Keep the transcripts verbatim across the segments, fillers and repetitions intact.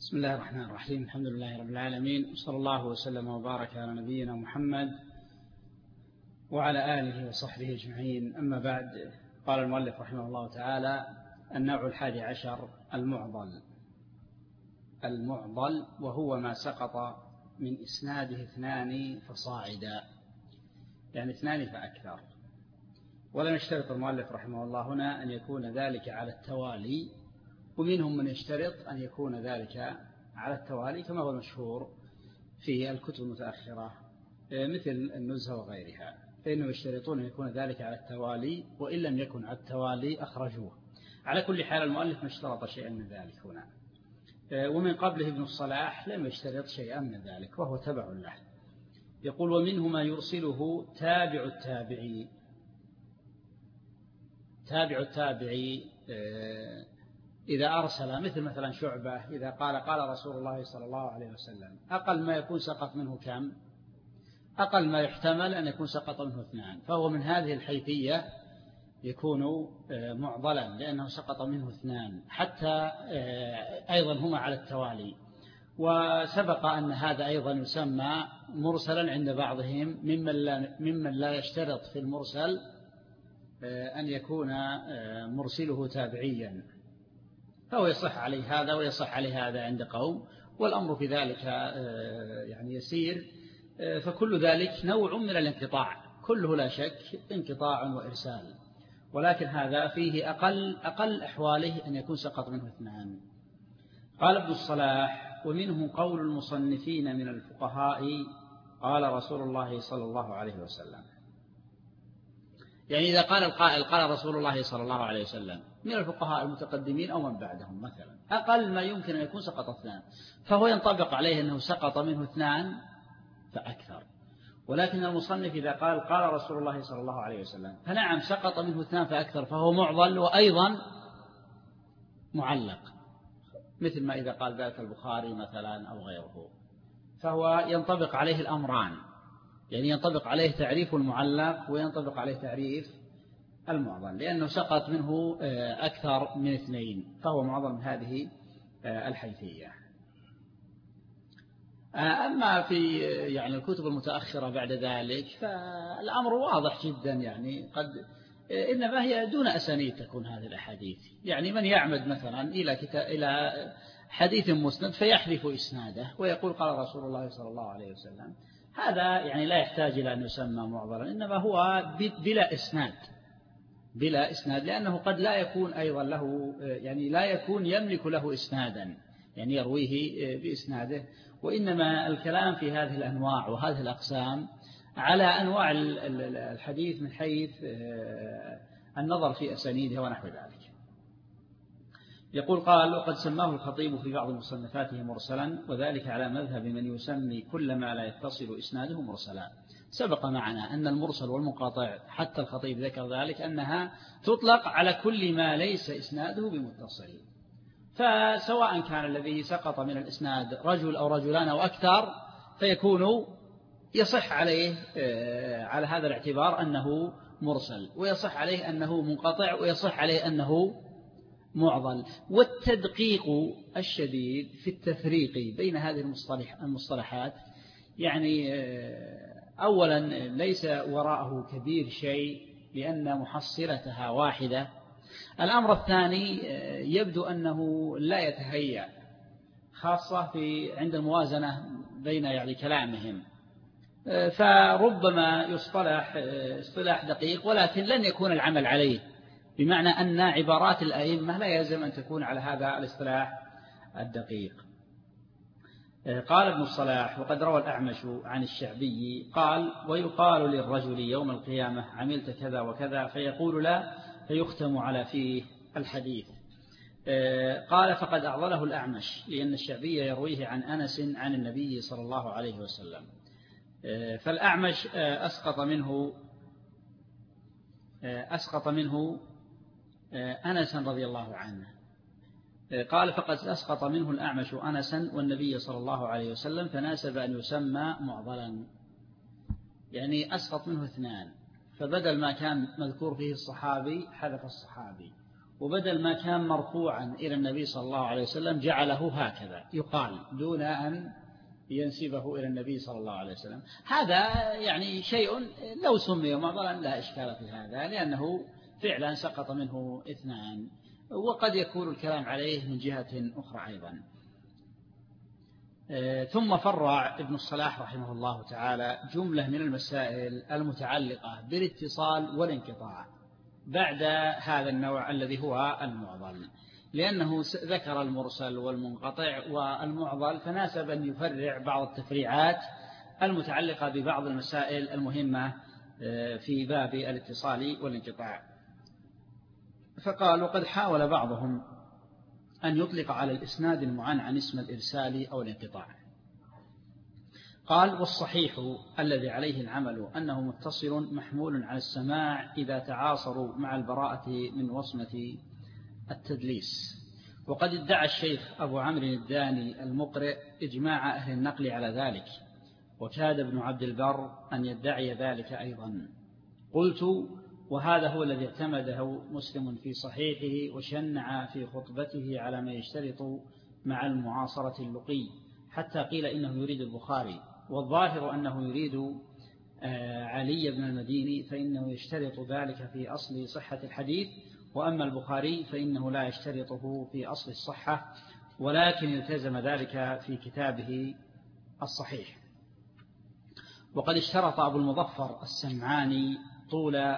بسم الله الرحمن الرحيم. الحمد لله رب العالمين، وصلى الله وسلم وبارك على نبينا محمد وعلى آله وصحبه أجمعين. أما بعد، قال المؤلف رحمه الله تعالى: النوع الحادي عشر المعضل. المعضل وهو ما سقط من إسناده اثنان فصاعدا، يعني اثنان فأكثر. ولم يشترط المؤلف رحمه الله هنا أن يكون ذلك على التوالي، ومنهم من يشترط أن يكون ذلك على التوالي كما هو المشهور في الكتب المتأخرة مثل النزهة وغيرها، فإنهم يشترطون أن يكون ذلك على التوالي، وإن لم يكن على التوالي أخرجوه. على كل حال المؤلف ما اشترط شيئا من ذلك هنا، ومن قبله ابن الصلاح لم يشترط شيئا من ذلك وهو تبع له. يقول: ومنه ما يرسله تابع التابعي. تابع التابعي إذا أرسل، مثل مثلا شعبة إذا قال قال رسول الله صلى الله عليه وسلم، أقل ما يكون سقط منه كم؟ أقل ما يحتمل أن يكون سقط منه اثنان، فهو من هذه الحيثية يكون معضلا لأنه سقط منه اثنان، حتى أيضا هما على التوالي. وسبق أن هذا أيضا يسمى مرسلا عند بعضهم، ممن لا, ممن لا يشترط في المرسل أن يكون مرسله تابعيا، فهو يصح عليه هذا ويصح عليه هذا عند قوم، والأمر في ذلك يعني يسير. فكل ذلك نوع من الانقطاع، كله لا شك انقطاع وإرسال، ولكن هذا فيه أقل أقل أحواله أن يكون سقط منه اثنان. قال ابن الصلاح: ومنه قول المصنفين من الفقهاء قال رسول الله صلى الله عليه وسلم. يعني إذا قال القائل قال رسول الله صلى الله عليه وسلم من الفقهاء المتقدمين أو من بعدهم مثلا، أقل ما يمكن أن يكون سقط اثنان، فهو ينطبق عليه أنه سقط منه اثنان فأكثر. ولكن المصنف إذا قال قال رسول الله صلى الله عليه وسلم، فنعم سقط منه اثنان فأكثر، فهو معضل وأيضا معلق، مثل ما إذا قال ذلك البخاري مثلا أو غيره، فهو ينطبق عليه الأمران، يعني ينطبق عليه تعريف المعلق وينطبق عليه تعريف المعضل، لأنه سقط منه أكثر من اثنين، فهو معضل من هذه الحيثية. أما في يعني الكتب المتأخرة بعد ذلك فالأمر واضح جدا، يعني قد إنما هي دون أسانيد تكون هذه الأحاديث. يعني من يعمد مثلا إلى كتاب إلى حديث مسند فيحذف إسناده ويقول قال رسول الله صلى الله عليه وسلم، هذا يعني لا يحتاج إلى أن يسمى معضلا، إنما هو بلا إسناد بلا إسناد لأنه قد لا يكون أيضا له، يعني لا يكون يملك له إسنادا يعني يرويه بإسناده، وإنما الكلام في هذه الأنواع وهذه الأقسام على أنواع الحديث من حيث النظر في أسانيده ونحو ذلك. يقول: قال: وقد سماه الخطيب في بعض مصنفاته مرسلا، وذلك على مذهب من يسمي كل ما لا يتصل إسناده مرسلا. سبق معنا أن المرسل والمنقطع حتى الخطيب ذكر ذلك أنها تطلق على كل ما ليس إسناده بمتصل، فسواء كان الذي سقط من الإسناد رجل أو رجلان أو أكثر فيكون يصح عليه على هذا الاعتبار أنه مرسل، ويصح عليه أنه منقطع، ويصح عليه أنه معضل. والتدقيق الشديد في التفريق بين هذه المصطلحات يعني أولا ليس وراءه كبير شيء لأن محصلتها واحدة. الأمر الثاني يبدو أنه لا يتهيأ، خاصة في عند الموازنة بين يعني كلامهم، فربما يصطلح اصطلاح دقيق ولكن لن يكون العمل عليه، بمعنى أن عبارات الأئمة لا يلزم أن تكون على هذا الاصطلاح الدقيق. قال ابن الصلاح: وقد روى الأعمش عن الشعبي قال: ويقال للرجل يوم القيامة عملت كذا وكذا، فيقول لا، فيختم على فيه الحديث. قال: فقد أعضله الأعمش لأن الشعبي يرويه عن أنس عن النبي صلى الله عليه وسلم، فالأعمش أسقط منه أسقط منه أنس رضي الله عنه. قال: فقد أسقط منه الأعمش أنسا والنبي صلى الله عليه وسلم، فناسب أن يسمى معضلا، يعني أسقط منه اثنان، فبدل ما كان مذكور فيه الصحابي حذف الصحابي، وبدل ما كان مرفوعا إلى النبي صلى الله عليه وسلم جعله هكذا يقال دون أن ينسبه إلى النبي صلى الله عليه وسلم. هذا يعني شيء لو سمي معضلا لا إشكال في هذا، لأنه فعلا سقط منه اثنان، وقد يكون الكلام عليه من جهة أخرى أيضا. ثم فرع ابن الصلاح رحمه الله تعالى جملة من المسائل المتعلقة بالاتصال والانقطاع بعد هذا النوع الذي هو المعضل، لأنه ذكر المرسل والمنقطع والمعضل، فناسب أن يفرع بعض التفريعات المتعلقة ببعض المسائل المهمة في باب الاتصال والانقطاع. فقال: وقد حاول بعضهم أن يطلق على الإسناد المعنعن اسم الإرسال أو الانقطاع. قال: والصحيح الذي عليه العمل أنه متصل محمول على السماع إذا تعاصروا مع البراءة من وصمة التدليس. وقد ادعى الشيخ أبو عمرو الداني المقرئ إجماع أهل النقل على ذلك، وكاد ابن عبد البر أن يدعي ذلك أيضا. قلت: وهذا هو الذي اعتمده مسلم في صحيحه وشنع في خطبته على ما يشترط مع المعاصرة اللقي، حتى قيل إنه يريد البخاري، والظاهر أنه يريد علي بن المديني فإنه يشترط ذلك في أصل صحة الحديث، وأما البخاري فإنه لا يشترطه في أصل الصحة، ولكن التزم ذلك في كتابه الصحيح. وقد اشترط أبو المظفر السمعاني طول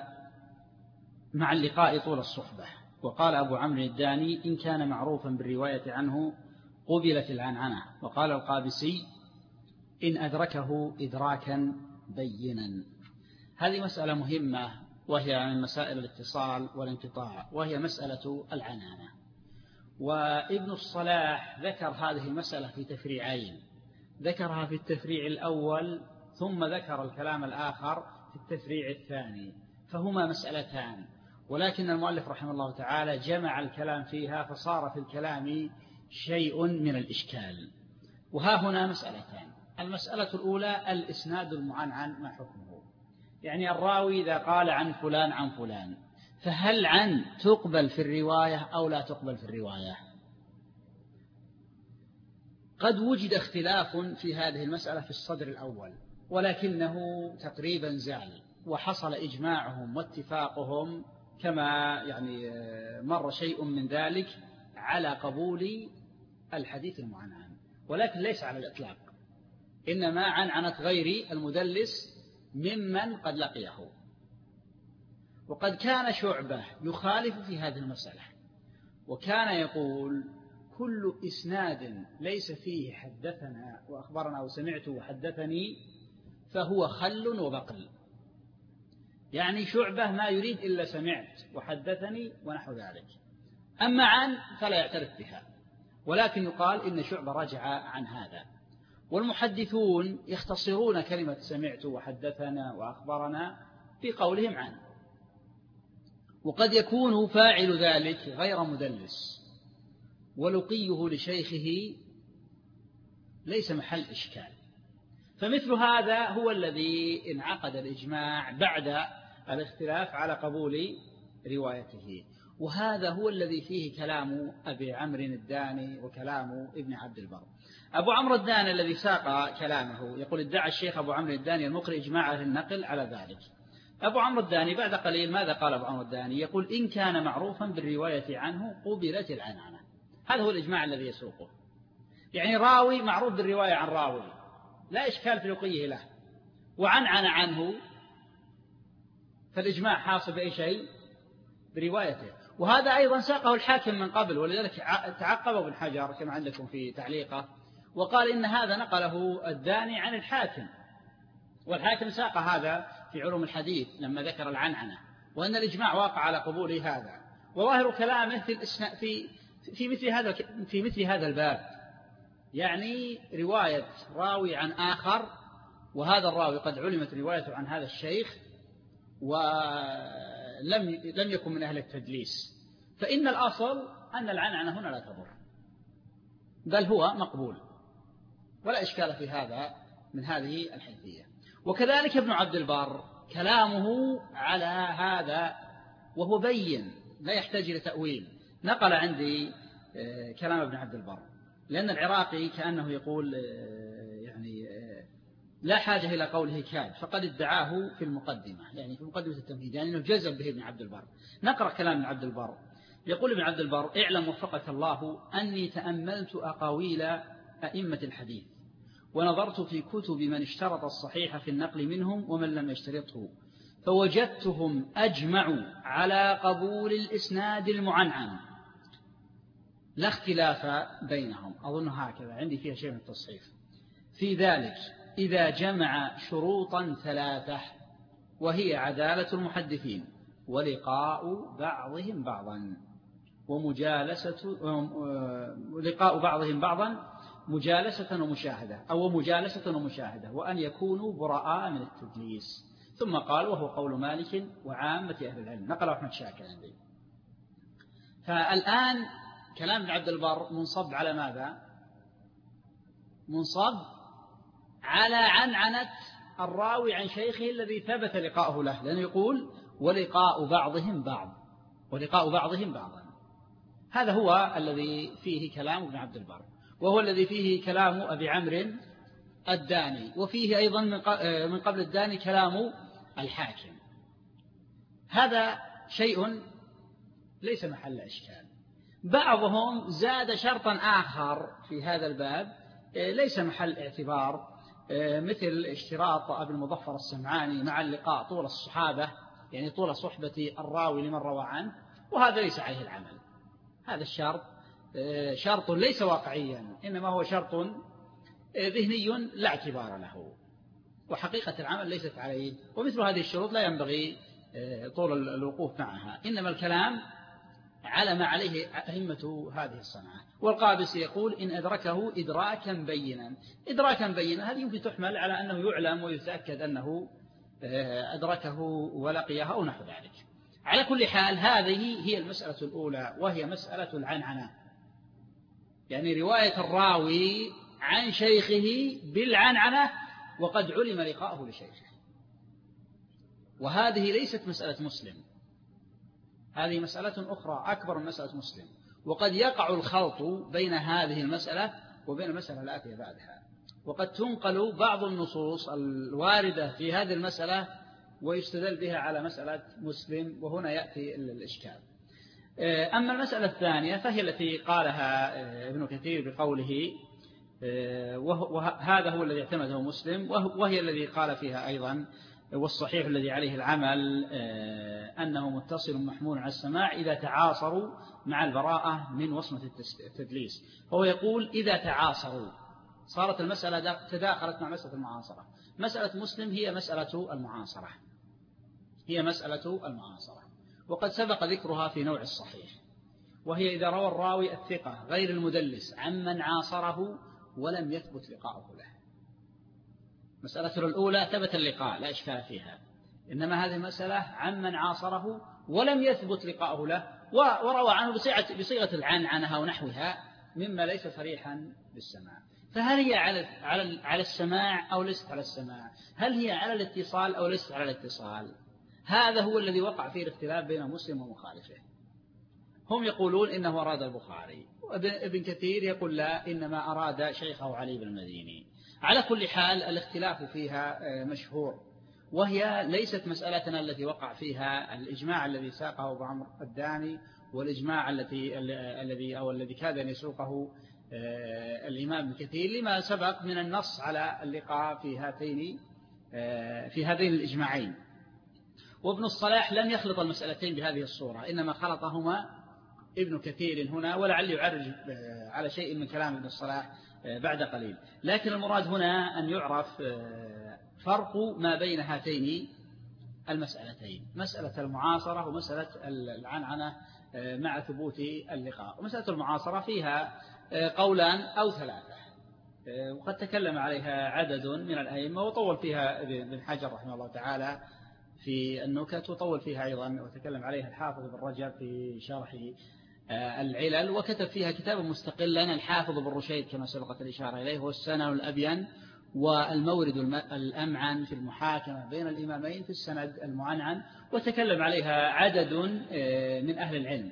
مع اللقاء طول الصحبة. وقال أبو عمرو الداني: إن كان معروفا بالرواية عنه قبلت العنعنة. وقال القابسي: إن أدركه إدراكا بينا. هذه مسألة مهمة، وهي من مسائل الاتصال والانقطاع، وهي مسألة العنعنة. وابن الصلاح ذكر هذه المسألة في تفريعين، ذكرها في التفريع الأول ثم ذكر الكلام الآخر في التفريع الثاني، فهما مسألتان، ولكن المؤلف رحمه الله تعالى جمع الكلام فيها فصار في الكلام شيء من الإشكال. وها هنا مسألتان: المسألة الأولى الإسناد المعنعن ما حكمه، يعني الراوي إذا قال عن فلان عن فلان، فهل عن تقبل في الرواية أو لا تقبل في الرواية؟ قد وجد اختلاف في هذه المسألة في الصدر الأول، ولكنه تقريبا زال، وحصل إجماعهم واتفاقهم كما يعني مر شيء من ذلك على قبول الحديث المعنعن، ولكن ليس على الإطلاق، إنما عنعنت غير المدلس ممن قد لقيه. وقد كان شعبة يخالف في هذه المسألة، وكان يقول: كل إسناد ليس فيه حدثنا وأخبرنا وسمعت وحدثني فهو خل وبقل. يعني شعبة ما يريد إلا سمعت وحدثني ونحو ذلك، أما عن فلا يعترف بها، ولكن يقال إن شعبة رجع عن هذا. والمحدثون يختصرون كلمة سمعت وحدثنا وأخبرنا بقولهم عن، وقد يكون فاعل ذلك غير مدلس ولقيه لشيخه ليس محل إشكال. فمثل هذا هو الذي انعقد الإجماع بعد الاختلاف على قبول روايته، وهذا هو الذي فيه كلام أبي عمرو الداني وكلام ابن عبد البر. أبو عمرو الداني الذي ساق كلامه يقول: ادعى الشيخ أبو عمرو الداني المقرئ إجماع أهل النقل على ذلك. أبو عمرو الداني بعد قليل ماذا قال أبو عمرو الداني؟ يقول: إن كان معروفا بالرواية عنه قبلت العنعنة. هذا هو الإجماع الذي يسوقه، يعني راوي معروف بالرواية عن راوي لا إشكال في لقيه له، وعنعن عنه، فالإجماع حاصل بأي شيء بروايته. وهذا أيضا ساقه الحاكم من قبل، ولذلك تعقبه ابن حجر كما عندكم في تعليقه وقال إن هذا نقله الداني عن الحاكم، والحاكم ساق هذا في علوم الحديث لما ذكر العنعنة، وأن الإجماع واقع على قبول هذا. وظاهر كلامه في في في مثل هذا في مثل هذا الباب، يعني رواية راوي عن آخر، وهذا الراوي قد علمت روايته عن هذا الشيخ ولم لم يكن من أهل التدليس، فإن الأصل أن العنعنة هنا لا تضر، بل هو مقبول ولا إشكال في هذا من هذه الحيثية. وكذلك ابن عبد البر كلامه على هذا وهو بين لا يحتاج إلى تأويل، نقل عندي كلام ابن عبد البر، لأن العراقي كأنه يقول يعني لا حاجة إلى قوله كاد، فقد ادعاه في المقدمة، يعني في مقدمة التمهيد، يعني أنه جزم به ابن عبد البر. نقرأ كلام ابن عبد البر. يقول ابن عبد البر: اعلم وفقك الله أني تأملت أقاويل أئمة الحديث، ونظرت في كتب من اشترط الصحيح في النقل منهم ومن لم يشترطه، فوجدتهم أجمعوا على قبول الإسناد المعنعن لا اختلاف بينهم. أظن هكذا عندي فيها شيء من التصحيف في ذلك، إذا جمع شروطا ثلاثة، وهي عدالة المحدثين، ولقاء بعضهم بعضا، ومجالسة لقاء بعضهم بعضا مجالسة ومشاهدة، أو مجالسة ومشاهدة، وأن يكونوا براء من التدليس. ثم قال: وهو قول مالك وعامة أهل العلم. نقل أحمد شاكر عندي. فالآن كلام ابن عبد البر منصب على ماذا؟ منصب على عنعنة الراوي عن شيخه الذي ثبت لقاؤه له، لأنه يقول: ولقاء بعضهم بعض، ولقاء بعضهم بعضا. هذا هو الذي فيه كلام ابن عبد البر، وهو الذي فيه كلام أبي عمرو الداني، وفيه أيضا من قبل الداني كلام الحاكم. هذا شيء ليس محل إشكال. بعضهم زاد شرطا آخر في هذا الباب ليس محل اعتبار، مثل اشتراط أبي المظفر السمعاني مع اللقاء طول الصحابة، يعني طول صحبة الراوي لمن روى عنه، وهذا ليس عليه العمل. هذا الشرط شرط ليس واقعيا، إنما هو شرط ذهني لا اعتبار له، وحقيقة العمل ليست عليه. ومثل هذه الشروط لا ينبغي طول الوقوف معها، إنما الكلام على ما عليه أئمة هذه الصنعة. والقابسي يقول: إن أدركه إدراكا بينا. إدراكا بينا هذه يمكن تحمل على أنه يعلم ويتأكد أنه أدركه ولقيه أو نحو ذلك. على كل حال هذه هي المسألة الأولى، وهي مسألة العنعنة، يعني رواية الراوي عن شيخه بالعنعنة وقد علم لقاءه لشيخه. وهذه ليست مسألة مسلم، هذه مسألة أخرى أكبر من مسألة مسلم. وقد يقع الخلط بين هذه المسألة وبين المسألة الآتية بعدها، وقد تنقل بعض النصوص الواردة في هذه المسألة ويستدل بها على مسألة مسلم، وهنا يأتي الإشكال. أما المسألة الثانية فهي التي قالها ابن كثير بقوله وهذا هو الذي اعتمده مسلم، وهي الذي قال فيها أيضا: والصحيح الذي عليه العمل أنه متصل محمول على السماع إذا تعاصروا مع البراءة من وصمة التدليس. هو يقول: إذا تعاصروا، صارت المسألة تداخلت مع مسألة المعاصرة. مسألة مسلم هي مسألة المعاصرة، هي مسألة المعاصرة، وقد سبق ذكرها في نوع الصحيح، وهي إذا روى الراوي الثقة غير المدلس عمن عاصره ولم يثبت لقاؤه له. مسألة الأولى ثبت اللقاء لا إشكال فيها، إنما هذه المسألة عمن عاصره ولم يثبت لقاؤه له وروى عنه بصيغة العنعنة ونحوها مما ليس صريحا بالسماع. فهل هي على على على السماع أو ليست على السماع؟ هل هي على الاتصال أو ليست على الاتصال؟ هذا هو الذي وقع فيه الاختلاف بين مسلم ومخالفه. هم يقولون إنه أراد البخاري، وابن كثير يقول لا، إنما أراد شيخه علي بن المديني. على كل حال الاختلاف فيها مشهور، وهي ليست مسألتنا التي وقع فيها الإجماع الذي ساقه أبو عمرو الداني، والإجماع التي الذي أو الذي كاد أن يسوقه الإمام ابن كثير، لما سبق من النص على اللقاء في هاتين في هذين الإجماعين. وابن الصلاح لم يخلط المسألتين بهذه الصورة، إنما خلطهما ابن كثير هنا، ولعل يعرج على شيء من كلام ابن الصلاح بعد قليل. لكن المراد هنا أن يعرف فرق ما بين هاتين المسألتين، مسألة المعاصرة ومسألة العنعنة مع ثبوت اللقاء. ومسألة المعاصرة فيها قولان أو ثلاثة، وقد تكلم عليها عدد من الأئمة، وطول فيها ابن حجر رحمه الله تعالى في النكت، وطول فيها أيضا وتكلم عليها الحافظ بن رجب في شرح العلل، وكتب فيها كتابا مستقلا الحافظ بن رشيد كما سبقت الإشارة إليه، هو السنن الأبين والمورد الأمعن في المحاكمة بين الإمامين في السند المعنعن، وتكلم عليها عدد من أهل العلم.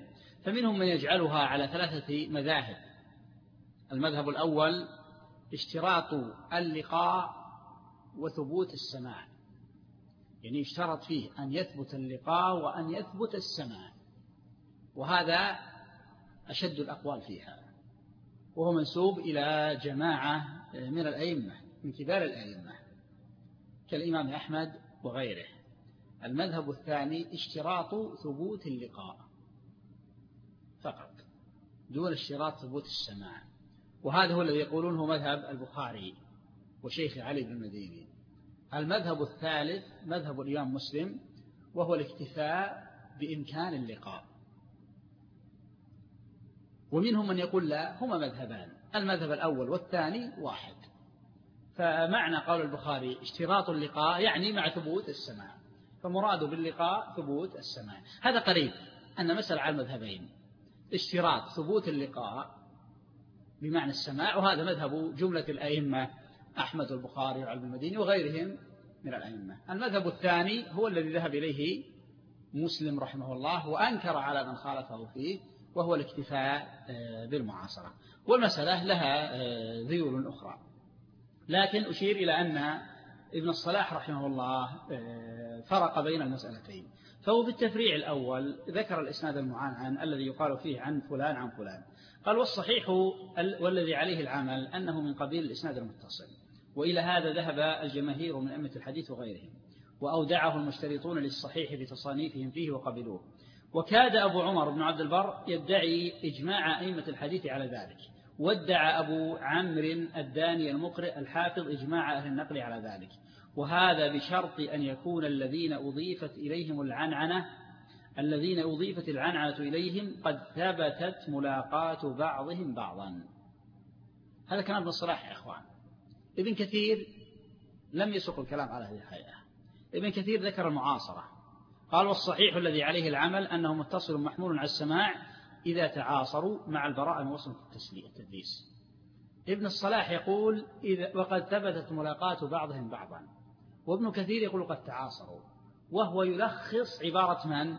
فمنهم من يجعلها على ثلاثة مذاهب. المذهب الأول اشتراط اللقاء وثبوت السماع، يعني يشترط فيه أن يثبت اللقاء وأن يثبت السماع، وهذا أشد الأقوال فيها، وهو منسوب إلى جماعة من الأئمة من كبار الأئمة كالإمام أحمد وغيره. المذهب الثاني اشتراط ثبوت اللقاء فقط دون اشتراط ثبوت السماع، وهذا هو الذي يقولون هو مذهب البخاري وشيخ علي بن المديني. المذهب الثالث مذهب الإمام مسلم، وهو الاكتفاء بإمكان اللقاء. ومنهم من يقول لا، هما مذهبان، المذهب الأول والثاني واحد. فمعنى قول البخاري اشتراط اللقاء يعني مع ثبوت السماع، فمراد باللقاء ثبوت السماع. هذا قريب أن مسألة على المذهبين، اشتراط ثبوت اللقاء بمعنى السماع، وهذا مذهب جملة الأئمة أحمد والبخاري وعلي بن المديني وغيرهم من الأئمة. المذهب الثاني هو الذي ذهب إليه مسلم رحمه الله وأنكر على من خالفه فيه، وهو الاكتفاء بالمعاصرة. والمسألة لها ذيول أخرى، لكن أشير إلى أن ابن الصلاح رحمه الله فرق بين المسألتين. فهو بالتفريع الأول ذكر الإسناد المعنعن الذي يقال فيه عن فلان عن فلان، قال والصحيح والذي عليه العمل أنه من قبيل الإسناد المتصل، وإلى هذا ذهب الجماهير من أئمة الحديث وغيرهم، وأودعه المشترطون للصحيح بتصانيفهم فيه وقبلوه. وكاد أبو عمر بن عبد البر يدعي إجماع أئمة الحديث على ذلك، وادعى أبو عمرو الداني المقرئ الحافظ إجماع أهل النقل على ذلك، وهذا بشرط أن يكون الذين أضيفت إليهم العنعنة الذين أضيفت العنعنة إليهم قد ثبتت ملاقاة بعضهم بعضا. هذا كلام ابن الصلاح يا إخوان. ابن كثير لم يسق الكلام على هذه الهيئة. ابن كثير ذكر المعاصرة، قال والصحيح الذي عليه العمل أنه متصل محمول على السماع إذا تعاصروا مع البراءة من وصف التدليس. ابن الصلاح يقول إذا وقد ثبتت ملاقاة بعضهم بعضا، وابن كثير يقول قد تعاصروا، وهو يلخص عبارة من؟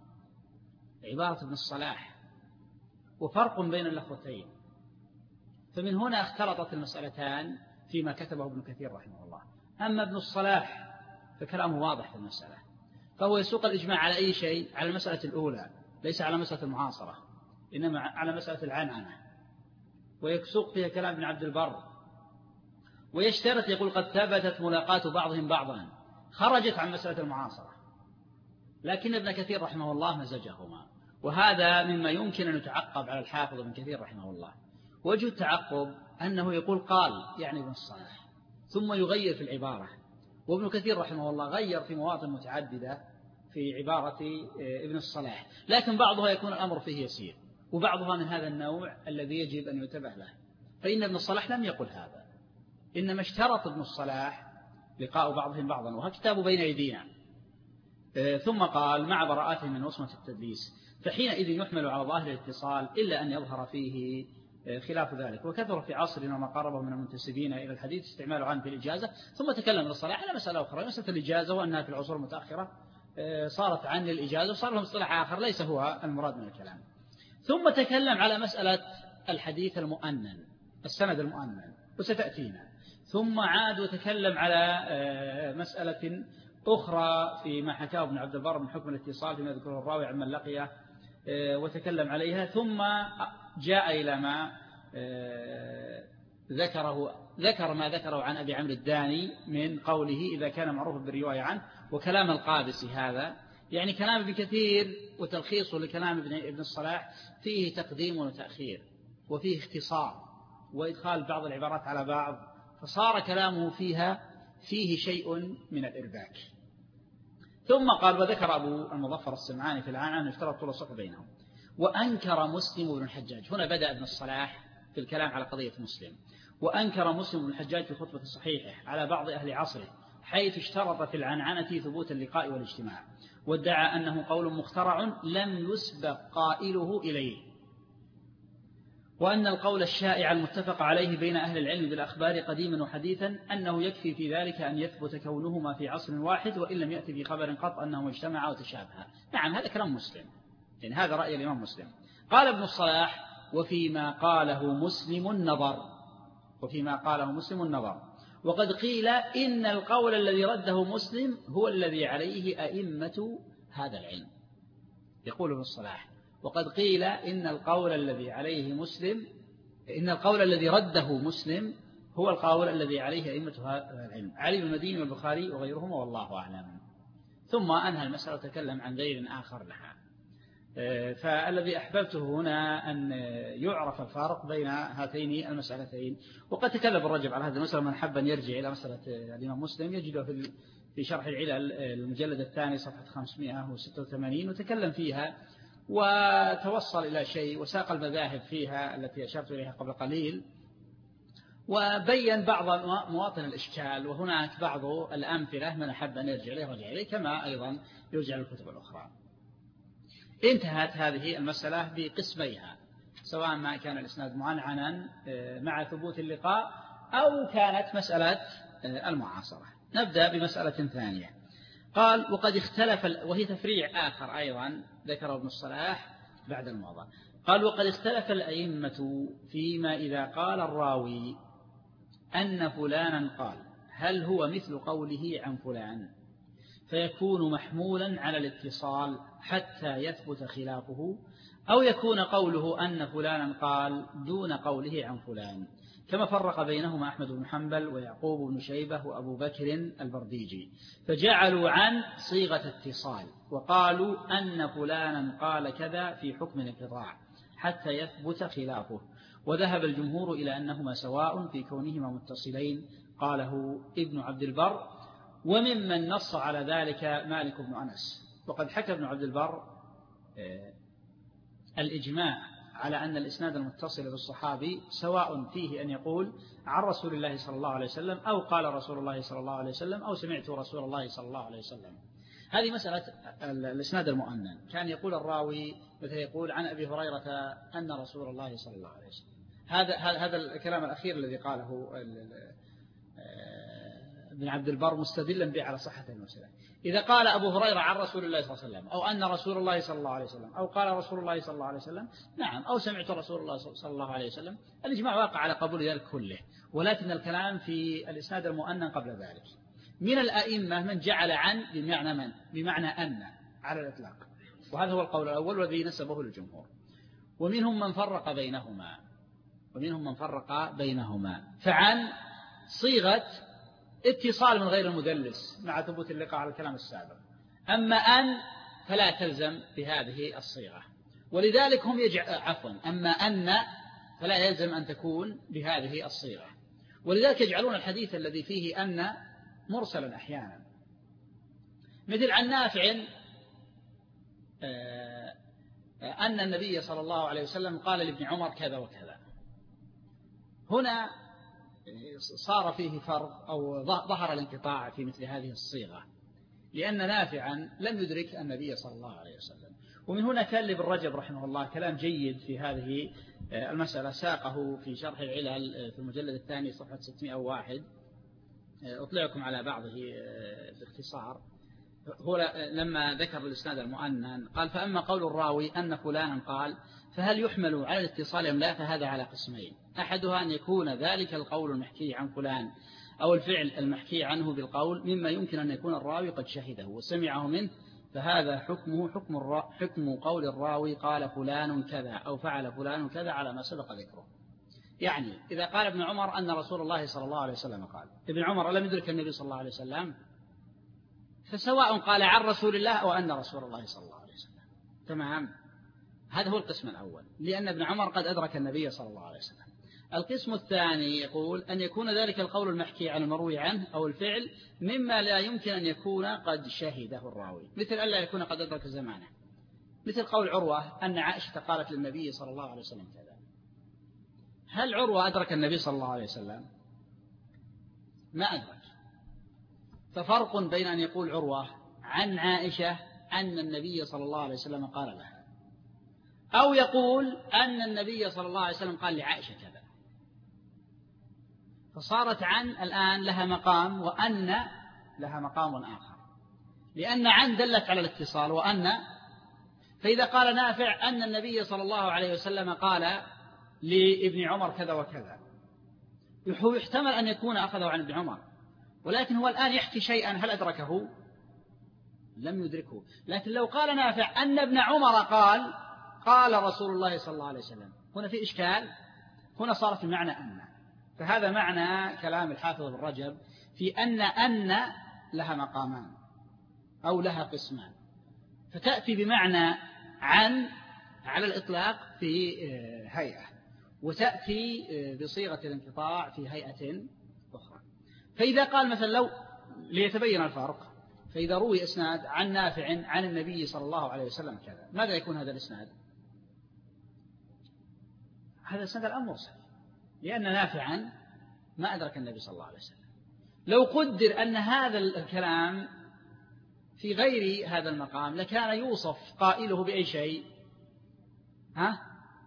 عبارة ابن الصلاح، وفرق بين اللفظتين. فمن هنا اختلطت المسألتان فيما كتبه ابن كثير رحمه الله. أما ابن الصلاح فكلامه واضح في المسألة، فهو يسوق الإجماع على أي شيء؟ على المسألة الأولى، ليس على مسألة المعاصرة، إنما على مسألة العنعنة، ويسوق فيها كلام ابن عبد البر، ويشترط يقول قد ثبتت ملاقاة بعضهم بعضا، خرجت عن مسألة المعاصرة. لكن ابن كثير رحمه الله مزجهما، وهذا مما يمكن أن يتعقب على الحافظ ابن كثير رحمه الله. وجه التعقب أنه يقول قال يعني ابن الصلاح، ثم يغير في العبارة. وابن كثير رحمه الله غير في مواطن متعددة في عبارة ابن الصلاح، لكن بعضها يكون الأمر فيه يسير، وبعضها من هذا النوع الذي يجب أن ينتبه له. فإن ابن الصلاح لم يقل هذا، إنما اشترط ابن الصلاح لقاء بعضهم بعضا، وهذا كتابه بين أيدينا. ثم قال مع براءتهم من وصمة التدليس، فحينئذ يحمل على ظاهر الاتصال إلا أن يظهر فيه خلاف ذلك. وكثر في عصرنا ما قربه من المنتسبين إلى الحديث استعمال عنه في الإجازة. ثم تكلم ابن الصلاح على مسألة أخرى، مسألة الإجازة، وأنها في العصور المتأخرة صارت عن الإجازة وصار لهم اصطلاح آخر ليس هو المراد من الكلام. ثم تكلم على مسألة الحديث المؤنن، السند المؤنن، وستأتينا. ثم عاد وتكلم على مسألة أخرى فيما حكاه ابن عبد البر من حكم الاتصال فيما يذكره الراوي عمن لقيه، وتكلم عليها. ثم جاء إلى ما ذكره ذكر ما ذكره عن أبي عمرو الداني من قوله إذا كان معروفا بالرواية عنه، وكلام القابسي. هذا يعني كلام ابن كثير وتلخيصه لكلام ابن الصلاح فيه تقديم وتأخير، وفيه اختصار وإدخال بعض العبارات على بعض، فصار كلامه فيها فيه شيء من الإرباك. ثم قال وذكر أبو المظفر السمعاني في العنعنة أن اشترط طول الصحبة بينهم. وأنكر مسلم بن الحجاج، هنا بدأ ابن الصلاح في الكلام على قضية مسلم. وأنكر مسلم بن الحجاج في خطبة صحيحه على بعض أهل عصره، حيث اشترط في العنعنة ثبوت اللقاء والاجتماع، وادعى أنه قول مخترع لم يسبق قائله إليه، وأن القول الشائع المتفق عليه بين أهل العلم بالأخبار قديما وحديثا أنه يكفي في ذلك أن يثبت كونهما في عصر واحد، وإن لم يأتي في خبر قط أنهما اجتمعا وتشابها. نعم هذا كلام مسلم، يعني هذا رأي الإمام مسلم. قال ابن الصلاح: وفيما قاله مسلم النظر وفيما قاله مسلم النظر وقد قيل إن القول الذي رده مسلم هو الذي عليه أئمة هذا العلم. يقول ابن الصلاح: وقد قيل إن القول الذي عليه مسلم إن القول الذي رده مسلم هو القول الذي عليه أئمة هذا العلم، علي بن المديني والبخاري وغيرهما، والله أعلم. ثم أنهى المسألة وتكلم عن دليل آخر لها. فالذي أحببته هنا أن يعرف الفارق بين هاتين المسألتين. وقد تكلم الرجب على هذه المسألة، من حب أن يرجع إلى مسألة الإمام مسلم يجده في في شرح العلل المجلد الثاني صفحة خمسمائة وستة وثمانين، وتكلم فيها وتوصل إلى شيء وساق المذاهب فيها التي أشرت إليها قبل قليل، وبين بعض مواطن الإشكال، وهناك بعض الأمثلة من أحب أن يرجع إليه رجع إليه، كما أيضا يرجع للكتب الأخرى. انتهت هذه المسألة بقسميها، سواء ما كان الإسناد معنعنا مع ثبوت اللقاء أو كانت مسألة المعاصرة. نبدأ بمسألة ثانية. قال: وقد اختلف، وهي تفريع آخر أيضا ذكره ابن الصلاح بعد الموضع. قال: وقد اختلف الأئمة فيما إذا قال الراوي أن فلانا قال هل هو مثل قوله عن فلان، فيكون محمولا على الاتصال حتى يثبت خلافه، أو يكون قوله أن فلانا قال دون قوله عن فلان، كما فرق بينهما أحمد بن حنبل ويعقوب بن شيبة وأبو بكر البرديجي، فجعلوا عن صيغة اتصال وقالوا أن فلانا قال كذا في حكم الانقطاع حتى يثبت خلافه. وذهب الجمهور إلى أنهما سواء في كونهما متصلين، قاله ابن عبد البر. وممن نص على ذلك مالك بن أنس. وقد حكى ابن عبد البر الإجماع على أن الإسناد المتصل بالصحابي سواء فيه أن يقول عن رسول الله صلى الله عليه وسلم، أو قال رسول الله صلى الله عليه وسلم، أو سمعت رسول الله صلى الله عليه وسلم. هذه مسألة الإسناد المؤنن. كان يقول الراوي مثل يقول عن أبي هريرة أن رسول الله صلى الله عليه وسلم. هذا هذا الكلام الأخير الذي قاله ابن عبد البر مستدلا به على صحة المسألة. إذا قال أبو هريرة عن رسول الله صلى الله عليه وسلم، أو أن رسول الله صلى الله عليه وسلم، أو قال رسول الله صلى الله عليه وسلم، نعم، أو سمعت رسول الله صلى الله عليه وسلم، الإجماع واقع على قبول ذلك كله. ولكن الكلام في الإسناد المؤنن قبل ذلك. من الأئمة من جعل عن بمعنى من بمعنى أن على الإطلاق، وهذا هو القول الأول والذي نسبه للجمهور. ومنهم من فرق بينهما ومنهم من فرق بينهما فعن صيغة اتصال من غير المدلس مع ثبوت اللقاء على الكلام السابق. أما أن فلا تلزم بهذه الصيغة، ولذلك هم يجعل عفوا أما أن فلا يلزم أن تكون بهذه الصيغة، ولذلك يجعلون الحديث الذي فيه أن مرسلا أحيانا، مثل عن نافع أن النبي صلى الله عليه وسلم قال لابن عمر كذا وكذا. هنا صار فيه فرق أو ظهر الانقطاع في مثل هذه الصيغة، لأن نافعا لم يدرك النبي صلى الله عليه وسلم. ومن هنا كان لابن رجب رحمه الله كلام جيد في هذه المسألة، ساقه في شرح العلل في المجلد الثاني صفحة ستمائة وواحد، أطلعكم على بعضه باختصار. هو لما ذكر الإسناد المؤنن قال: فأما قول الراوي أن فلانا قال فهل يحمل على الاتصال أم لا؟ فهذا على قسمين: أحدها أن يكون ذلك القول المحكي عن فلان أو الفعل المحكي عنه بالقول مما يمكن أن يكون الراوي قد شهده وسمعه منه، فهذا حكمه حكم, الرا... حكم قول الراوي قال فلان كذا أو فعل فلان كذا على ما سبق ذكره. يعني إذا قال ابن عمر أن رسول الله صلى الله عليه وسلم قال، ابن عمر لم يدرك النبي صلى الله عليه وسلم، فسواء قال عن رسول الله أو أن رسول الله صلى الله عليه وسلم. تمام؟ هذا هو القسم الأول، لأن ابن عمر قد أدرك النبي صلى الله عليه وسلم. القسم الثاني يقول أن يكون ذلك القول المحكي عن المروي عنه أو الفعل مما لا يمكن أن يكون قد شهده الراوي، مثل ألا يكون قد أدرك زمانه، مثل قول عروة أن عائشة قالت للنبي صلى الله عليه وسلم كذا. هل عروة أدرك النبي صلى الله عليه وسلم؟ ما أدرك. ففرق بين أن يقول عروة عن عائشة أن النبي صلى الله عليه وسلم قال لها، أو يقول أن النبي صلى الله عليه وسلم قال لعائشة كذا. فصارت عن الآن لها مقام، وأن لها مقام آخر، لأن عن دلت على الاتصال، وأن فإذا قال نافع أن النبي صلى الله عليه وسلم قال لابن عمر كذا وكذا، يحتمل أن يكون أخذه عن ابن عمر، ولكن هو الآن يحكي شيئا هل أدركه؟ لم يدركه. لكن لو قال نافع أن ابن عمر قال قال رسول الله صلى الله عليه وسلم، هنا في إشكال، هنا صارت المعنى أن. فهذا معنى كلام الحافظ ابن رجب في أن أن لها مقامان أو لها قسمان، فتأتي بمعنى عن على الإطلاق في هيئة، وتأتي بصيغة الانقطاع في هيئة أخرى. فإذا قال مثلا لو ليتبين الفرق، فإذا روي إسناد عن نافع عن النبي صلى الله عليه وسلم كذا، ماذا يكون هذا الإسناد؟ هذا الإسناد الآن مرسل، لأن نافعا ما أدرك النبي صلى الله عليه وسلم. لو قدر أن هذا الكلام في غير هذا المقام لكان يوصف قائله بأي شيء؟ ها؟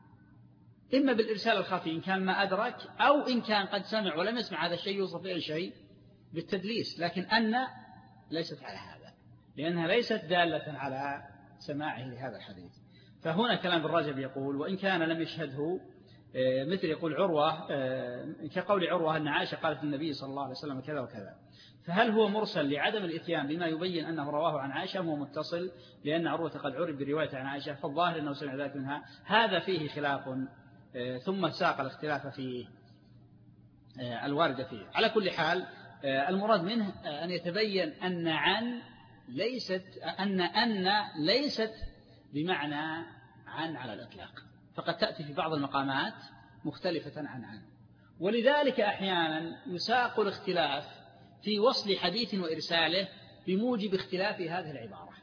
إما بالإرسال الخفي إن كان ما أدرك، أو إن كان قد سمع ولم يسمع هذا الشيء يوصف بأي شيء؟ بالتدليس. لكن أن ليست على هذا، لأنها ليست دالة على سماعه لهذا الحديث. فهنا كلام ابن رجب يقول وإن كان لم يشهده، مثل يقول عروة كقول عروة أن عائشة قالت للنبي صلى الله عليه وسلم كذا وكذا، فهل هو مرسل لعدم الإتيان بما يبين أنه رواه عن عائشة، هو متصل لأن عروة قد عرف بالرواية عن عائشة؟ فالظاهر أنه سمع ذلك منها. هذا فيه خلاف، ثم ساق الاختلاف في الواردة فيه. على كل حال المراد منه أن يتبين أن عن ليست أن أن ليست بمعنى عن على الإطلاق، فقد تأتي في بعض المقامات مختلفة عن عن. ولذلك أحيانا يساق الاختلاف في وصل حديث وإرساله بموجب اختلاف هذه العبارة،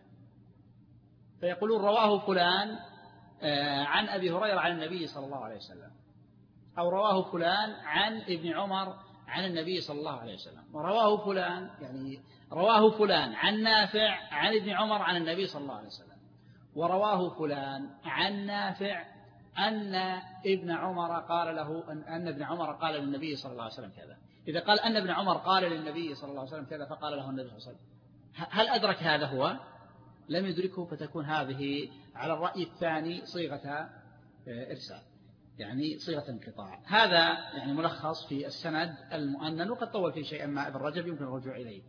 فيقولون رواه فلان عن أبي هريرة عن النبي صلى الله عليه وسلم، أو رواه فلان عن ابن عمر عن النبي صلى الله عليه وسلم، ورواه فلان يعني رواه فلان عن نافع عن ابن عمر عن النبي صلى الله عليه وسلم، ورواه فلان عن نافع أن ابن عمر قال له أن ابن عمر قال للنبي صلى الله عليه وسلم كذا. إذا قال أن ابن عمر قال للنبي صلى الله عليه وسلم كذا فقال له النبي صلى الله عليه وسلم، هل أدرك هذا هو؟ لم يدركه، فتكون هذه على الرأي الثاني صيغة إرسال، يعني صيغة انقطاع. هذا يعني ملخص في السند المؤنن، وقد طول فيه شيئا ما ابن رجب يمكن الرجوع إليه.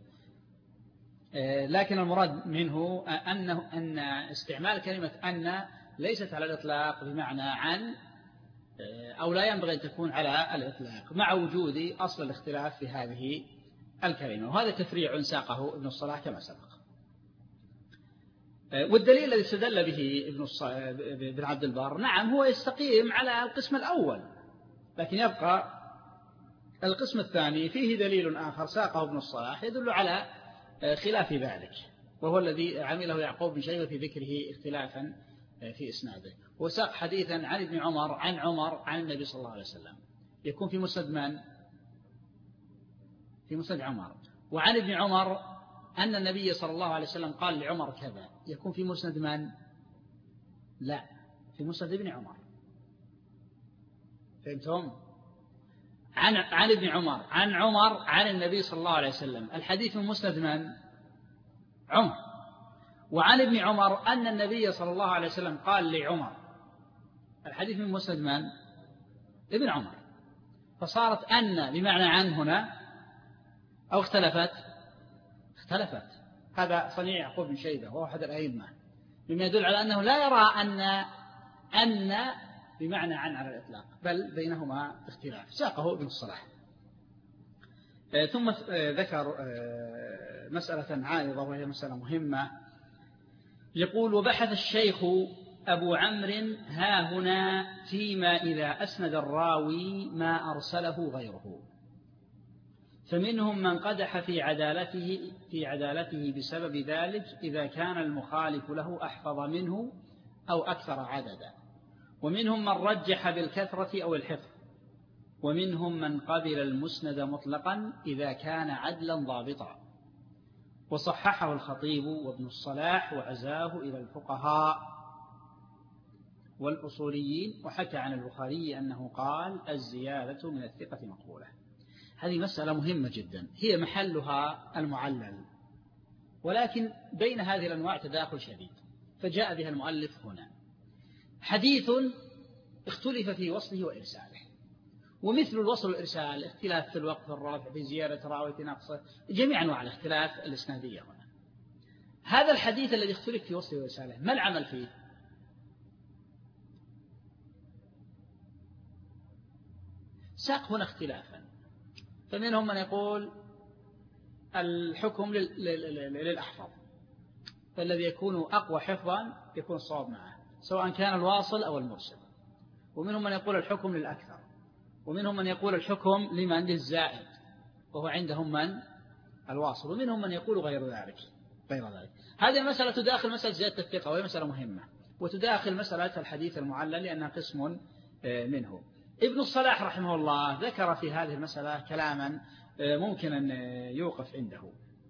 لكن المراد منه أنه أن استعمال كلمة أن ليست على الإطلاق بمعنى عن، أو لا ينبغي أن تكون على الإطلاق، مع وجود أصل الاختلاف في هذه الكلمة. وهذا تفريع ساقه ابن الصلاح كما سبق. والدليل الذي استدل به ابن بن عبد البر نعم هو يستقيم على القسم الأول، لكن يبقى القسم الثاني فيه دليل آخر ساقه ابن الصلاح يدل على خلاف ذلك، وهو الذي عمله يعقوب بن شيبة في ذكره اختلافا في إسناده. وساق حديثا عن ابن عمر عن عمر عن النبي صلى الله عليه وسلم، يكون في مسند من؟ في مسند عمر. وعن ابن عمر أن النبي صلى الله عليه وسلم قال لعمر كذا، يكون في مسند من؟ لا، في مسند ابن عمر. فهمتم؟ عن عن ابن عمر عن عمر عن النبي صلى الله عليه وسلم، الحديث من مسند من؟ عمر. وعن ابن عمر أن النبي صلى الله عليه وسلم قال لعمر، الحديث من مسند من؟ ابن عمر. فصارت أن بمعنى عن هنا أو اختلفت؟ اختلفت. هذا صنيع يعقوب بن شيبة وهو أحد الأئمة، مما يدل على أنه لا يرى أن أن بمعنى عن على الإطلاق، بل بينهما اختلاف. ساقه ابن الصلاح. ثم ذكر مسألة عارضة وهي مسألة مهمة، يقول وبحث الشيخ أبو عمرو ها هنا فيما إذا أسند الراوي ما أرسله غيره، فمنهم من قدح في عدالته في عدالته بسبب ذلك إذا كان المخالف له أحفظ منه أو أكثر عددا، ومنهم من رجح بالكثرة أو الحفظ، ومنهم من قبل المسند مطلقا إذا كان عدلا ضابطا. وصححه الخطيب وابن الصلاح وعزاه إلى الفقهاء والأصوليين، وحكى عن البخاري أنه قال الزيادة من الثقة مقبولة. هذه مسألة مهمة جدا، هي محلها المعلل، ولكن بين هذه الأنواع تداخل شديد. فجاء بها المؤلف هنا. حديث اختلف في وصله وإرساله، ومثل الوصل والإرسال اختلاف في الوقت، في الرفع، في زيادة راوي، في نقصه، جميع أنواع الاختلاف الإسنادية هنا. هذا الحديث الذي اختلف في وصله وإرساله ما العمل فيه؟ ساق هنا اختلافا، فمنهم من يقول الحكم للأحفظ، فالذي يكون أقوى حفظا يكون الصواب معه سواء كان الواصل أو المرسل. ومنهم من يقول الحكم للأكثر، ومنهم من يقول الحكم لمن للزائد وهو عندهم من الواصل، ومنهم من يقول غير ذلك غير ذلك. هذه المسألة تداخل مسألة زيادة الثقة، وهي مسألة مهمة، وتداخل مسألة الحديث المعلل لأنها قسم منه. ابن الصلاح رحمه الله ذكر في هذه المسألة كلاما ممكن أن يوقف عنده،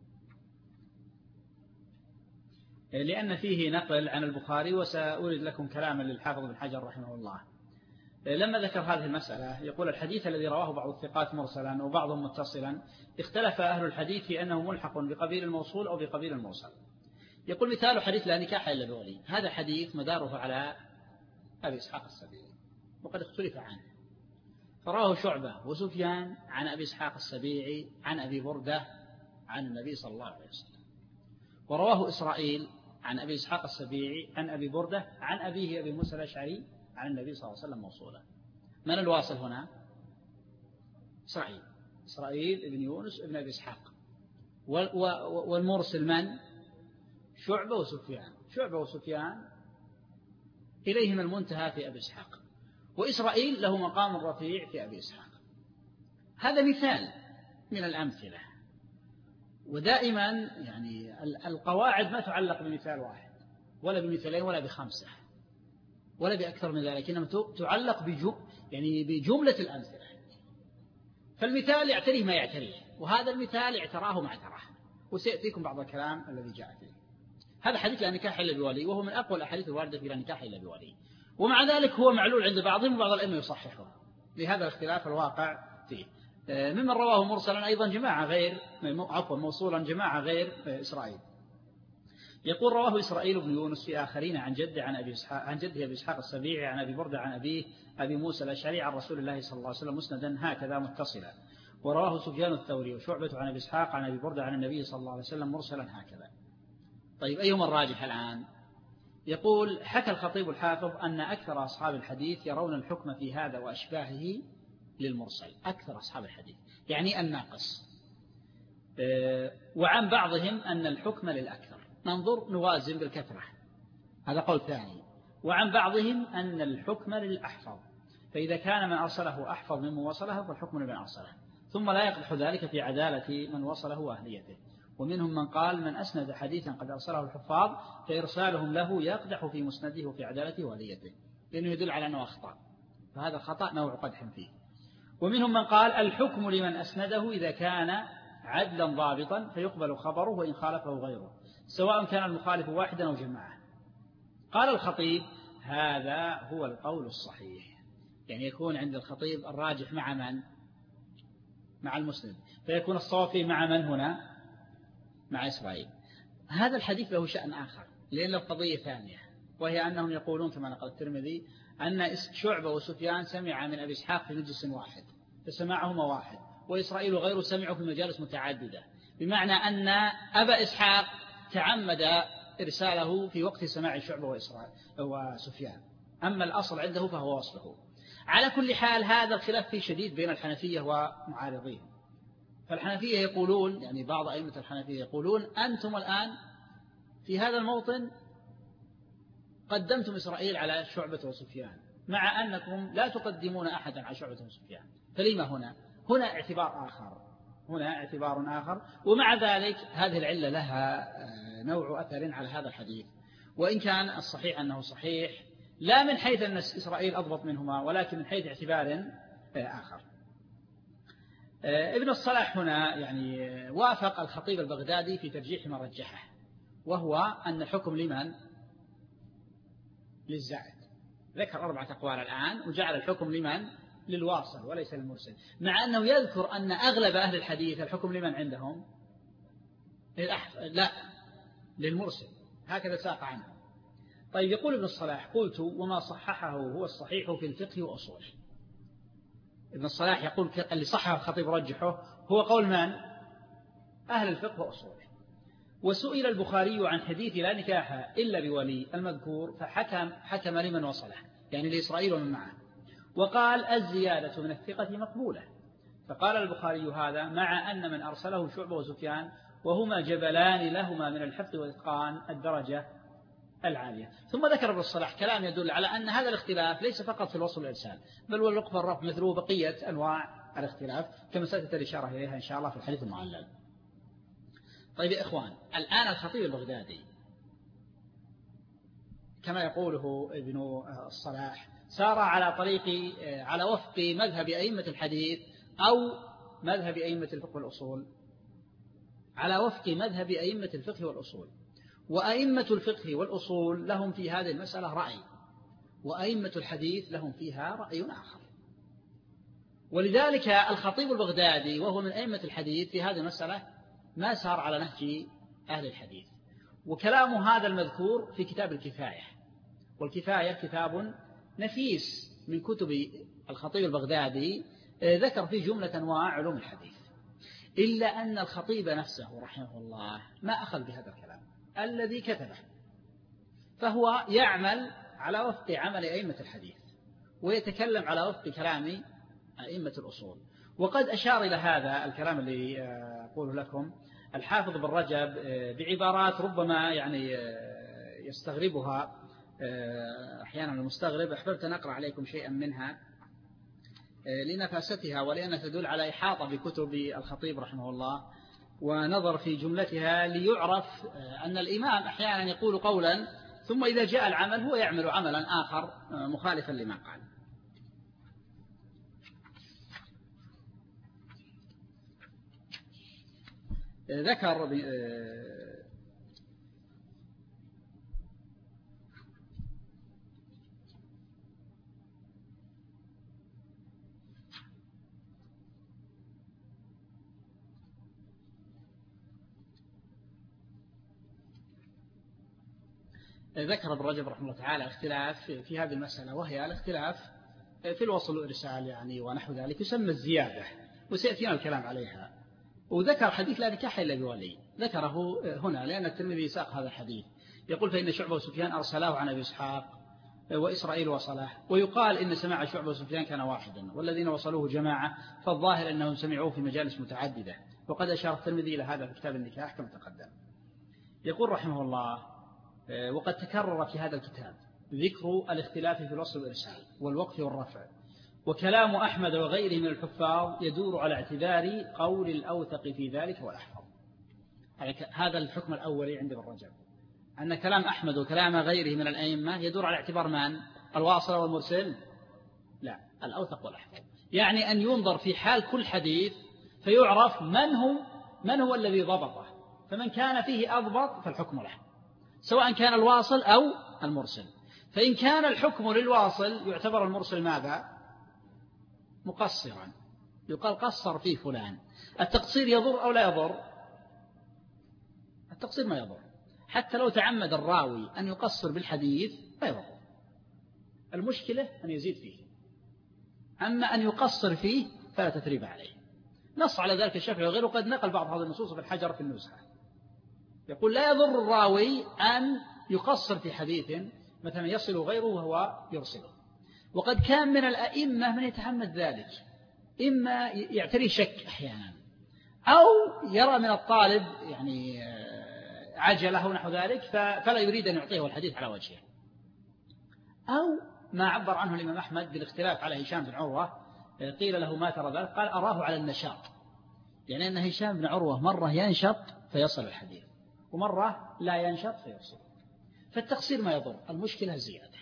لأن فيه نقل عن البخاري، وسأورد لكم كلاما للحافظ بن حجر رحمه الله لما ذكر هذه المسألة. يقول الحديث الذي رواه بعض الثقات مرسلا وبعضهم متصلا اختلف أهل الحديث في أنه ملحق بقبيل الموصول أو بقبيل الموصل. يقول مثال حديث لا نكاح إلا بولي، هذا حديث مداره على أبي إسحاق السبيعي وقد اختلف عنه، فراه شعبة وسفيان عن أبي إسحاق السبيعي عن أبي بردة عن النبي صلى الله عليه وسلم، ورواه إسرائيل عن أبي إسحاق السبيعي عن أبي بردة عن أبيه أبي موسى الأشعري عن النبي صلى الله عليه وسلم موصولا. من الواصل هنا؟ إسرائيل إسرائيل ابن يونس ابن أبي إسحاق، والمرسل من؟ شعبة وسفيان شعبة وسفيان إليهم المنتهى في أبي إسحاق، وإسرائيل له مقام رفيع في أبي إسحاق. هذا مثال من الأمثلة، ودائما يعني القواعد ما تعلق بمثال واحد ولا بمثالين ولا بخمسة ولا بأكثر من ذلك، إنما تعلق بجو يعني بجملة الأمثلة. فالمثال يعتريه ما يعتريه، وهذا المثال اعتراه ما اعتراه، وسيأتيكم بعض الكلام الذي جاء فيه. هذا حديث لا نكاح إلا بولي، وهو من أقوى الأحاديث الواردة في لا نكاح إلا بولي، ومع ذلك هو معلول عند بعضهم وبعض الأئمة يصححه لهذا الاختلاف الواقع فيه. ممن رواه مرسلا أيضا جماعة غير عفوا موصولا جماعة غير إسرائيل. يقول رواه إسرائيل بن يونس في آخرين عن جده عن أبي إسحاق عن جده أبي إسحاق السبيعي عن أبي بردة عن أبيه أبي موسى الأشعري عن رسول الله صلى الله عليه وسلم مسندا هكذا متصلا. ورواه سفيان الثوري وشعبة عن أبي إسحاق عن أبي بردة عن النبي صلى الله عليه وسلم مرسلا هكذا. طيب أيهما الراجح الآن؟ يقول حكى الخطيب الحافظ أن أكثر أصحاب الحديث يرون الحكم في هذا وأشباهه للمرسل، أكثر أصحاب الحديث يعني الناقص، وعن بعضهم أن الحكم للأكثر. ننظر نوازن بالكثرة، هذا قول ثاني. وعن بعضهم أن الحكم للأحفظ، فإذا كان من أرسله أحفظ ممن وصله فالحكم لمن أرسله، ثم لا يقدح ذلك في عدالة من وصله وأهليته. ومنهم من قال من أسند حديثا قد أرسله الحفاظ فإرسالهم له يقدح في مسنده وفي عدالته وأهليته، لأنه يدل على أنه أخطأ، فهذا خطأ نوع قدح فيه. ومنهم من قال الحكم لمن أسنده إذا كان عدلا ضابطا فيقبل خبره وإن خالفه غيره، سواء كان المخالف واحدا أو جماعة. قال الخطيب هذا هو القول الصحيح، يعني يكون عند الخطيب الراجح مع من؟ مع المسند، فيكون الصواب فيه مع من هنا؟ مع إسرائيل. هذا الحديث له شأن آخر، لأن القضية ثانية، وهي أنهم يقولون كما نقل الترمذي أن شعبة وسفيان سمع من أبي إسحاق في مجلس واحد، فسماعهما واحد، وإسرائيل وغيره سمعوا في مجالس متعددة، بمعنى أن أبا إسحاق تعمد إرساله في وقت سماع شعبة وإسرائيل وسفيان، أما الأصل عنده فهو وصله. على كل حال هذا الخلاف فيه شديد بين الحنفية ومعارضيهم. فالحنفية يقولون، يعني بعض أئمة الحنفية يقولون أنتم الآن في هذا الموطن قدمتم إسرائيل على شعبة وسفيان، مع أنكم لا تقدمون أحدا على شعبة وسفيان، فلما هنا؟ هنا اعتبار آخر، هنا اعتبار آخر. ومع ذلك هذه العلة لها نوع أثر على هذا الحديث، وإن كان الصحيح أنه صحيح لا من حيث أن إسرائيل أضبط منهما، ولكن من حيث اعتبار آخر. ابن الصلاح هنا يعني وافق الخطيب البغدادي في ترجيح ما رجحه، وهو أن الحكم لمن؟ للزائد. ذكر أربعة أقوال الآن وجعل الحكم لمن؟ للواصل وليس للمرسل، مع أنه يذكر أن أغلب أهل الحديث الحكم لمن عندهم؟ لا، للمرسل، هكذا ساق عنه. طيب يقول ابن الصلاح: قلت وما صححه هو الصحيح في الفقه وأصوله. ابن الصلاح يقول اللي صححه الخطيب رجحه هو قول من؟ أهل الفقه وأصوله. وسئل البخاري عن حديث لا نكاح إلا بولي المذكور فحكم حكم لمن وصله، يعني لإسرائيل ومن معه، وقال الزيادة من الثقة مقبولة. فقال البخاري هذا مع أن من أرسله شعبة وسفيان وهما جبلان لهما من الحفظ والإتقان الدرجة العالية. ثم ذكر ابن الصلاح كلام يدل على أن هذا الاختلاف ليس فقط في الوصل والإرسال، بل والوقف والرفع مثله بقية أنواع الاختلاف كما ستأتي الإشارة إليها إن شاء الله في الحديث المعلل. طيب يا إخوان، الآن الخطيب البغدادي كما يقوله ابن الصلاح سار على طريق على وفق مذهب أئمة الحديث أو مذهب أئمة الفقه والأصول، على وفق مذهب أئمة الفقه والأصول. وأئمة الفقه والأصول لهم في هذه المسألة رأي، وأئمة الحديث لهم فيها رأي آخر. ولذلك الخطيب البغدادي وهو من أئمة الحديث في هذه المسألة ما سار على نهج أهل الحديث. وكلام هذا المذكور في كتاب الكفاية، والكفاية كتاب نفيس من كتب الخطيب البغدادي ذكر فيه جملة أنواع علوم الحديث، إلا أن الخطيب نفسه رحمه الله ما أخذ بهذا الكلام الذي كتبه، فهو يعمل على وفق عمل أئمة الحديث ويتكلم على وفق كلام أئمة الأصول. وقد أشار إلى هذا الكلام اللي أقول لكم الحافظ بن رجب بعبارات ربما يعني يستغربها أحيانا المستغرب. أحببت أن أقرأ عليكم شيئا منها لنفاستها ولأنها تدل على إحاطة بكتب الخطيب رحمه الله ونظر في جملتها ليعرف أن الإمام أحيانا يقول قولا ثم إذا جاء العمل هو يعمل عملا آخر مخالفا لما قال. ذكر ذكر ابن رجب رحمه الله تعالى اختلاف في هذه المسألة، وهي الاختلاف في الوصل والإرسال يعني ونحو ذلك يسمى الزيادة، وسيأتينا الكلام عليها. وذكر حديث لا نكاح إلا بولي، ذكره هنا لأن الترمذي ساق هذا الحديث، يقول فإن شعبة وسفيان أرسلاه عن أبي إسحاق وإسرائيل وصله، ويقال إن سماع شعبة وسفيان كان واحدا والذين وصلوه جماعة، فالظاهر أنهم سمعوه في مجالس متعددة، وقد أشار الترمذي إلى هذا في كتاب النكاح كما تقدم. يقول رحمه الله وقد تكرر في هذا الكتاب ذكر الاختلاف في الوصل والإرسال والوقف والرفع، وكلام أحمد وغيره من الحفاظ يدور على اعتبار قول الأوثق في ذلك والأحفظ. هذا الحكم الأولي عند ابن رجب، أن كلام أحمد وكلام غيره من الأئمة يدور على اعتبار من؟ الواصل والمرسل؟ لا، الأوثق والأحفظ. يعني أن ينظر في حال كل حديث فيعرف من هو من هو الذي ضبطه، فمن كان فيه أضبط فالحكم له، سواء كان الواصل أو المرسل. فإن كان الحكم للواصل يعتبر المرسل ماذا؟ مقصرا، يقال قصر فيه فلان. التقصير يضر أو لا يضر؟ التقصير ما يضر، حتى لو تعمد الراوي أن يقصر بالحديث لا يضر، المشكلة أن يزيد فيه، أما أن يقصر فيه فلا تثريب عليه. نص على ذلك الشافعي وغيره، قد نقل بعض هذه النصوص في الحجر في النزهة، يقول لا يضر الراوي أن يقصر في حديث مثلا يصل غيره وهو يرسله. وقد كان من الأئمة من يتعمد ذلك، إما يعتري شك أحيانا، أو يرى من الطالب يعني عجله ونحو ذلك فلا يريد أن يعطيه الحديث على وجهه، أو ما عبر عنه الإمام أحمد بالاختلاف على هشام بن عروة، قيل له ما ترى ذلك؟ قال أراه على النشاط، يعني أن هشام بن عروة مرة ينشط فيصل الحديث ومرة لا ينشط فيرسل. فالتقصير ما يضر، المشكلة الزيادة.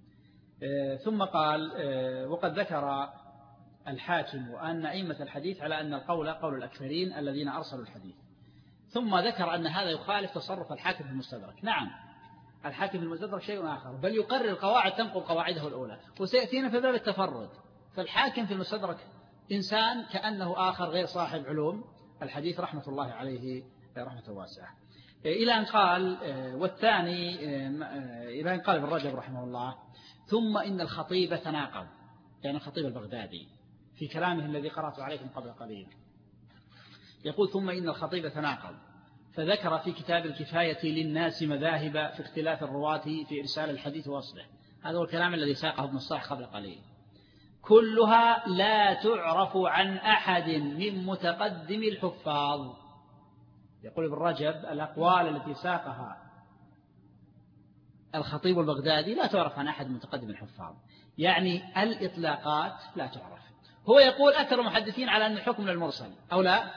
ثم قال وقد ذكر الحاكم وأن أئمة الحديث على أن القول قول الأكثرين الذين أرسلوا الحديث، ثم ذكر أن هذا يخالف تصرف الحاكم في المستدرك. نعم، الحاكم في المستدرك شيء آخر، بل يقرر قواعد تنقض قواعده الأولى، وسيأتينا في باب التفرد. فالحاكم في المستدرك إنسان كأنه آخر غير صاحب علوم الحديث رحمة الله عليه رحمة واسعة. إلى أن قال والثاني إلى أن قال ابن رجب رحمه الله ثم إن الخطيب تناقض، يعني الخطيب البغدادي في كلامه الذي قرأته عليكم قبل قليل يقول ثم إن الخطيب تناقض، فذكر في كتاب الكفاية للناس مذاهب في اختلاف الرواة في إرسال الحديث ووصله. هذا هو الكلام الذي ساقه ابن الصلاح قبل قليل. كلها لا تعرف عن أحد من متقدم الحفاظ. يقول ابن رجب الأقوال التي ساقها الخطيب البغدادي لا تعرف عن أحد متقدم الحفاظ، يعني الإطلاقات لا تعرف. هو يقول أكثر المحدثين على أن الحكم للمرسل أو لا،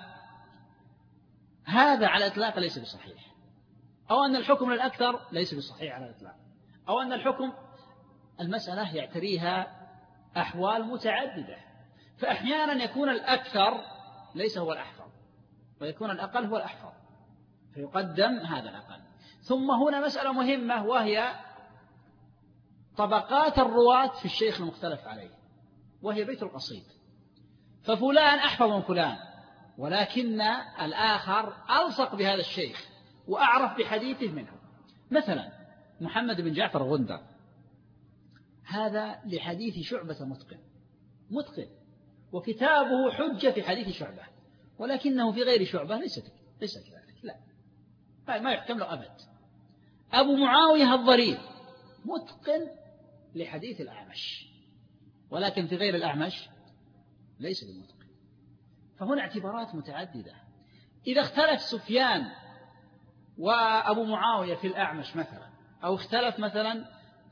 هذا على الإطلاق ليس بصحيح، أو أن الحكم للأكثر ليس بصحيح على الإطلاق، أو أن الحكم المسألة يعتريها أحوال متعددة، فأحيانا يكون الأكثر ليس هو الأحفظ ويكون الأقل هو الأحفظ فيقدم هذا الأقل. ثم هنا مسألة مهمة وهي طبقات الرواة في الشيخ المختلف عليه، وهي بيت القصيد، ففلان أحفظ من فلان ولكن الآخر ألصق بهذا الشيخ وأعرف بحديثه منه. مثلا محمد بن جعفر غندر هذا لحديث شعبة متقن متقن وكتابه حجة في حديث شعبة، ولكنه في غير شعبة ليس ليس كذلك، لا ما يحتمل أبد. أبو معاوية الضرير متقن لحديث الأعمش، ولكن في غير الأعمش ليس بمتقن. فهنا اعتبارات متعددة. إذا اختلف سفيان وأبو معاوية في الأعمش مثلا، أو اختلف مثلا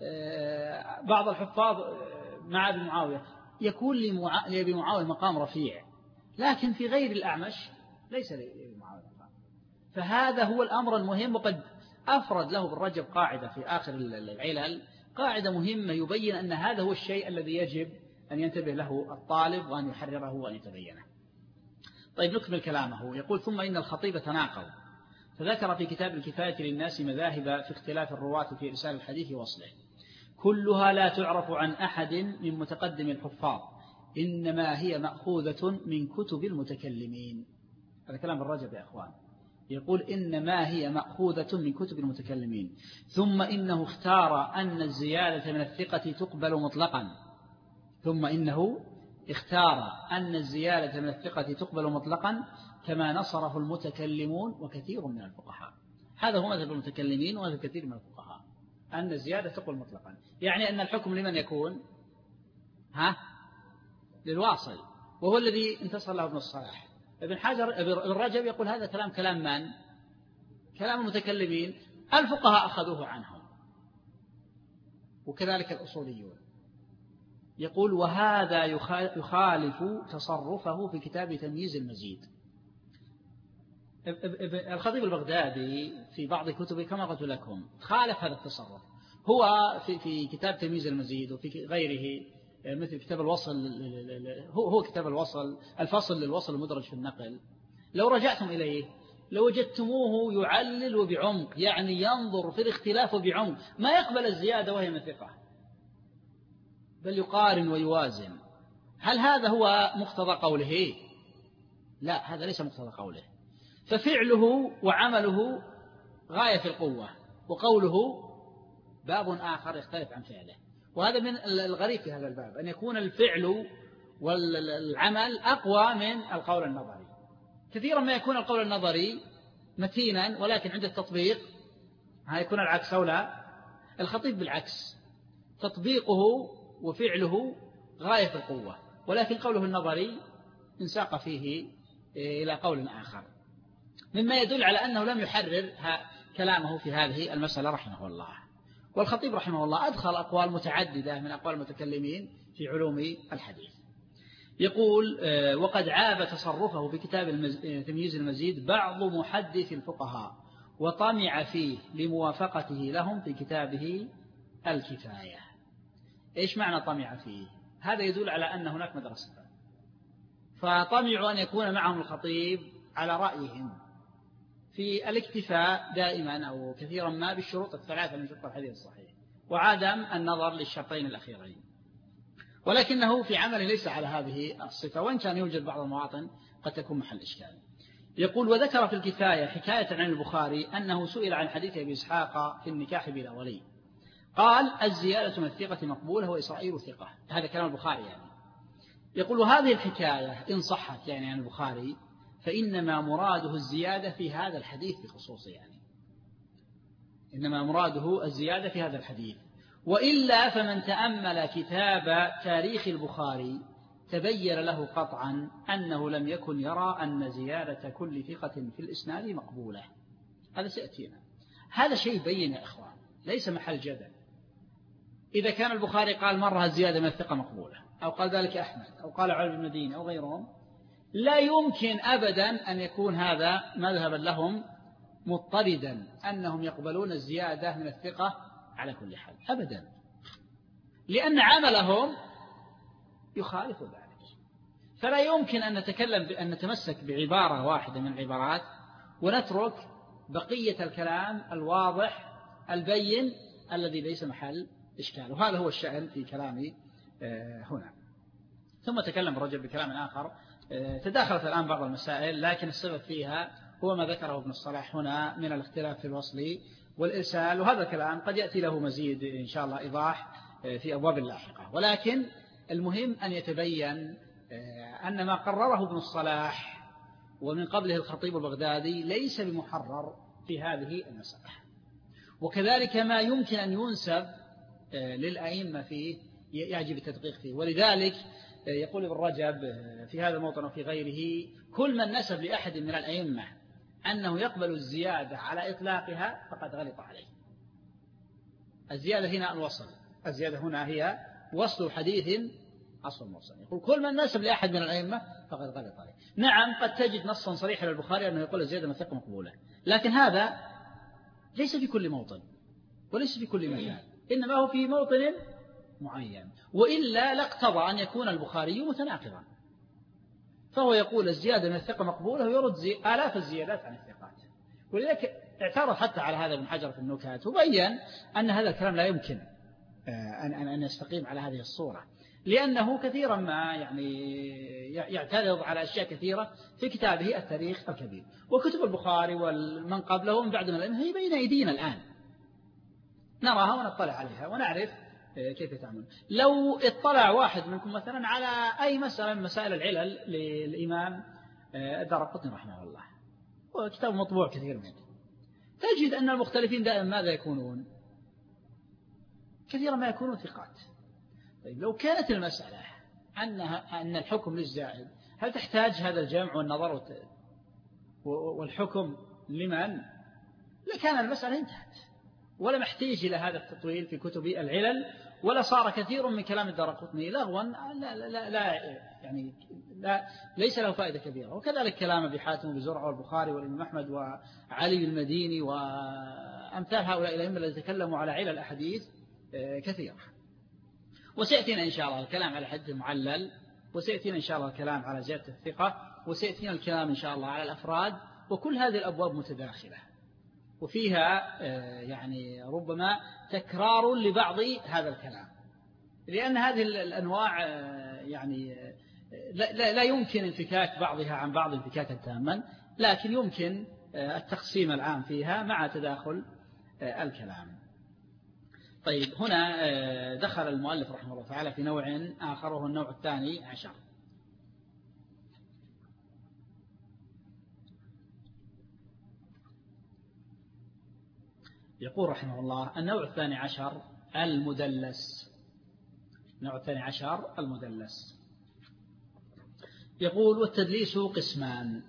بعض الحفاظ مع أبي معاوية، يكون لأبي معاوية مقام رفيع، لكن في غير الأعمش ليس لأبي معاوية مقام. فهذا هو الأمر المهم، وقد أفرد له بالرجب قاعدة في آخر العلل، قاعدة مهمة يبين أن هذا هو الشيء الذي يجب أن ينتبه له الطالب وأن يحرره وأن يتبينه. طيب نكمل كلامه. يقول ثم إن الخطيب تناقض، فذكر في كتاب الكفاية للناس مذاهب في اختلاف الرواة في إرسال الحديث ووصله، كلها لا تعرف عن أحد من متقدم الحفاظ، إنما هي مأخوذة من كتب المتكلمين. هذا كلام الرجب يا أخوان، يقول إنما هي مأخوذة من كتب المتكلمين. ثم إنه اختار أن الزيادة من الثقة تقبل مطلقا ثم إنه اختار أن الزيادة من الثقة تقبل مطلقا كما نصره المتكلمون وكثير من الفقهاء. هذا هو مذهب المتكلمين وهذا كثير من الفقهاء، أن الزيادة تقبل مطلقا، يعني أن الحكم لمن يكون ها للواصل، وهو الذي انتصر له ابن الصلاح. ابن حجر ابن رجب يقول هذا كلام كلام من؟ كلام المتكلمين، الفقهاء أخذوه عنهم وكذلك الأصوليون. يقول وهذا يخالف تصرفه في كتاب تمييز المزيد. الخطيب البغدادي في بعض كتبه كما قلت لكم خالف هذا التصرف. هو في في كتاب تمييز المزيد وفي غيره مثل كتاب الوصل، هو هو كتاب الوصل الفصل للوصل المدرج في النقل، لو رجعتم إليه لوجدتموه يعلل بعمق، يعني ينظر في الاختلاف بعمق، ما يقبل الزيادة وهي من ثقة، بل يقارن ويوازن. هل هذا هو مقتضى قوله؟ لا، هذا ليس مقتضى قوله. ففعله وعمله غاية في القوة، وقوله باب آخر يختلف عن فعله. وهذا من الغريب في هذا الباب، أن يكون الفعل والعمل أقوى من القول النظري. كثيرا ما يكون القول النظري متينا، ولكن عند التطبيق هيكون العكس أو لا. الخطيب بالعكس، تطبيقه وفعله غاية في القوة، ولكن قوله النظري انساق فيه إلى قول آخر، مما يدل على أنه لم يحرر كلامه في هذه المسألة رحمه الله. والخطيب رحمه الله أدخل أقوال متعددة من أقوال المتكلمين في علوم الحديث. يقول وقد عاب تصرفه في كتاب تمييز المزيد بعض محدث الفقهاء وطمع فيه لموافقته لهم في كتابه الكفاية. إيش معنى طمع فيه؟ هذا يدل على أن هناك مدرسة، فطمعوا أن يكون معهم الخطيب على رأيهم في الاكتفاء دائما أو كثيرا ما بالشروط الثلاثة من شروط الحديث الصحيح، وعدم النظر للشرطين الأخيرين، ولكنه في عمله ليس على هذه الصفة، وإن كان يوجد بعض المواطن قد تكون محل إشكال. يقول وذكر في الكفاية حكاية عن البخاري أنه سئل عن حديث أبي إسحاق في النكاح بلا ولي قال الزيادة من الثقة مقبولة وإسرائيل ثقة. هذا كلام البخاري يعني. يقول هذه الحكاية إن صحت يعني عن البخاري فإنما مراده الزيادة في هذا الحديث بخصوصه يعني إنما مراده الزيادة في هذا الحديث. وإلا فمن تأمل كتاب تاريخ البخاري تبين له قطعا أنه لم يكن يرى أن زيادة كل ثقة في الإسناد مقبولة. هذا سيأتينا. هذا شيء بين يا إخوان ليس محل جدل. إذا كان البخاري قال مرة الزيادة من الثقة مقبولة أو قال ذلك أحمد أو قال علي بن المديني أو غيرهم لا يمكن أبدا أن يكون هذا مذهبا لهم مضطردا أنهم يقبلون الزيادة من الثقة على كل حال أبدا، لأن عملهم يخالف ذلك. فلا يمكن أن نتكلم أن نتمسك بعبارة واحدة من العبارات ونترك بقية الكلام الواضح البين الذي ليس محل إشكال. وهذا هو الشأن في كلامي هنا. ثم تكلم الرجل بكلام آخر تداخلت الآن بعض المسائل لكن السبب فيها هو ما ذكره ابن الصلاح هنا من الاختلاف في الوصل والإرسال، وهذا الكلام قد يأتي له مزيد إن شاء الله إيضاح في أبواب لاحقة. ولكن المهم أن يتبين أن ما قرره ابن الصلاح ومن قبله الخطيب البغدادي ليس بمحرر في هذه المسألة، وكذلك ما يمكن أن ينسب للأئمة فيه يجب التدقيق فيه. ولذلك يقول ابن رجب في هذا الموطن وفي غيره كل من نسب لأحد من الأئمة أنه يقبل الزيادة على إطلاقها فقد غلط عليه. الزيادة هنا الوصل، الزيادة هنا هي وصل حديث أصل مرسل. يقول كل من نسب لأحد من الأئمة فقد غلط عليه. نعم قد تجد نصا صريحا للبخاري أنه يقول الزيادة من الثقة مقبولة، لكن هذا ليس في كل موطن وليس في كل مكان، إنما هو في موطن معين، وإلا لاقتضى أن يكون البخاري متناقضا. فهو يقول الزيادة من الثقة مقبولة ويرد زي آلاف الزيادات عن الثقات. ولذلك اعترض حتى على هذا ابن حجر في النكات وبين أن هذا الكلام لا يمكن أن أن يستقيم على هذه الصورة، لأنه كثيرا ما يعني يعترض على أشياء كثيرة في كتابه التاريخ الكبير. وكتب البخاري والمن قبله من بعد من هي بين أيدينا الآن نراها ونطلع عليها ونعرف كيف تعمل. لو اطلع واحد منكم مثلا على أي مسألة من مسائل العلل للإمام الدارقطني رحمه الله وكتاب مطبوع كثير منه، تجد أن المختلفين دائما ماذا يكونون؟ كثيرا ما يكونون ثقات. طيب لو كانت المسألة أنها أن الحكم للزائد هل تحتاج هذا الجمع والنظر والحكم لمن؟ لكان المسألة انتهت ولا محتاج إلى هذا التطويل في كتب العلل، ولا صار كثير من كلام الدارقطني لغوا لا, لا, لا يعني لا ليس له فائدة كبيرة. وكذلك كلام أبي حاتم وزرع والبخاري والإمام أحمد وعلي المديني وأمثال هؤلاء الأئمة الذين تكلموا على علل الأحاديث كثيرة. وسيأتينا إن شاء الله الكلام على حد معلل، وسيأتينا إن شاء الله الكلام على زيادة الثقة، وسيأتينا الكلام إن شاء الله على الأفراد. وكل هذه الأبواب متداخلة وفيها يعني ربما تكرار لبعض هذا الكلام، لأن هذه الأنواع يعني لا, لا يمكن انفكاك بعضها عن بعض انفكاكا تاما، لكن يمكن التقسيم العام فيها مع تداخل الكلام. طيب هنا دخل المؤلف رحمه الله تعالى في نوع آخر وهو النوع الثاني عشر. يقول رحمه الله النوع الثاني عشر المدلس. النوع الثاني عشر المدلس. يقول والتدليس قسمان،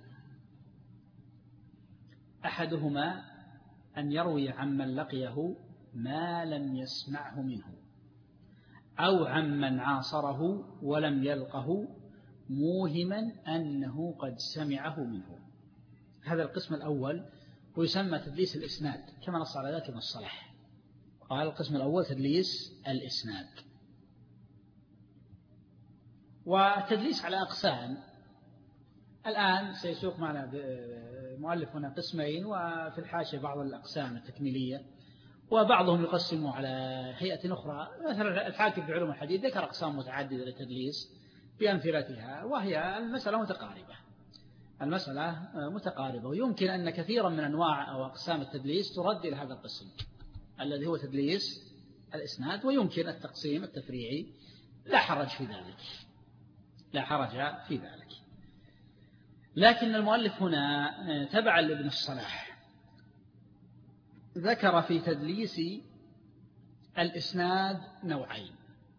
أحدهما أن يروي عمن لقيه ما لم يسمعه منه أو عمن عاصره ولم يلقه موهما أنه قد سمعه منه. هذا القسم الأول ويسمى تدليس الإسناد كما نص على ذلك ابن الصلاح. قال القسم الأول تدليس الإسناد. وتدليس على أقسام، الآن سيسوق معنا مؤلف هنا قسمين وفي الحاشية بعض الأقسام التكميلية، وبعضهم يقسموا على هيئة أخرى. مثلا الحاكم في علوم الحديث ذكر أقسام متعددة للتدليس بأمثلتها وهي المسألة متقاربة. المسألة متقاربة، ويمكن أن كثيرا من أنواع أو أقسام التدليس ترد إلى هذا القسم الذي هو تدليس الإسناد، ويمكن التقسيم التفريعي، لا حرج في ذلك، لا حرج في ذلك. لكن المؤلف هنا تبعا لابن الصلاح ذكر في تدليس الإسناد نوعين،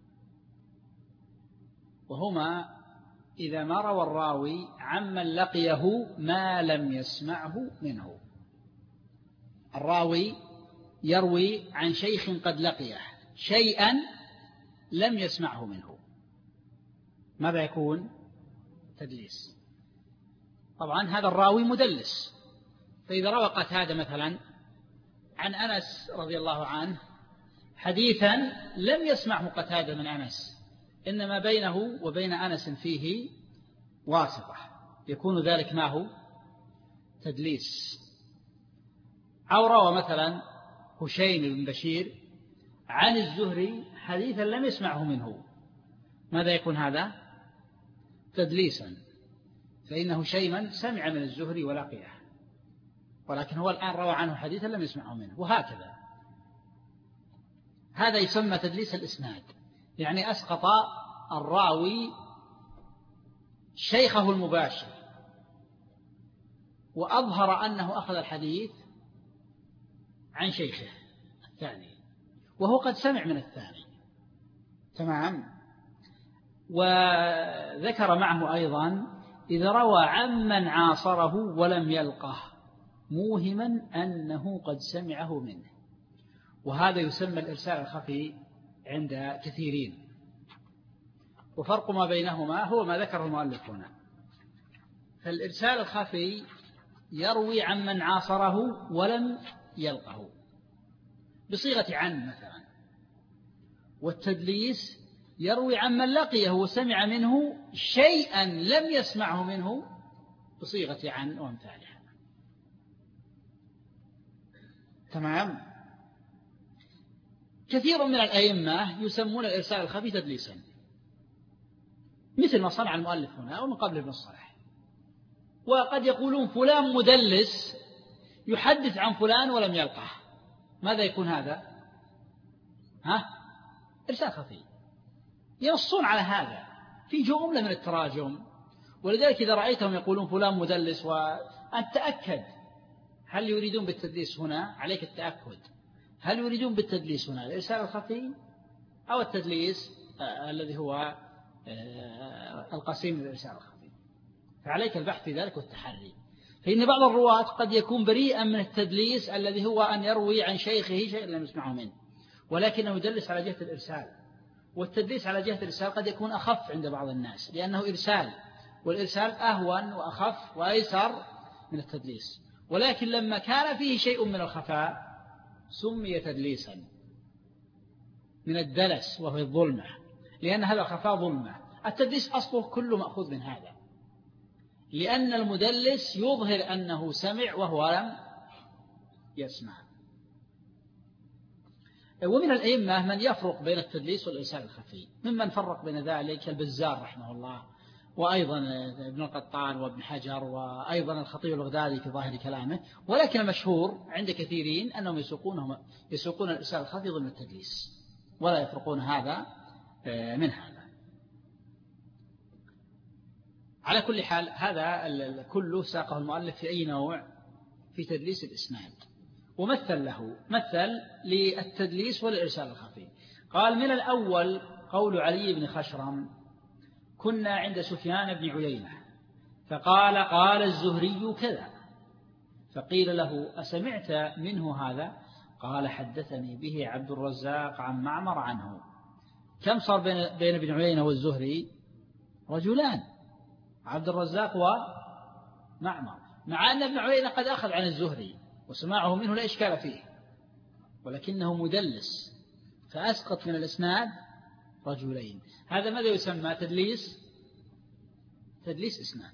وهما إذا ما روى الراوي عمن لقيه ما لم يسمعه منه. الراوي يروي عن شيخ قد لقيه شيئا لم يسمعه منه، ماذا يكون؟ تدليس. طبعا هذا الراوي مدلس، فإذا روى قتادة مثلا عن أنس رضي الله عنه حديثا لم يسمعه قتادة من أنس، إنما بينه وبين أنس فيه واسطة، يكون ذلك ما هو؟ تدليس. أو روى مثلا هشيم بن بشير عن الزهري حديثا لم يسمعه منه، ماذا يكون هذا؟ تدليسا، فإن هشيما سمع من الزهري ولقيه، ولكن هو الآن روى عنه حديثا لم يسمعه منه، وهكذا. هذا يسمى تدليس الإسناد، يعني أسقط الراوي شيخه المباشر وأظهر أنه أخذ الحديث عن شيخه الثاني وهو قد سمع من الثاني. تمام. وذكر معه أيضا إذا روى عمن عاصره ولم يلقه موهما أنه قد سمعه منه، وهذا يسمى الإرسال الخفي عند كثيرين. وفرق ما بينهما هو ما ذكره المؤلف هنا. فالإرسال الخفي يروي عمن عاصره ولم يلقه بصيغة عن مثلا، والتدليس يروي عمن لقيه وسمع منه شيئا لم يسمعه منه بصيغة عن وامثالها. تمام. كثير من الأئمة يسمون الإرسال الخفي تدليسا، مثل ما صنع المؤلف هنا ومن قبل ابن الصلاح. وقد يقولون فلان مدلس يحدث عن فلان ولم يلقه، ماذا يكون هذا؟ ها؟ إرسال خفي. ينصون على هذا في جملة من التراجم. ولذلك إذا رأيتهم يقولون فلان مدلس وأن تأكد هل يريدون بالتدليس هنا، عليك التأكد هل يريدون بالتدليس هنا الإرسال الخفي أو التدليس آه الذي هو آه القسيم من الإرسال الخفي. فعليك البحث في ذلك والتحري، فإن بعض الرواة قد يكون بريئا من التدليس الذي هو أن يروي عن شيخه شيء لم يسمعه منه، ولكنه يدلس على جهة الإرسال. والتدليس على جهة الإرسال قد يكون أخف عند بعض الناس لأنه إرسال، والإرسال أهون وأخف وأيسر من التدليس. ولكن لما كان فيه شيء من الخفاء سمي تدليسا من الدلس وهو الظلمة، لأن هذا الخفاء ظلمة. التدليس أصله كله مأخوذ من هذا، لأن المدلس يظهر أنه سمع وهو لم يسمع. ومن الأئمة من يفرق بين التدليس والإرسال الخفي، ممن فرق بين ذلك البزار رحمه الله، وأيضا ابن القطان وابن حجر، وأيضا الخطيب البغدادي في ظاهر كلامه. ولكن المشهور عند كثيرين أنهم يسوقون يسوقون الإرسال الخفي ضمن التدليس، ولا يفرقون هذا من هذا. على كل حال هذا كله ساقه المؤلف في أي نوع؟ في تدليس الإسناد. ومثل له مثل للتدليس والإرسال الخفي. قال: من الأول قول علي بن خشرم: كنا عند سفيان بن عيينة فقال: قال الزهري كذا، فقيل له: أسمعت منه هذا؟ قال: حدثني به عبد الرزاق عن معمر عنه. كم صار بين, بين ابن عيينة والزهري؟ رجلان، عبد الرزاق ومعمر، مع أن ابن عيينة قد أخذ عن الزهري وسماعه منه لا إشكال فيه، ولكنه مدلس فأسقط من الإسناد رجلين. هذا ماذا يسمى؟ تدليس تدليس إسناد.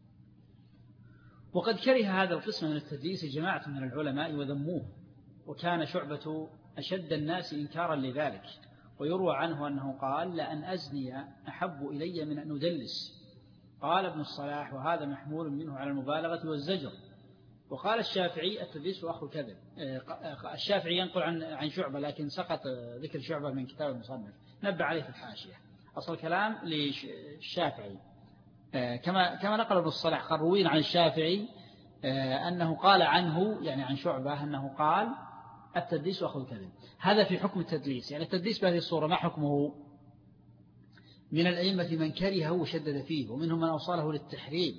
وقد كره هذا القسم من التدليس جماعة من العلماء وذموه، وكان شعبة أشد الناس إنكارا لذلك. ويروى عنه أنه قال: لأن أزني أحب إلي من أن أدلس. قال ابن الصلاح وهذا محمول منه على المبالغة والزجر. وقال الشافعي التدليس أخو الكذب. الشافعي ينقل عن عن شعبة لكن سقط ذكر شعبة من كتاب المصنف، نبه عليه في الحاشية. أصل الكلام للشافعي كما كما نقل ابن الصلاح قروين عن الشافعي أنه قال عنه يعني عن شعبة أنه قال التدليس أخو الكذب. هذا في حكم التدليس. يعني التدليس بهذه الصورة ما حكمه؟ من الأئمة من كرهه وشدد فيه، ومنهم من أوصله للتحريم.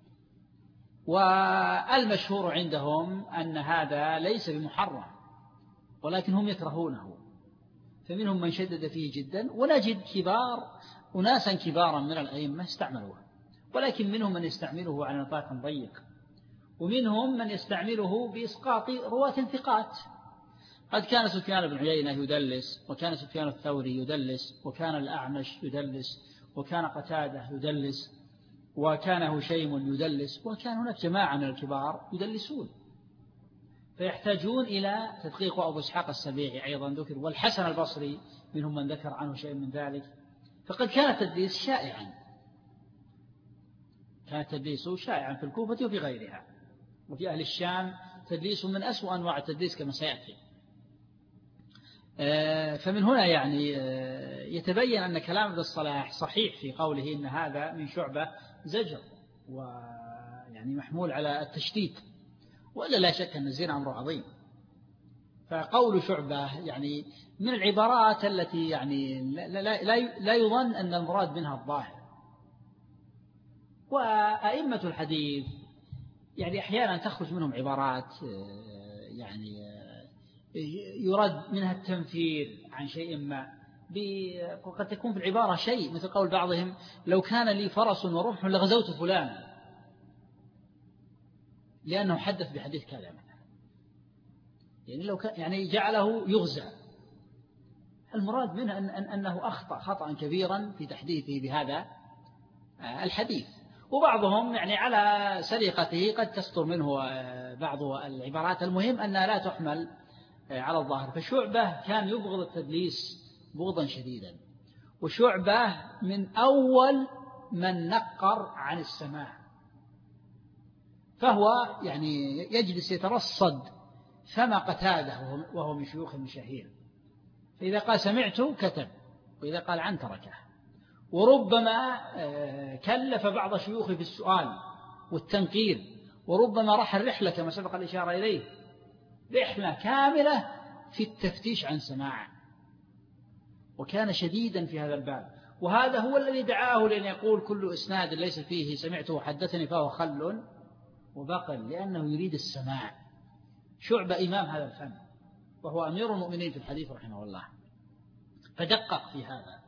والمشهور عندهم أن هذا ليس بمحرم ولكن هم يكرهونه، فمنهم من شدد فيه جدا، ونجد كبار أناسا كبارا من الأئمة استعملوه، ولكن منهم من يستعمله على نطاق ضيق، ومنهم من يستعمله بإسقاط رواة ثقات. قد كان سفيان بن عيينة يدلس، وكان سفيان الثوري يدلس، وكان الأعمش يدلس، وكان قتادة يدلس، وكان هشيم يدلس، وكان هناك جماعة من الكبار يدلسون، فيحتاجون إلى تدقيق. أبو إسحاق السبيعي أيضا ذكر، والحسن البصري منهم من ذكر عنه شيء من ذلك. فقد كان التدليس شائعا، كان التدليس شائعا في الكوفة وفي غيرها، وفي أهل الشام تدليس من أسوأ أنواع التدليس كما سيأتي. فمن هنا يعني يتبين أن كلام ابن الصلاح صحيح في قوله إن هذا من شعبة زجر ويعني محمول على التشديد، وإلا لا شك أن الزنا أمر عظيم. فقول شعبة يعني من العبارات التي يعني لا, لا, لا يظن أن المراد منها الظاهر. وأئمة الحديث يعني أحيانا تخرج منهم عبارات يعني يرد منها التنفير عن شيء ما، وقد تكون في العبارة شيء مثل قول بعضهم لو كان لي فرس ورمح لغزوت فلان، لأنه حدث بحديث كذا مثلا، يعني لو كان يعني جعله يغزى. المراد منه أن أنه أخطأ خطأ كبيرا في تحديثه بهذا الحديث. وبعضهم يعني على سرقته قد تصدر منه بعض العبارات، المهم أنها لا تحمل على الظاهر. فشعبة كان يبغض التدليس بغضا شديدا، وشعبة من أول من نقر عن السماع، فهو يعني يجلس يترصد فما قتاده وهو من شيوخ المشاهير، فإذا قال سمعت كتب، وإذا قال عن تركه. وربما كلف بعض شيوخه بالسؤال والتنقير، وربما رحل رحلة كما سبق الإشارة إليه، رحلة كاملة في التفتيش عن سماع، وكان شديدا في هذا الباب. وهذا هو الذي دعاه لأن يقول كل إسناد ليس فيه سمعته وحدثني فهو خل وبقل، لأنه يريد السماع. شعبة إمام هذا الفن، وهو أمير المؤمنين في الحديث رحمه الله، فدقق في هذا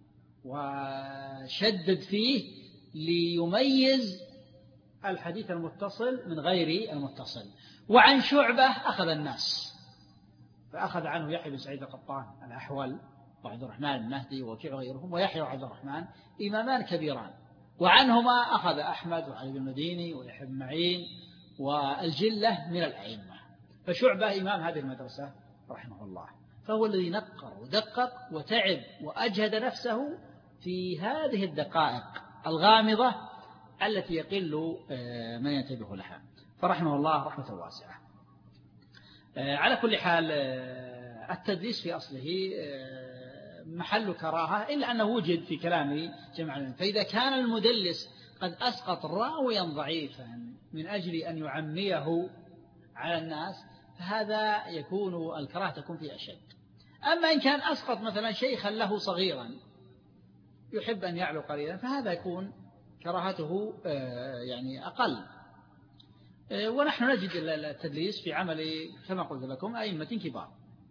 وشدد فيه ليميز الحديث المتصل من غير المتصل. وعن شعبة أخذ الناس، فأخذ عنه يحيى بن سعيد القطان الأحول وعبد الرحمن المهدي وكيع غيرهم، ويحيى وعبد الرحمن إمامان كبيران. وعنهما أخذ أحمد وعلي بن المديني ويحيى بن معين والجلة من الأئمة. فشعبة إمام هذه المدرسة رحمه الله، فهو الذي نقر ودقق وتعب وأجهد نفسه في هذه الدقائق الغامضة التي يقل من ينتبه لها، فرحمه الله رحمة واسعة. على كل حال التدليس في أصله محل كراهة، إلا أنه وجد في كلام جمع. فإذا كان المدلس قد أسقط راويا ضعيفا من أجل أن يعميه على الناس، فهذا يكون الكراهة تكون فيه أشد. أما إن كان أسقط مثلا شيخا له صغيرا يحب أن يعلو قليلا، فهذا يكون كراهته يعني أقل. ونحن نجد التدليس في عمل كما قلت لكم أئمة كبار.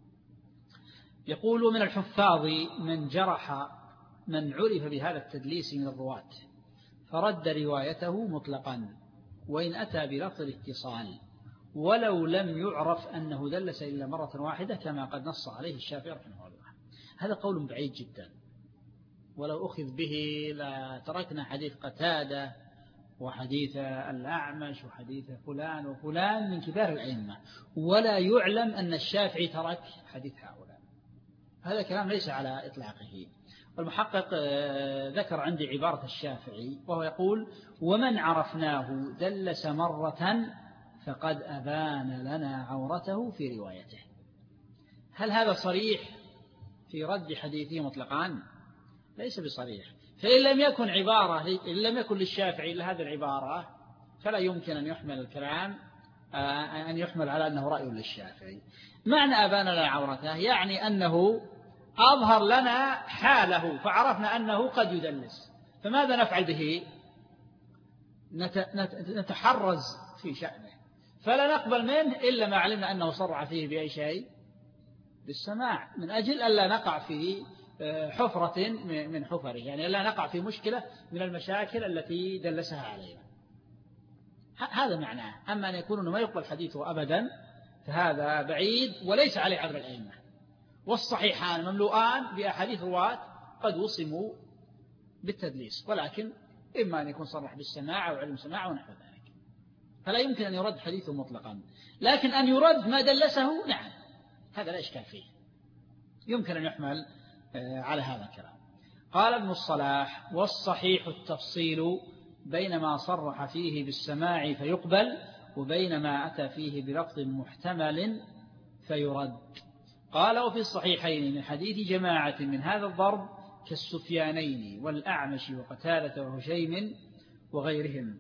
يقول من الحفاظ من جرح من عرف بهذا التدليس من الرواة فرد روايته مطلقا وإن أتى بلفظ الاتصال، ولو لم يعرف أنه دلس إلا مرة واحدة كما قد نص عليه الشافعي رحمه الله. هذا قول بعيد جدا، ولو أخذ به لتركنا حديث قتادة وحديث الأعمش وحديث فلان وفلان من كبار الأئمة، ولا يعلم أن الشافعي ترك حديث هؤلاء. هذا كلام ليس على إطلاقه. المحقق ذكر عندي عبارة الشافعي وهو يقول: ومن عرفناه دلس مرة فقد أبان لنا عورته في روايته. هل هذا صريح في رد حديثه مطلقا؟ ليس بصريح. فإن لم يكن عبارة إن لم يكن للشافعي إلا هذه العبارة فلا يمكن أن يحمل الكلام أن يحمل على أنه رأي للشافعي. معنى أبان لنا عورته يعني أنه أظهر لنا حاله فعرفنا أنه قد يدلس، فماذا نفعل به؟ نتحرز في شأنه، فلا نقبل منه إلا ما علمنا أنه صرع فيه بأي شيء، بالسماع، من أجل ألا نقع في حفرة من حفره، يعني ألا نقع في مشكلة من المشاكل التي دلسها علينا. هذا معناه. أما أن يكون أنه ما يقبل حديثه أبدا فهذا بعيد وليس عليه عذر الأئمة. والصحيحان مملوءان بأحاديث رواة قد وصموا بالتدليس، ولكن إما أن يكون صرح بالسماع أو علم سماع ونحو ذلك، فلا يمكن أن يرد حديثه مطلقا. لكن أن يرد ما دلسه نعم، هذا لا إشكال فيه، يمكن أن يحمل على هذا الكلام. قال ابن الصلاح: والصحيح التفصيل بين ما صرح فيه بالسماع فيقبل وبين ما أتى فيه بلفظ محتمل فيرد. قال: وفي الصحيحين من حديث جماعة من هذا الضرب كالسفيانين والأعمش وقتادة وهشيم وغيرهم،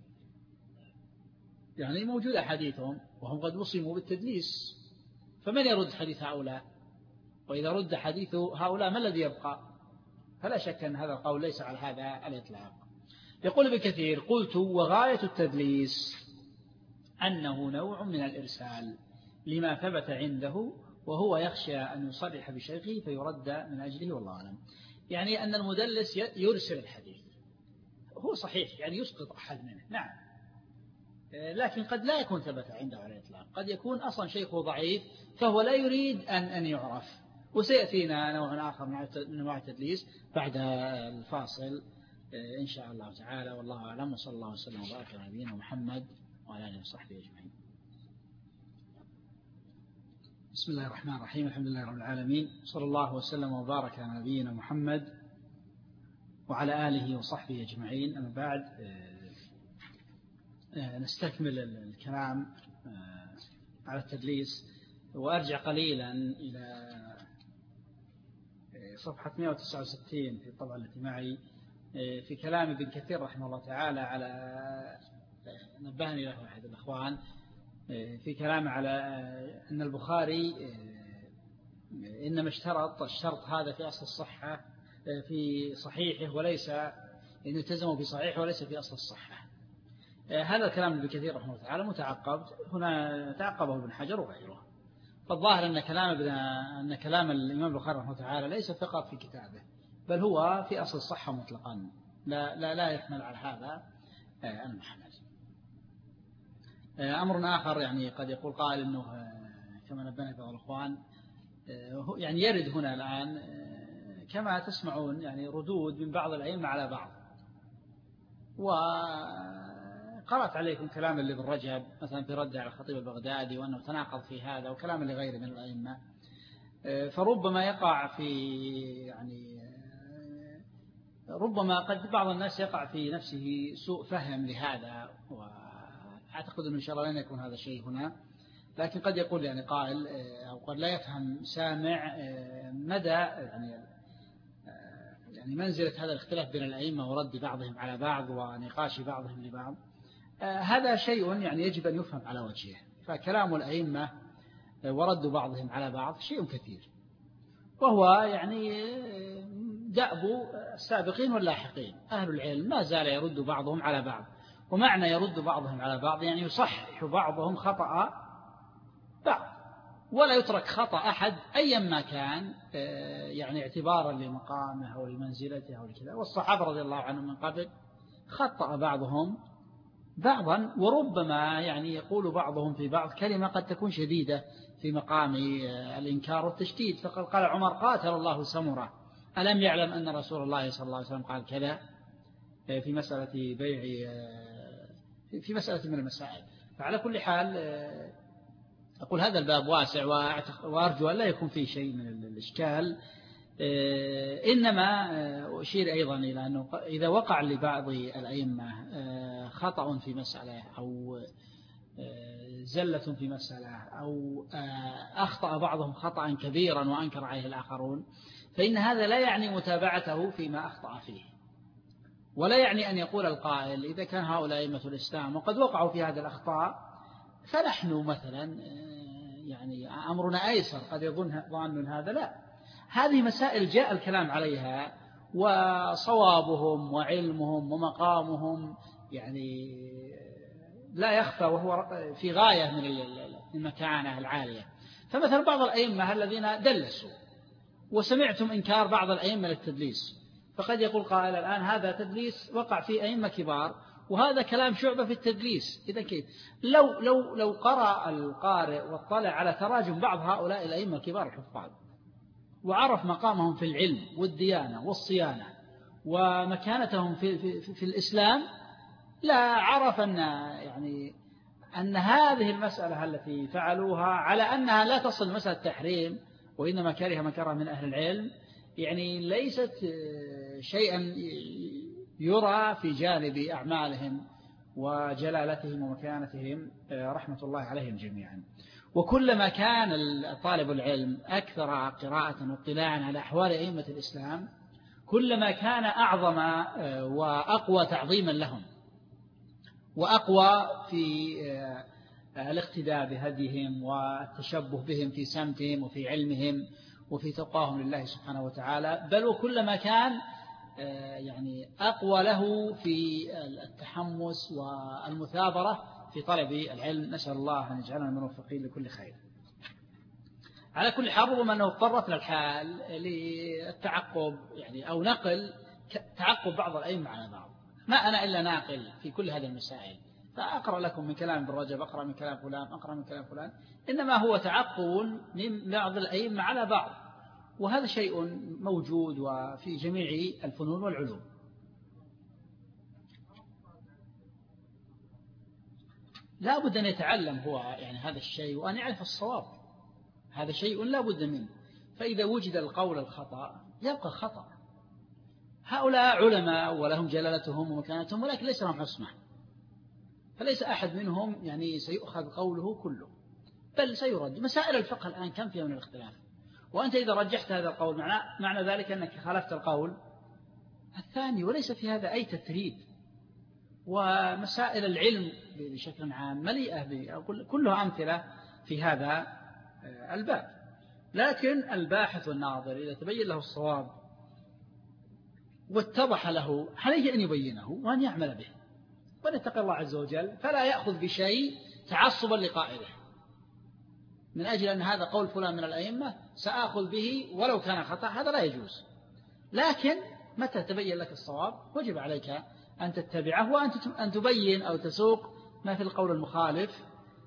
يعني موجود حديثهم وهم قد وصموا بالتدليس، فمن يرد حديث هؤلاء؟ وإذا رد حديث هؤلاء ما الذي يبقى؟ فلا شك أن هذا القول ليس على هذا الإطلاق. يقول ابن كثير: قلت: وغاية التدليس أنه نوع من الإرسال لما ثبت عنده، وهو يخشى أن يصرح بشيخه فيرد من أجله، والله أعلم. يعني أن المدلس يرسل الحديث، هو صحيح يعني يسقط أحد منه، نعم، لكن قد لا يكون ثبت عنده على الإطلاق، قد يكون أصلا شيخه ضعيف فهو لا يريد أن أن يعرف. وسيأتينا نوع آخر من أنواع التدليس بعد الفاصل إن شاء الله تعالى، والله أعلم، وصلى الله وسلم وبارك على نبينا محمد وعلى آله وصحبه أجمعين. بسم الله الرحمن الرحيم، الحمد لله رب العالمين، صلى الله وسلم وبارك على نبينا محمد وعلى آله وصحبه أجمعين. أما بعد، نستكمل الكلام على التدليس، وأرجع قليلا إلى صفحة مئة وتسعة وستين في الطبعة التي معي في كلام ابن كثير رحمه الله تعالى، على نبهني له أحد الأخوان في كلام على أن البخاري إنما اشترط الشرط هذا في أصل الصحة في صحيحه، وليس إنه التزموا في صحيحه وليس في أصل الصحة. هذا الكلام ابن كثير رحمه الله تعالى متعقب، هنا تعقبه ابن حجر وغيره. فالظاهر أن كلام ابن أن كلام الإمام البخاري رحمه الله تعالى ليس فقط في كتابه، بل هو في أصل الصحة مطلقا، لا لا لا يحمل على هذا المحمل. أمر آخر، يعني قد يقول قائل أنه كما نبهنا بعض الأخوان، يعني يرد هنا الآن كما تسمعون يعني ردود من بعض الأئمة على بعض، وقرأت عليكم كلام اللي ابن رجب مثلا في رد على الخطيب البغدادي وأنه تناقض في هذا، وكلام لغيره من الأئمة، فربما يقع في يعني ربما قد بعض الناس يقع في نفسه سوء فهم لهذا، وأعتقد أنه إن شاء الله لن يكون هذا الشيء هنا، لكن قد يقول يعني قائل أو قد لا يفهم سامع مدى يعني يعني منزلة هذا الاختلاف بين الأئمة ورد بعضهم على بعض ونقاش بعضهم لبعض. هذا شيء يعني يجب أن يفهم على وجهه، فكلام الأئمة ورد بعضهم على بعض شيء كثير، وهو يعني دأب السابقين واللاحقين. أهل العلم ما زال يرد بعضهم على بعض، ومعنى يرد بعضهم على بعض يعني يصحح بعضهم خطأ بعض، ولا يترك خطأ أحد أيا ما كان، يعني اعتبارا لمقامه أو لمنزلته أو لكذا. والصحابة رضي الله عنهم من قبل خطأ بعضهم بعضا، وربما يعني يقول بعضهم في بعض كلمة قد تكون شديدة في مقام الإنكار والتشديد. فقد قال عمر: قاتل الله سمرة ألم يعلم أن رسول الله صلى الله عليه وسلم قال كذا في مسألة بيع في مسألة من المسائل. فعلى كل حال أقول هذا الباب واسع، وأرجو أن لا يكون فيه شيء من الإشكال، إنما أشير أيضا إلى أنه إذا وقع لبعض الأئمة خطأ في مسألة أو زلة في مسألة أو أخطأ بعضهم خطأ كبيرا وأنكر عليه الآخرون، فإن هذا لا يعني متابعته فيما أخطأ فيه، ولا يعني أن يقول القائل إذا كان هؤلاء أئمة الإسلام وقد وقعوا في هذه الأخطاء فنحن مثلا يعني أمرنا أيسر، قد يظن ظن هذا. لا، هذه مسائل جاء الكلام عليها، وصوابهم وعلمهم ومقامهم يعني لا يخفى، وهو في غاية من المكانة العالية. فمثلا بعض الأئمة الذين دلسوا، وسمعتم إنكار بعض الأئمة للتدليس، فقد يقول قائل الآن هذا تدليس وقع في أئمة كبار، وهذا كلام شعبة في التدليس. إذا كيف لو لو لو قرأ القارئ واطلع على تراجم بعض هؤلاء الأئمة الكبار الحفاظ، وعرف مقامهم في العلم والديانة والصيانة ومكانتهم في في, في الإسلام، لا عرف أن يعني أن هذه المسألة التي فعلوها على أنها لا تصل مسألة تحريم، وإنما كره من كره من أهل العلم، يعني ليست شيئا يرى في جانب أعمالهم وجلالتهم ومكانتهم رحمة الله عليهم جميعا. وكلما كان طالب العلم أكثر قراءة واطلاعا على أحوال أئمة الإسلام، كلما كان أعظم وأقوى تعظيما لهم، وأقوى في الاقتداء بهديهم والتشبه بهم في سمتهم وفي علمهم وفي تقواهم لله سبحانه وتعالى، بل وكلما كان يعني أقوى له في التحمس والمثابرة في طلب العلم. نسأل الله أن يجعلنا موفقين لكل خير. على كل حال ربما أنه اضطرت الحال للتعقب يعني أو نقل تعقب بعض الأئمة على بعض. ما أنا إلا ناقل في كل هذه المسائل، فأقرأ لكم من كلام ابن رجب، أقرأ من كلام فلان، أقرأ من كلام فلان، إنما هو تعقب من بعض الأئمة على بعض، وهذا شيء موجود وفي جميع الفنون والعلوم. لا بد أن يتعلم هو يعني هذا الشيء وأن يعرف الصواب، هذا شيء لا بد منه. فإذا وجد القول الخطأ يبقى خطأ. هؤلاء علماء ولهم جلالتهم ومكانتهم، ولكن ليس لهم عصمة، فليس أحد منهم يعني سيؤخذ قوله كله، بل سيرد. مسائل الفقه الآن كم فيها من الاختلاف، وأنت إذا رجحت هذا القول معنى, معنى ذلك أنك خالفت القول الثاني، وليس في هذا أي تثريب. ومسائل العلم بشكل عام مليئة كلها أمثلة في هذا الباب. لكن الباحث والناظر إذا تبين له الصواب واتضح له عليه أن يبينه وأن يعمل به، ونتقي الله عز وجل، فلا يأخذ بشيء تعصبا لقائله من أجل أن هذا قول فلان من الأئمة سأخذ به ولو كان خطأ، هذا لا يجوز. لكن متى تبين لك الصواب وجب عليك أن تتبعه، وأن تبين أو تسوق ما في القول المخالف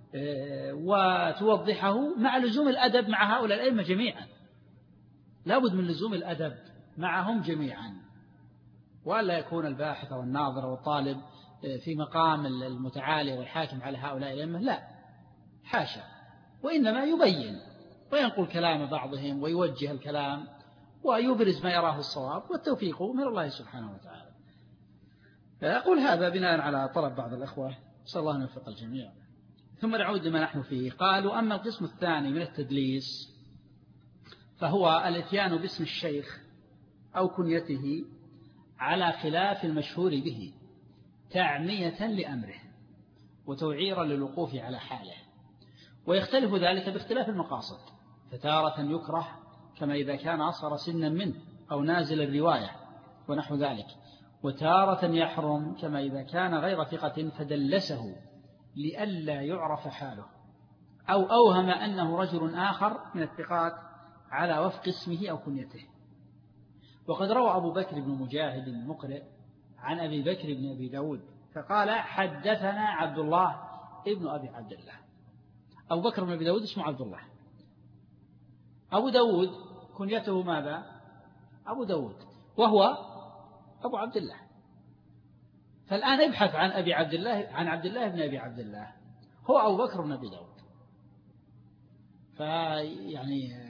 وتوضحه مع لزوم الأدب مع هؤلاء الأئمة جميعا. لا بد من لزوم الأدب معهم جميعا، وألا يكون الباحث والناظر والطالب في مقام المتعالي والحاكم على هؤلاء الأئمة، لا حاشا، وإنما يبين وينقل كلام بعضهم ويوجه الكلام ويبرز ما يراه الصواب، والتوفيق من الله سبحانه وتعالى. أقول هذا بناء على طلب بعض الأخوة، صلى الله أن يوفق الجميع. ثم نعود لما نحن فيه. قالوا: أما القسم الثاني من التدليس فهو الاتيان باسم الشيخ أو كنيته على خلاف المشهور به تعمية لأمره وتوعيرا للوقوف على حاله، ويختلف ذلك باختلاف المقاصد، فتارة يكره كما إذا كان أصغر سنا منه أو نازل الرواية ونحو ذلك، وتارة يحرم كما إذا كان غير ثقة فدلسه لئلا يعرف حاله، أو أوهم أنه رجل آخر من الثقات على وفق اسمه أو كنيته. وقد روى أبو بكر بن مجاهد المقرئ عن أبي بكر بن أبي داود فقال: حدثنا عبد الله ابن أبي عبد الله. أبو بكر بن أبي داود اسمه عبد الله، أبو داود كنيته ماذا؟ أبو داود، وهو أبو عبد الله. فالآن ابحث عن أبي عبد الله، عن عبد الله بن أبي عبد الله، هو أبو بكر بن أبي داود. فيعني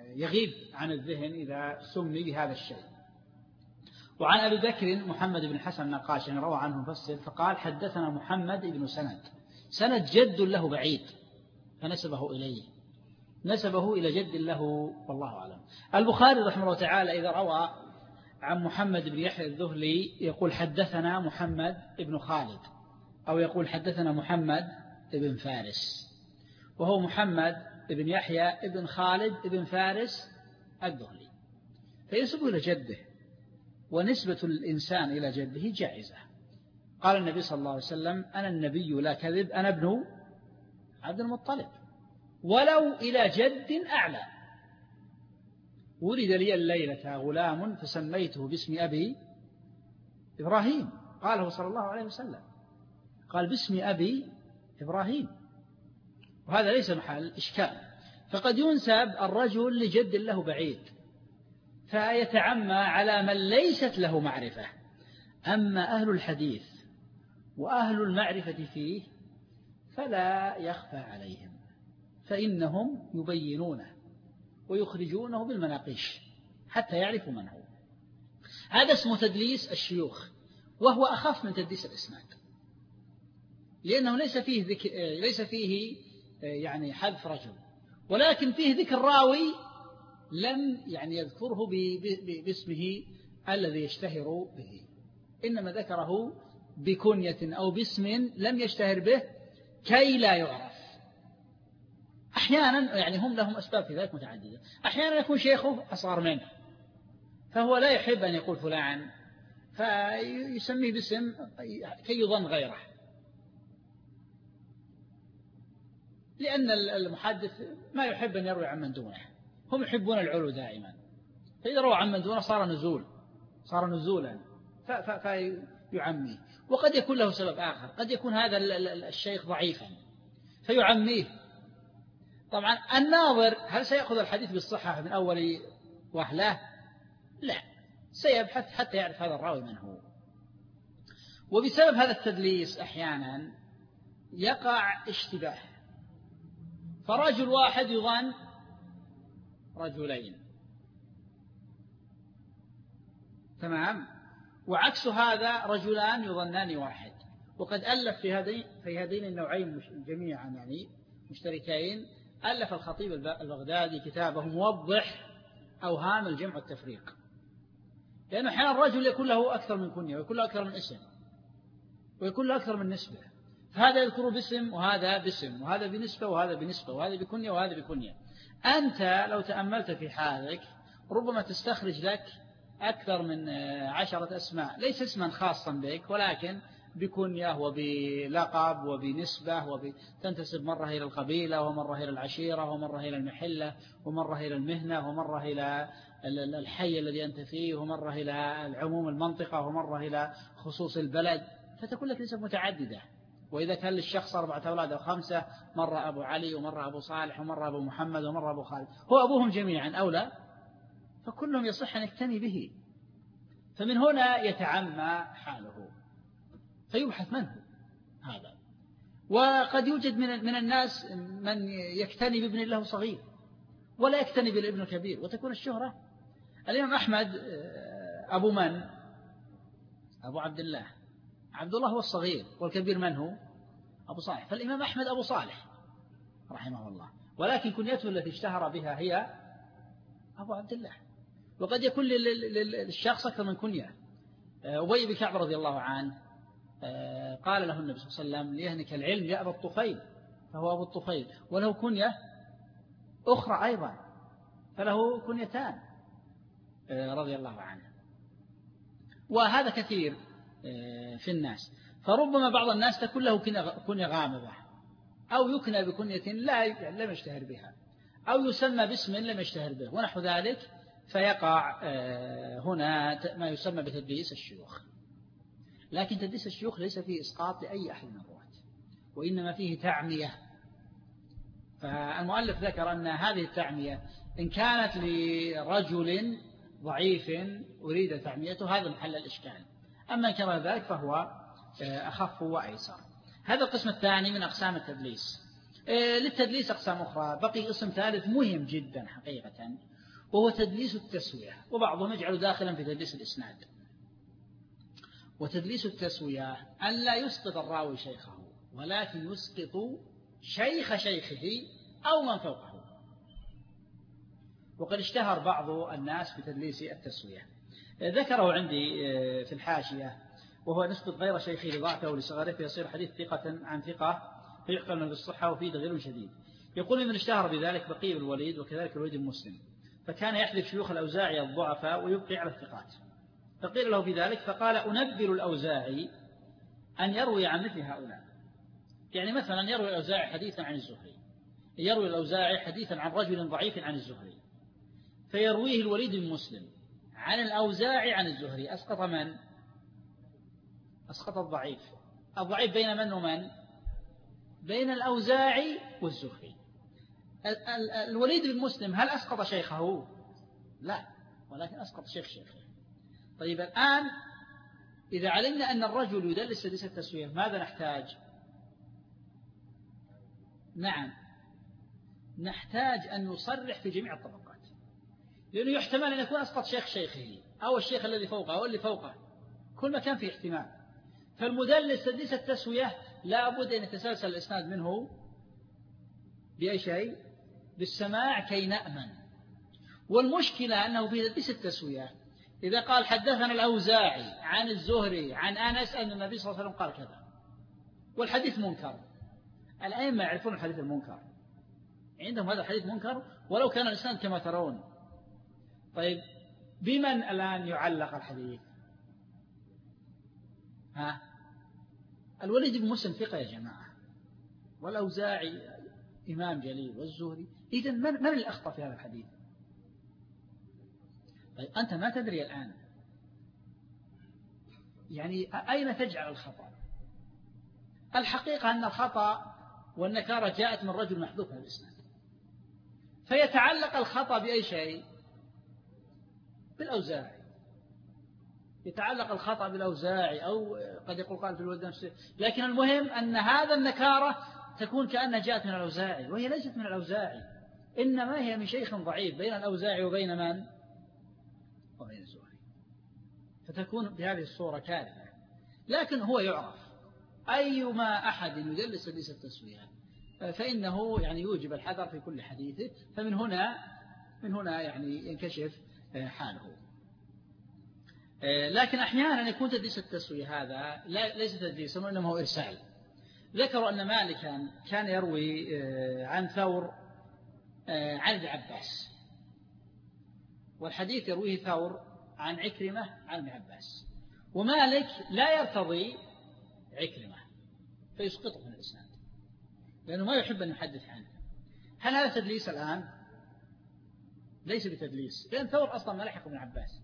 يغيب عن الذهن إذا سمي بهذا الشيء. وعن أبي بكر محمد بن حسن النقاش روى عنه مفسر فقال حدثنا محمد بن سند، سند جد له بعيد فنسبه إليه، نسبه إلى جد له والله أعلم. البخاري رحمه الله تعالى إذا روى عن محمد بن يحيى الذهلي يقول حدثنا محمد بن خالد، أو يقول حدثنا محمد بن فارس، وهو محمد بن يحيى بن خالد بن فارس الذهلي، فينسب إلى جده، ونسبة الإنسان إلى جده جائزة. قال النبي صلى الله عليه وسلم أنا النبي لا كذب، أنا ابن عبد المطلب ولو إلى جد أعلى. ولد لي الليلة غلام فسميته باسم أبي إبراهيم، قاله صلى الله عليه وسلم، قال باسم أبي إبراهيم، وهذا ليس محل إشكال. فقد ينسب الرجل لجد له بعيد فيتعمى على من ليست له معرفة. أما أهل الحديث وأهل المعرفة فيه فلا يخفى عليهم، فإنهم يبينونه ويخرجونه بالمناقيش حتى يعرفوا من هو. هذا اسمه تدليس الشيوخ، وهو أخف من تدليس الإسناد، لأنه ليس فيه ذكر، ليس فيه يعني حذف رجل، ولكن فيه ذكر راوي لم يعني يذكره باسمه الذي يشتهر به، إنما ذكره بكنية أو باسم لم يشتهر به كي لا يعرف. أحيانا يعني هم لهم أسباب في ذلك متعددة، أحيانا يكون شيخه أصغر منه فهو لا يحب أن يقول فلان فيسميه باسم كي يظن غيره، لأن المحدث ما يحب أن يروي عن من دونه، هم يحبون العلو دائما، فإذا روى عن من دونه صار نزول، صار نزولا فيعميه. وقد يكون له سبب آخر، قد يكون هذا الشيخ ضعيفا فيعميه. طبعا الناظر هل سيأخذ الحديث بالصحة من أول وهلة؟ لا، سيبحث حتى يعرف هذا الراوي من هو. وبسبب هذا التدليس أحيانا يقع اشتباه، فرجل واحد يظن رجلين، تمام، وعكس هذا رجلان يظنان واحد. وقد ألف في هذين في هذين النوعين جميعا يعني مشتركين، ألف الخطيب البغدادي كتابه موضح أوهام الجمع والتفريق، لأنه أحيانا الرجل يكون له أكثر من كنية، ويكون له أكثر من اسم، ويكون له أكثر من نسبة، فهذا يذكر باسم وهذا باسم، وهذا بنسبة وهذا بنسبة، وهذا بكنية وهذا بكنية. أنت لو تأملت في حالك ربما تستخرج لك أكثر من عشرة أسماء، ليس اسما خاصا بك ولكن بكنية وبلقب وبنسبة، وتنتسب مرة إلى القبيلة ومرة إلى العشيرة ومرة إلى المحلة ومرة إلى المهنة ومرة إلى الحي الذي أنت فيه ومرة إلى العموم المنطقة ومرة إلى خصوص البلد، فتكون لك نسب متعددة. وإذا كان للشخص أربعة أولاد أو خمسة، مرة أبو علي ومرة أبو صالح ومرة أبو محمد ومرة أبو خالد، هو أبوهم جميعا أو لا، فكلهم يصح أن يكتني به. فمن هنا يتعمى حاله فيبحث من هو هذا. وقد يوجد من من الناس من يكتني بابن له صغير ولا يكتني بالابن الكبير، وتكون الشهرة. الإمام أحمد أبو من؟ أبو عبد الله، عبد الله هو الصغير، والكبير من هو؟ أبو صالح. فالإمام أحمد أبو صالح رحمه الله، ولكن كنيته التي اشتهر بها هي أبو عبد الله. وقد يكون للشخص أكثر من كنية. أبي بن كعب رضي الله عنه قال له النبي صلى الله عليه وسلم ليهنك العلم يا أبا الطفيل، فهو أبو الطفيل، وله كنية أخرى أيضا، فله كنيتان رضي الله عنه. وهذا كثير في الناس، فربما بعض الناس تكون له كنية غامضة، أو يكنى بكنية لا لم يشتهر بها، أو يسمى باسم لم يشتهر به ونحو ذلك، فيقع هنا ما يسمى بتدليس الشيوخ. لكن تدليس الشيوخ ليس فيه إسقاط لأي أحد من الرواة، وإنما فيه تعمية. فالمؤلف ذكر أن هذه التعمية إن كانت لرجل ضعيف أريد تعميته هذا محل الإشكال، أما إن كان ذلك فهو أخف وأيسر. هذا القسم الثاني من أقسام التدليس. للتدليس أقسام أخرى، بقي قسم ثالث مهم جدا حقيقة، وهو تدليس التسوية، وبعضهم يجعل داخلا في تدليس الإسناد. وتدليس التسوية أن لا يسقط الراوي شيخه، ولكن يسقط شيخ شيخه أو من فوقه. وقد اشتهر بعض الناس بتدليس التسوية، ذكره عندي في الحاشية، وهو نسقط غير شيخه لضعفه ولصغره فيصير حديث ثقة عن ثقة فيحكم بالصحة وفيه تغيير شديد. يقول من اشتهر بذلك بقي بن الوليد وكذلك الوليد بن مسلم، فكان يحذف شيوخ الأوزاعي الضعفاء ويبقي على الثقات. فقيل له بذلك فقال أنبل الأوزاعي أن يروي عن مثل هؤلاء. يعني مثلا يروي الأوزاعي حديثا عن الزهري، يروي الأوزاعي حديثا عن رجل ضعيف عن الزهري، فيرويه الوليد بن مسلم عن الأوزاعي عن الزهري، أسقط من؟ أسقط الضعيف. الضعيف بين من ومن؟ بين الأوزاعي والزهري. الوليد بن مسلم هل أسقط شيخه؟ لا، ولكن أسقط شيخ شيخه. طيب الآن إذا علمنا أن الرجل يدلس تدليس التسوية ماذا نحتاج؟ نعم، نحتاج أن نصرح في جميع الطبقات، لأنه يحتمل أن يكون أسقط شيخ شيخه أو الشيخ الذي فوقه أو اللي فوقه، كل ما كان فيه احتمال. فالمدلس تدليس التسوية لا بد أن يتسلسل الإسناد منه بأي شيء؟ بالسماع كي نأمن. والمشكلة أنه في تدليس التسوية إذا قال حدثنا الأوزاعي عن الزهري عن أنس أن النبي صلى الله عليه وسلم قال كذا والحديث منكر، الأئمة يعرفون الحديث المنكر، عندهم هذا الحديث منكر ولو كان الإسناد كما ترون. طيب بمن الآن يعلق الحديث؟ ها؟ الوليد بن مسلم ثقة يا جماعة، والأوزاعي إمام جليل، والزهري. إذن من, من اللي أخطأ في هذا الحديث؟ طيب أنت ما تدري الآن يعني أين تجعل الخطأ؟ الحقيقة أن الخطأ والنكارة جاءت من رجل محذوف من الإسناد، فيتعلق الخطأ بأي شيء؟ بالأوزاعي، يتعلق الخطأ بالأوزاعي، أو قد يقول قال في الولدان، لكن المهم أن هذا النكارة تكون كأنها جاءت من الأوزاعي، وهي ليست من الأوزاعي، إنما هي من شيخ ضعيف بين الأوزاعي وبين من؟ وبين الزهري، فتكون بهذه الصورة كارثة. لكن هو يعرف أيما أحد يدلس تدليس التسوية فإنه يعني يوجب الحذر في كل حديثه، فمن هنا من هنا يعني ينكشف حاله. لكن أحيانا يكون تدليس التسوية هذا ليس تدليسا وإنما هو إرسال. ذكروا أن مالكا كان يروي عن ثور عن ابن عباس، والحديث يرويه ثور عن عكرمة عن ابن عباس، ومالك لا يرتضي عكرمة فيسقطه من الإسناد لأنه ما يحب أن يحدث عنه. هل هذا تدليس الآن؟ ليس بتدليس، لأن ثور أصلا ما لحق ابن عباس،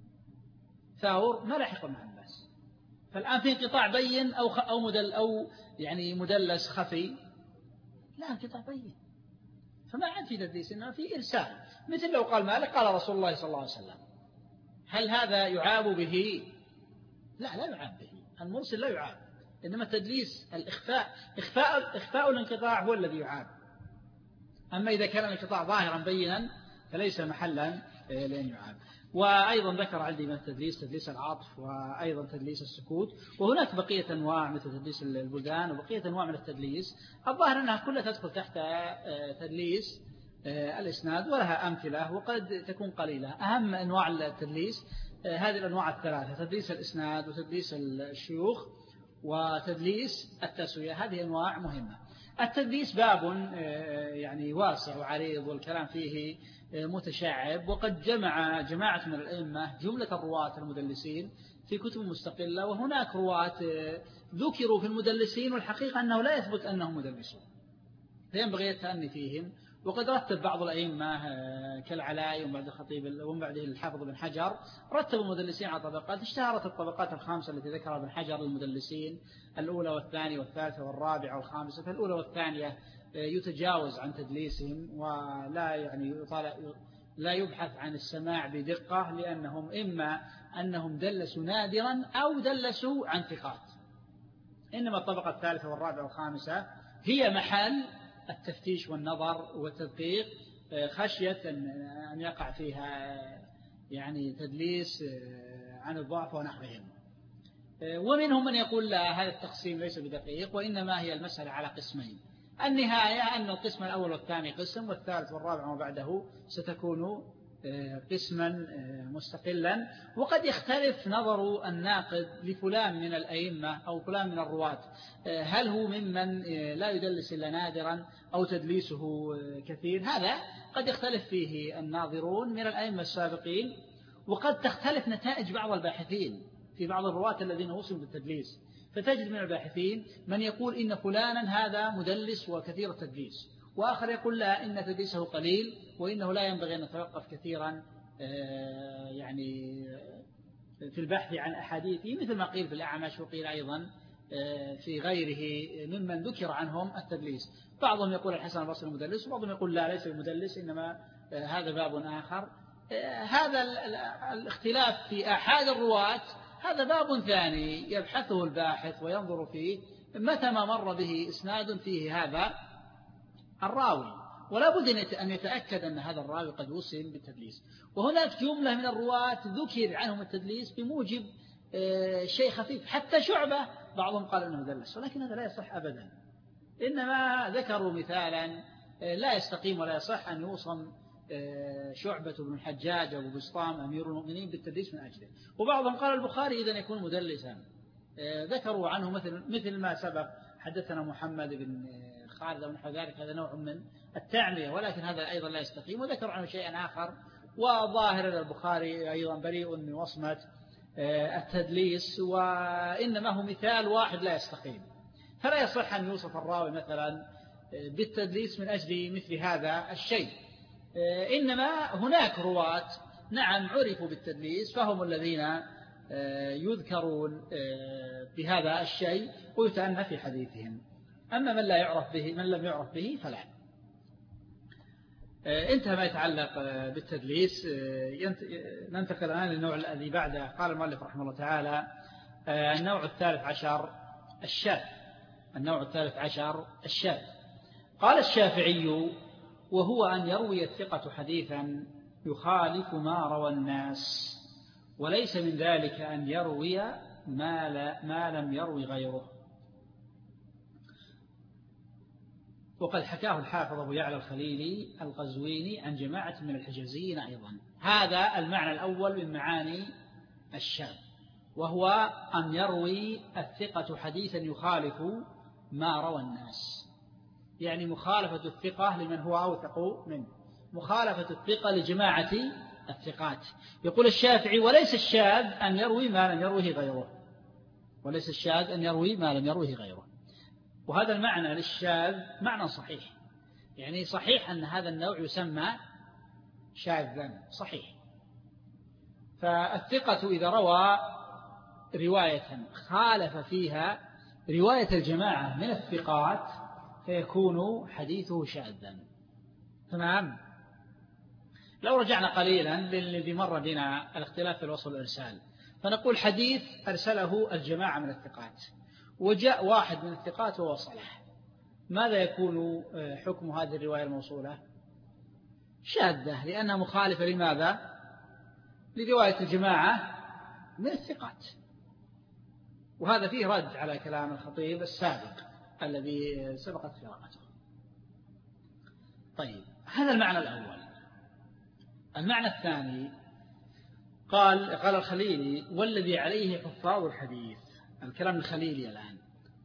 ثور ما لحق ابن عباس، فالآن في انقطاع بين أو أو مدل أو يعني مدلس خفي، لا انقطاع بين، فما عاد في تدليس إنما في إرسال. مثل لو قال مالك قال رسول الله صلى الله عليه وسلم، هل هذا يعاب به؟ لا لا يعاب به، المرسل لا يعاب، إنما التدليس الإخفاء إخفاء إخفاء الانقطاع هو الذي يعاب. أما إذا كان الانقطاع ظاهرا بينا فليس محلا لأن يعاب. وأيضا ذكر عندي من التدليس تدليس العطف، وأيضا تدليس السكوت، وهناك بقية أنواع مثل تدليس البلدان وبقية أنواع من التدليس. الظاهر أنها كلها تدخل تحت تدليس الإسناد ولها أمثلة وقد تكون قليلة. أهم أنواع التدليس هذه الأنواع الثلاثة: تدليس الإسناد وتدليس الشيوخ وتدليس التسوية. هذه أنواع مهمة. التدليس باب يعني واسع وعريض والكلام فيه متشعب، وقد جمع جماعة من الأئمة جملة الرواة المدلسين في كتب مستقلة، وهناك رواة ذكروا في المدلسين والحقيقة أنه لا يثبت أنهم مدلسون، فينبغي التأني فيهم. وقد رتب بعض الأئمة كالعلاء ومن بعد الخطيب ومن بعده الحافظ بن حجر رتب المدلسين على طبقات. اشتهرت الطبقات الخامسة التي ذكرها ابن حجر للمدلسين: الأولى والثانية والثالثة والرابعة والخامسة. فالأولى والثانية يتجاوز عن تدليسهم ولا يعني يطالع لا يبحث عن السماع بدقة، لأنهم إما أنهم دلسوا نادرا أو دلسوا عن ثقات، إنما الطبقة الثالثة والرابعة والخامسة هي محل التفتيش والنظر والتدقيق خشية أن يقع فيها يعني تدليس عن الضعف ونحوهم. ومنهم من يقول لا، هذا التقسيم ليس بدقيق، وإنما هي المسألة على قسمين. النهاية أن القسم الأول والثاني قسم، والثالث والرابع وما بعده ستكون قسما مستقلا. وقد يختلف نظر الناقد لفلان من الأئمة أو فلان من الرواة، هل هو ممن لا يدلس إلا نادرا أو تدليسه كثير. هذا قد يختلف فيه الناظرون من الأئمة السابقين، وقد تختلف نتائج بعض الباحثين في بعض الرواة الذين وصلوا بالتدليس. فتجد من الباحثين من يقول إن فلانا هذا مدلس وكثير التدليس، وآخر يقول لا، إن تدليسه قليل وإنه لا ينبغي أن نتوقف كثيرا يعني في البحث عن أحاديثه، مثل ما قيل في الأعمش وقيل أيضا في غيره ممن ذكر عنهم التدليس. بعضهم يقول الحسن البصري مدلس، وبعضهم يقول لا، ليس المدلس، إنما هذا باب آخر. هذا الاختلاف في أحد الرواة هذا باب ثاني يبحثه الباحث وينظر فيه متى ما مر به إسناد فيه هذا الراوي، ولا بد أن يتأكد أن هذا الراوي قد وصل بالتدليس. وهناك جملة من الرواة ذكر عنهم التدليس بموجب شيء خفيف، حتى شعبة بعضهم قال أنه دلس، ولكن هذا لا يصح أبدا. إنما ذكروا مثالا لا يستقيم ولا يصح أن يوصم شعبة بن الحجاج أو بسطام أمير المؤمنين بالتدليس من أجله. وبعضهم قال البخاري إذن يكون مدلسا، ذكروا عنه مثل مثل ما سبق، حدثنا محمد بن خالد ونحو ذلك، هذا نوع من التعمية، ولكن هذا أيضا لا يستقيم. وذكروا عنه شيئا آخر، وظاهر البخاري أيضا بريء من وصمة التدليس، وإنما هو مثال واحد لا يستقيم. فلا يصح أن يوصف الراوي مثلا بالتدليس من أجل مثل هذا الشيء. إنما هناك رواة نعم عرفوا بالتدليس، فهم الذين يذكرون بهذا الشيء ويتأنى في حديثهم. أما من لا يعرف به، من لم يعرف به فلا. انتهى ما يتعلق بالتدليس. ننتقل الآن للنوع الذي بعده. قال المؤلف رحمه الله تعالى: النوع الثالث عشر الشاذ. النوع الثالث عشر الشاذ. قال الشافعي: وهو أن يروي الثقة حديثا يخالف ما روى الناس، وليس من ذلك أن يروي ما, لا ما لم يروي غيره. وقد حكاه الحافظ أبو يعلى الخليلي القزويني عن جماعة من الحجازيين أيضا. هذا المعنى الأول من معاني الشاذ، وهو أن يروي الثقة حديثا يخالف ما روى الناس، يعني مخالفة الثقة لمن هو أوثق منه، مخالفة الثقة لجماعة الثقات. يقول الشافعي: وليس الشاذ أن يروي ما لم يروه غيره، وليس الشاذ أن يروي ما لم يروه غيره. وهذا المعنى للشاذ معنى صحيح، يعني صحيح أن هذا النوع يسمى شاذا، صحيح. فالثقة إذا روى رواية خالف فيها رواية الجماعة من الثقات فيكون حديثه شاذا. تمام. لو رجعنا قليلا للذي مر بنا الاختلاف في الوصل والإرسال، فنقول حديث أرسله الجماعة من الثقات، وجاء واحد من الثقات ووصله، ماذا يكون حكم هذه الرواية الموصولة؟ شاذة، لأنها مخالفة لماذا؟ لرواية الجماعة من الثقات. وهذا فيه رد على كلام الخطيب السابق الذي سبقت قراءته. طيب، هذا المعنى الأول. المعنى الثاني قال قال الخليلي: والذي عليه حفاظ الحديث. الكلام الخليلي الآن.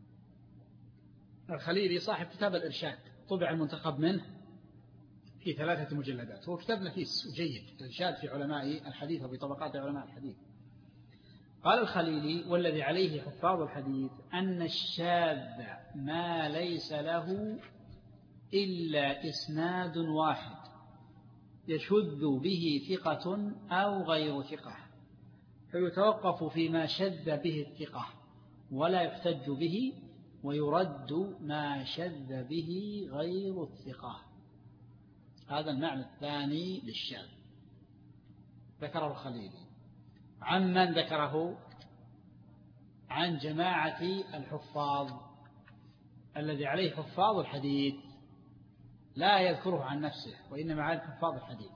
الخليلي صاحب كتاب الإرشاد، طبع المنتخب منه في ثلاثة مجلدات، هو كتاب نفيس وجيد، الإرشاد في علماء الحديث وبطبقات علماء الحديث. قال الخليلي: والذي عليه حفاظ الحديث أن الشاذ ما ليس له إلا إسناد واحد يشذ به ثقة أو غير ثقة، فيتوقف فيما شذ به الثقة ولا يحتج به، ويرد ما شذ به غير الثقة. هذا المعنى الثاني للشاذ ذكره الخليلي. عمن ذكره؟ عن جماعة الحفاظ، الذي عليه حفاظ الحديث لا يذكره عن نفسه وإنما عن حفاظ الحديث.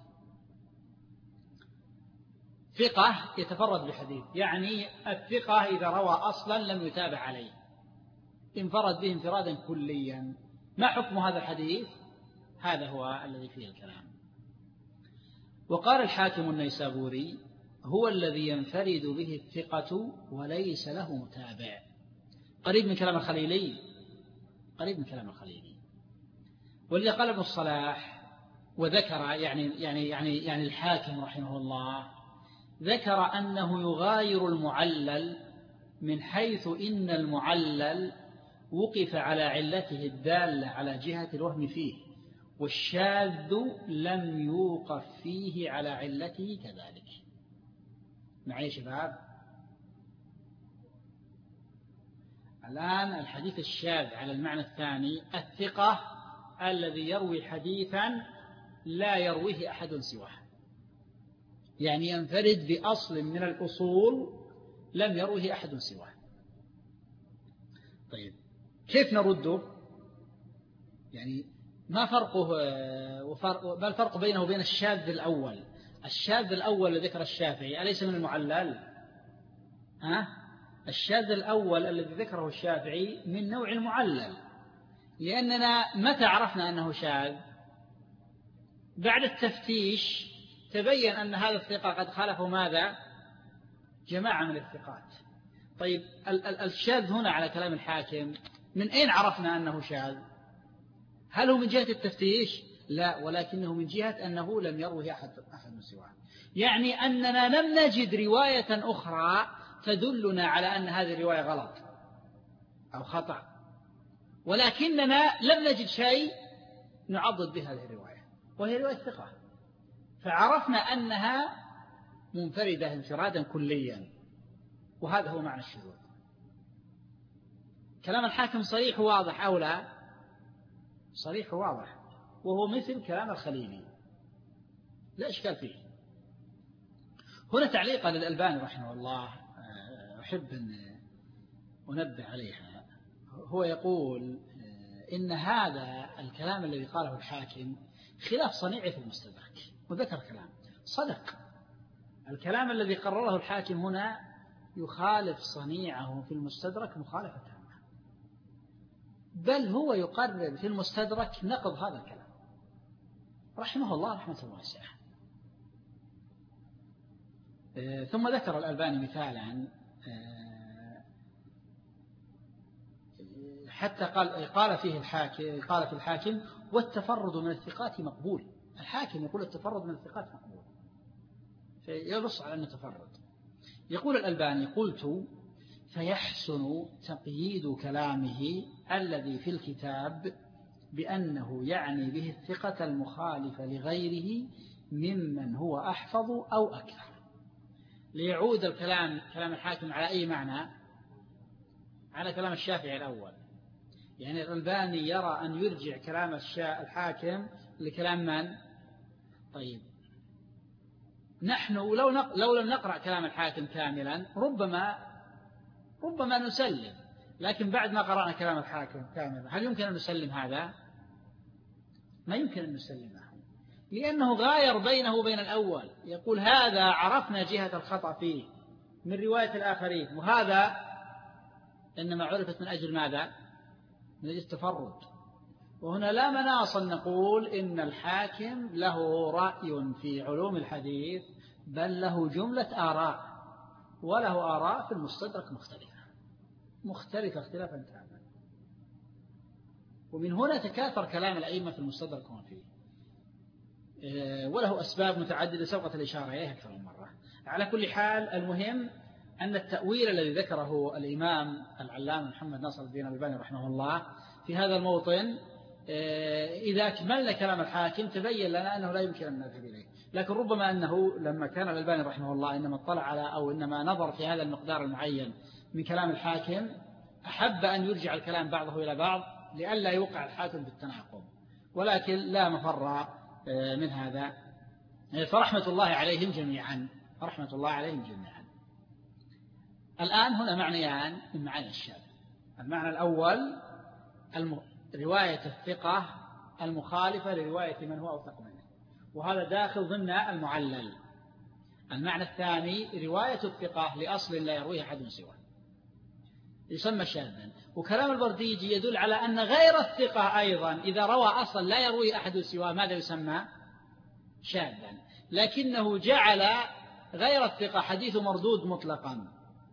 ثقة يتفرد بحديث، يعني الثقة إذا روى أصلا لم يتابع عليه، انفرد به انفرادا كليا. ما حكم هذا الحديث؟ هذا هو الذي فيه الكلام. وقال الحاكم النيسابوري: هو الذي ينفرد به الثقة وليس له متابع. قريب من كلام الخليلي، قريب من كلام الخليلي. والذي قال ابن الصلاح وذكر يعني يعني يعني يعني الحاكم رحمه الله ذكر أنه يغاير المعلل من حيث إن المعلل وقف على علته الدالة على جهة الوهم فيه، والشاذ لم يوقف فيه على علته كذلك. معي شباب؟ الآن الحديث الشاذ على المعنى الثاني الثقة الذي يروي حديثا لا يرويه أحد سواه، يعني ينفرد بأصل من الأصول لم يروه أحد سواه. طيب كيف نرده؟ يعني ما فرقه ما الفرق بينه وبين الشاذ الأول؟ الشاذ الأول الذي ذكر الشافعي أليس من المعلل؟ ها؟ الشاذ الأول الذي ذكره الشافعي من نوع المعلل، لأننا متى عرفنا أنه شاذ؟ بعد التفتيش تبين أن هذا الثقة قد خالفه ماذا؟ جماعة من الثقات. طيب الشاذ هنا على كلام الحاكم من أين عرفنا أنه شاذ؟ هل هو من جهة التفتيش؟ لا، ولكنه من جهة أنه لم يروه أحد أحد سواه، يعني أننا لم نجد رواية أخرى تدلنا على أن هذه الرواية غلط أو خطأ، ولكننا لم نجد شيء نعضد به هذه الرواية، وهي رواية ثقة، فعرفنا أنها منفردة انفرادا كليا، وهذا هو معنى الشذوذ. كلام الحاكم صريح واضح أو لا؟ صريح واضح، وهو مثل كلام الخليلي لا إشكال فيه. هنا تعليقا للألباني رحمه الله أحب أن أنبه عليها. هو يقول إن هذا الكلام الذي قاله الحاكم خلاف صنيعه في المستدرك، وذكر كلام صدق. الكلام الذي قرره الحاكم هنا يخالف صنيعه في المستدرك مخالفة تامة، بل هو يقرر في المستدرك نقض هذا الكلام رحمه الله رحمة واسعة. ثم ذكر الألباني مثالا حتى قال قال فيه الحاكم قال في الحاكم: والتفرد من الثقات مقبول. الحاكم يقول التفرد من الثقات مقبول، فينص على أنه تفرد. يقول الألباني: قلت: فيحسن تقييد كلامه الذي في الكتاب بأنه يعني به الثقة المخالفة لغيره ممن هو أحفظ أو أكثر. ليعود الكلام كلام الحاكم على أي معنى؟ على كلام الشافعي الأول. يعني الألباني يرى أن يرجع كلام الحاكم لكلام من؟ طيب نحن لو نق... لو لم نقرأ كلام الحاكم كاملا ربما ربما نسلم، لكن بعد ما قرأنا كلام الحاكم كاملا هل يمكن أن نسلم هذا؟ ما يمكن أن نسلمه، لأنه غاير بينه وبين الأول. يقول هذا عرفنا جهة الخطأ فيه من رواية الآخرين، وهذا إنما عرفت من أجل ماذا؟ من أجل التفرد. وهنا لا مناص أن نقول إن الحاكم له رأي في علوم الحديث، بل له جملة آراء، وله آراء في المستدرك مختلفة مختلفة اختلافا تاما. ومن هنا تكاثر كلام الأئمة في المستدرك وما فيه، وله أسباب متعددة سبقت الإشارة إليها أكثر من مرة. على كل حال المهم أن التأويل الذي ذكره الإمام العلامة محمد ناصر الدين الألباني رحمه الله في هذا الموطن إذا أكملنا كلام الحاكم تبين لنا أنه لا يمكن أن نذهب إليه، لكن ربما أنه لما كان الألباني رحمه الله إنما اطلع على أو إنما نظر في هذا المقدار المعين من كلام الحاكم أحب أن يرجع الكلام بعضه إلى بعض لئلا يوقع الحاكم بالتناقض، ولكن لا مفر من هذا. فرحمة الله عليهم جميعا، رحمة الله عليهم جميعا. الآن هنا معنيان من معاني الشاذ. المعنى الأول رواية الثقة المخالفة لرواية من هو أوثق منه، وهذا داخل ضمن المعلل. المعنى الثاني رواية الثقة لأصل لا يرويه أحد سواه يسمى شاذا. وكلام البرديجي يدل على أن غير الثقة أيضا إذا روى أصلا لا يروي أحد سواه ماذا يسمى شاذا، لكنه جعل غير الثقة حديث مردود مطلقا،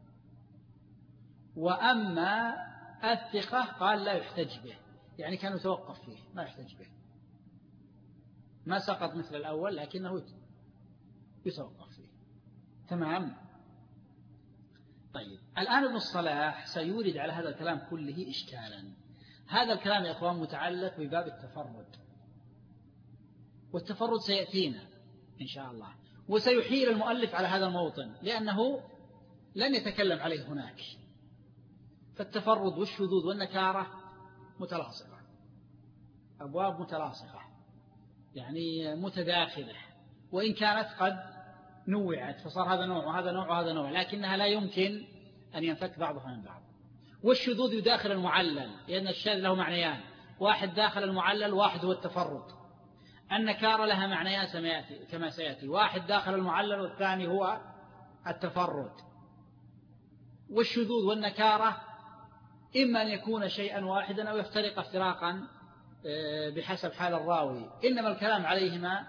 وأما الثقة قال لا يحتج به، يعني كان يتوقف فيه ما يحتج به، ما سقط مثل الأول لكنه يتوقف فيه. تمام. طيب الآن ابن الصلاح سيورد على هذا الكلام كله إشكالا. هذا الكلام يا أخوان متعلق بباب التفرد، والتفرد سيأتينا إن شاء الله، وسيحيل المؤلف على هذا الموطن لأنه لن يتكلم عليه هناك. فالتفرد والشذوذ والنكارة متلاصقة، أبواب متلاصقة يعني متداخلة، وإن كانت قد نوعت فصار هذا نوع وهذا نوع وهذا نوع، لكنها لا يمكن أن ينفك بعضها من بعض. والشذوذ يداخل المعلل، لأن الشاذ له معنيان، واحد داخل المعلل واحد هو التفرد. النكارة لها معنيان كما سيأتي، واحد داخل المعلل والثاني هو التفرد. والشذوذ والنكارة إما أن يكون شيئا واحدا أو يفترق افتراقا بحسب حال الراوي، إنما الكلام عليهما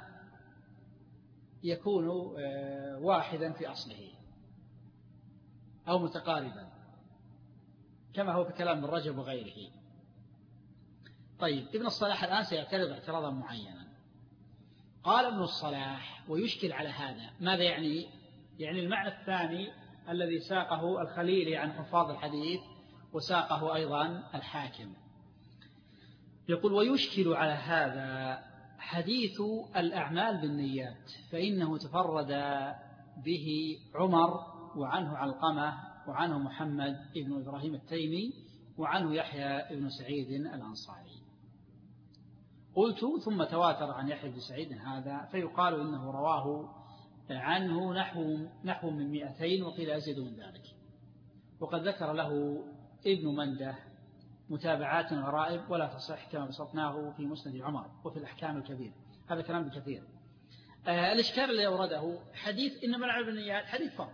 يكون واحدا في أصله أو متقاربا كما هو في كلام ابن رجب وغيره. طيب ابن الصلاح الآن سيعترض اعتراضا معينا. قال ابن الصلاح ويشكل على هذا ماذا يعني؟ يعني المعنى الثاني الذي ساقه الخليلي عن حفاظ الحديث وساقه أيضا الحاكم. يقول ويشكل على هذا حديث الأعمال بالنيات، فإنه تفرد به عمر وعنه علقمة وعنه محمد بن إبراهيم التيمي وعنه يحيى بن سعيد الأنصاري. قلت ثم تواتر عن يحيى بن سعيد هذا، فيقال إنه رواه عنه نحو, نحو من مئتين وقيل أزيد من ذلك. وقد ذكر له ابن منده متابعات غرائب ولا تصح كما بسطناه في مسند عمر وفي الأحكام الكبير. هذا كلام كثير. آه الإشكال الذي أورده حديث إنما الأعمال بالنيات حديث فرد،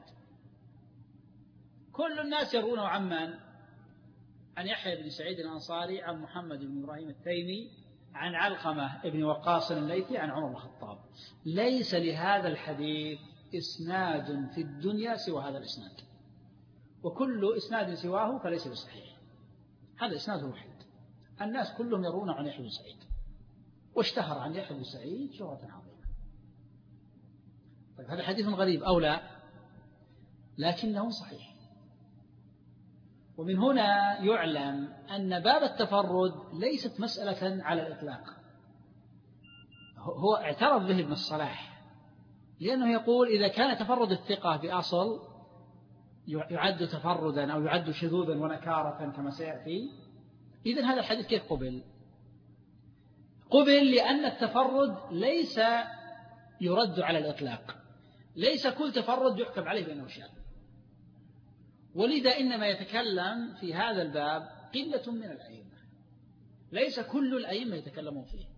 كل الناس يرونه عن من؟ عن يحيى بن سعيد الأنصاري عن محمد بن إبراهيم التيمي عن علقمة بن وقاص الليثي عن عمر بن الخطاب. ليس لهذا الحديث إسناد في الدنيا سوى هذا الإسناد، وكل إسناد سواه فليس بصحيح. هذا إسناد واحد، الناس كلهم يرون عن يحيى بن سعيد، واشتهر عن يحيى بن سعيد شهرة عظيمة. طيب هذا حديث غريب أو لا؟ لكنه صحيح. ومن هنا يعلم أن باب التفرد ليست مسألة على الإطلاق. هو اعترض به ابن الصلاح لأنه يقول إذا كان تفرد الثقة بأصل يعد تفردا أو يعد شذوذا ونكارة كما سيأتي، إذن هذا الحديث كيف قبل؟ قبل لأن التفرد ليس يرد على الإطلاق، ليس كل تفرد يحكم عليه بأنه شاذ، ولذا إنما يتكلم في هذا الباب قلة من الأئمة، ليس كل الأئمة يتكلمون فيه.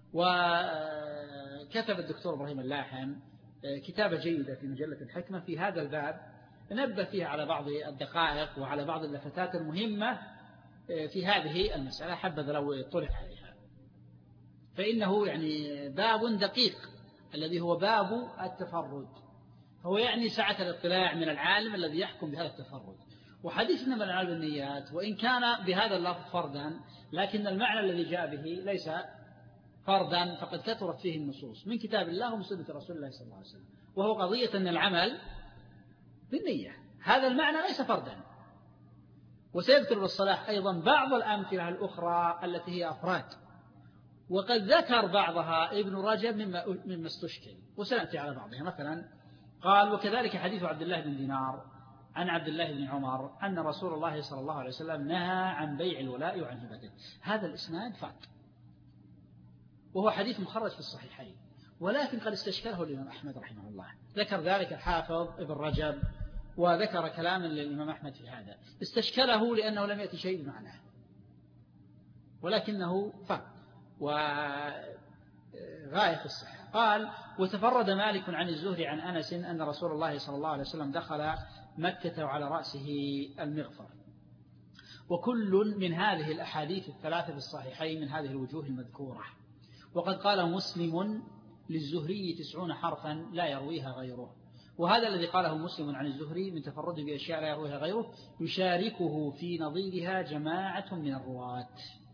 وكتب الدكتور إبراهيم اللاحم كتابة جيدة في مجلة الحكمة في هذا الباب، نبه فيها على بعض الدقائق وعلى بعض اللفتات المهمة في هذه المسألة، حبذا لو يطلع عليها. فإنه يعني باب دقيق الذي هو باب التفرد، هو يعني سعة الاطلاع من العالم الذي يحكم بهذا التفرد. وحديثنا من العالم النيات وإن كان بهذا اللفظ فردا، لكن المعنى الذي جاء به ليس فردا، فقد كثرت فيه النصوص من كتاب الله ومن سنة رسول الله صلى الله عليه وسلم، وهو قضية أن العمل بالنية، هذا المعنى ليس فردا. وسيذكر بالصلاح أيضا بعض الأمثلة الأخرى التي هي أفراد، وقد ذكر بعضها ابن رجب مما, مما استشكل، وسنأتي على بعضها. مثلا قال وكذلك حديث عبد الله بن دينار عن عبد الله بن عمر أن رسول الله صلى الله عليه وسلم نهى عن بيع الولاء وعن هبته. هذا الإسناد فات، وهو حديث مخرج في الصحيحين، ولكن قد استشكله الإمام أحمد رحمه الله. ذكر ذلك الحافظ ابن رجب وذكر كلاما للإمام أحمد في هذا، استشكله لأنه لم يأتي شيء بمعناه، ولكنه فات. وغاية في الصحة. قال: وتفرد مالك عن الزهري عن أنس أن رسول الله صلى الله عليه وسلم دخل مكة وعلى رأسه المغفر. وكل من هذه الأحاديث الثلاثة في الصحيحين من هذه الوجوه المذكورة. وقد قال مسلم: للزهري تسعون حرفا لا يرويها غيره. وهذا الذي قاله مسلم عن الزهري من تفرده بأشياء لا يرويها غيره يشاركه في نظيرها جماعة من الرواة.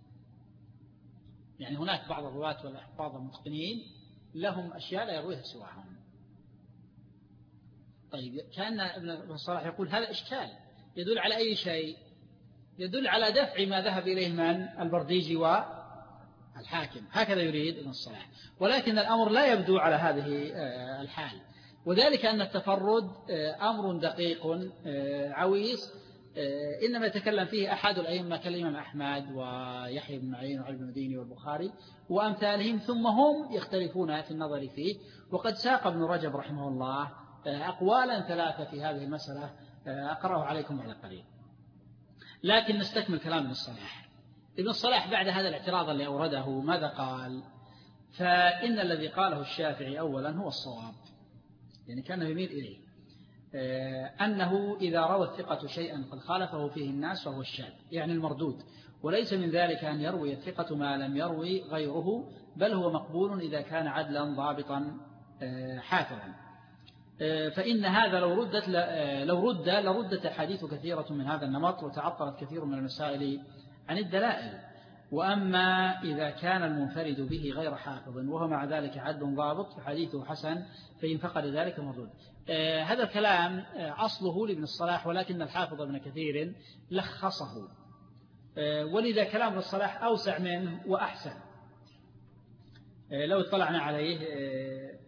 يعني هناك بعض الرواة والأحفاظ المتقنين لهم أشياء لا يرويها سواهم. طيب، كان ابن الصلاح يقول هذا إشكال يدل على أي شيء؟ يدل على دفع ما ذهب إليه من البرديجي والحاكم، هكذا يريد ابن الصلاح. ولكن الأمر لا يبدو على هذه الحال، وذلك أن التفرد أمر دقيق عويص إنما يتكلم فيه أحد الأئمة كالإمام أحمد ويحيى بن معين وعلي بن المديني والبخاري وأمثالهم، ثم هم يختلفون في النظر فيه. وقد ساق ابن رجب رحمه الله أقوالا ثلاثة في هذه المسألة أقرأه عليكم بعد قليل. لكن نستكمل كلام ابن الصلاح. ابن الصلاح بعد هذا الاعتراض اللي أورده ماذا قال؟ فإن الذي قاله الشافعي أولا هو الصواب، يعني كان يميل إليه أنه إذا روى الثقة شيئا قد خالفه فيه الناس فهو الشاذ، يعني المردود، وليس من ذلك أن يروي الثقة ما لم يروي غيره، بل هو مقبول إذا كان عدلا ضابطا حافظا. فإن هذا لو ردت لو رد لردت أحاديث كثيرة من هذا النمط وتعطلت كثير من المسائل عن الدلائل. وأما إذا كان المنفرد به غير حافظ وهو مع ذلك عدل ضابط فحديثه حسن، فإن فقد ذلك مردود. آه هذا الكلام آه أصله لابن الصلاح، ولكن الحافظ ابن كثير لخصه، آه ولذا كلام ابن الصلاح أوسع منه وأحسن. آه لو اطلعنا عليه آه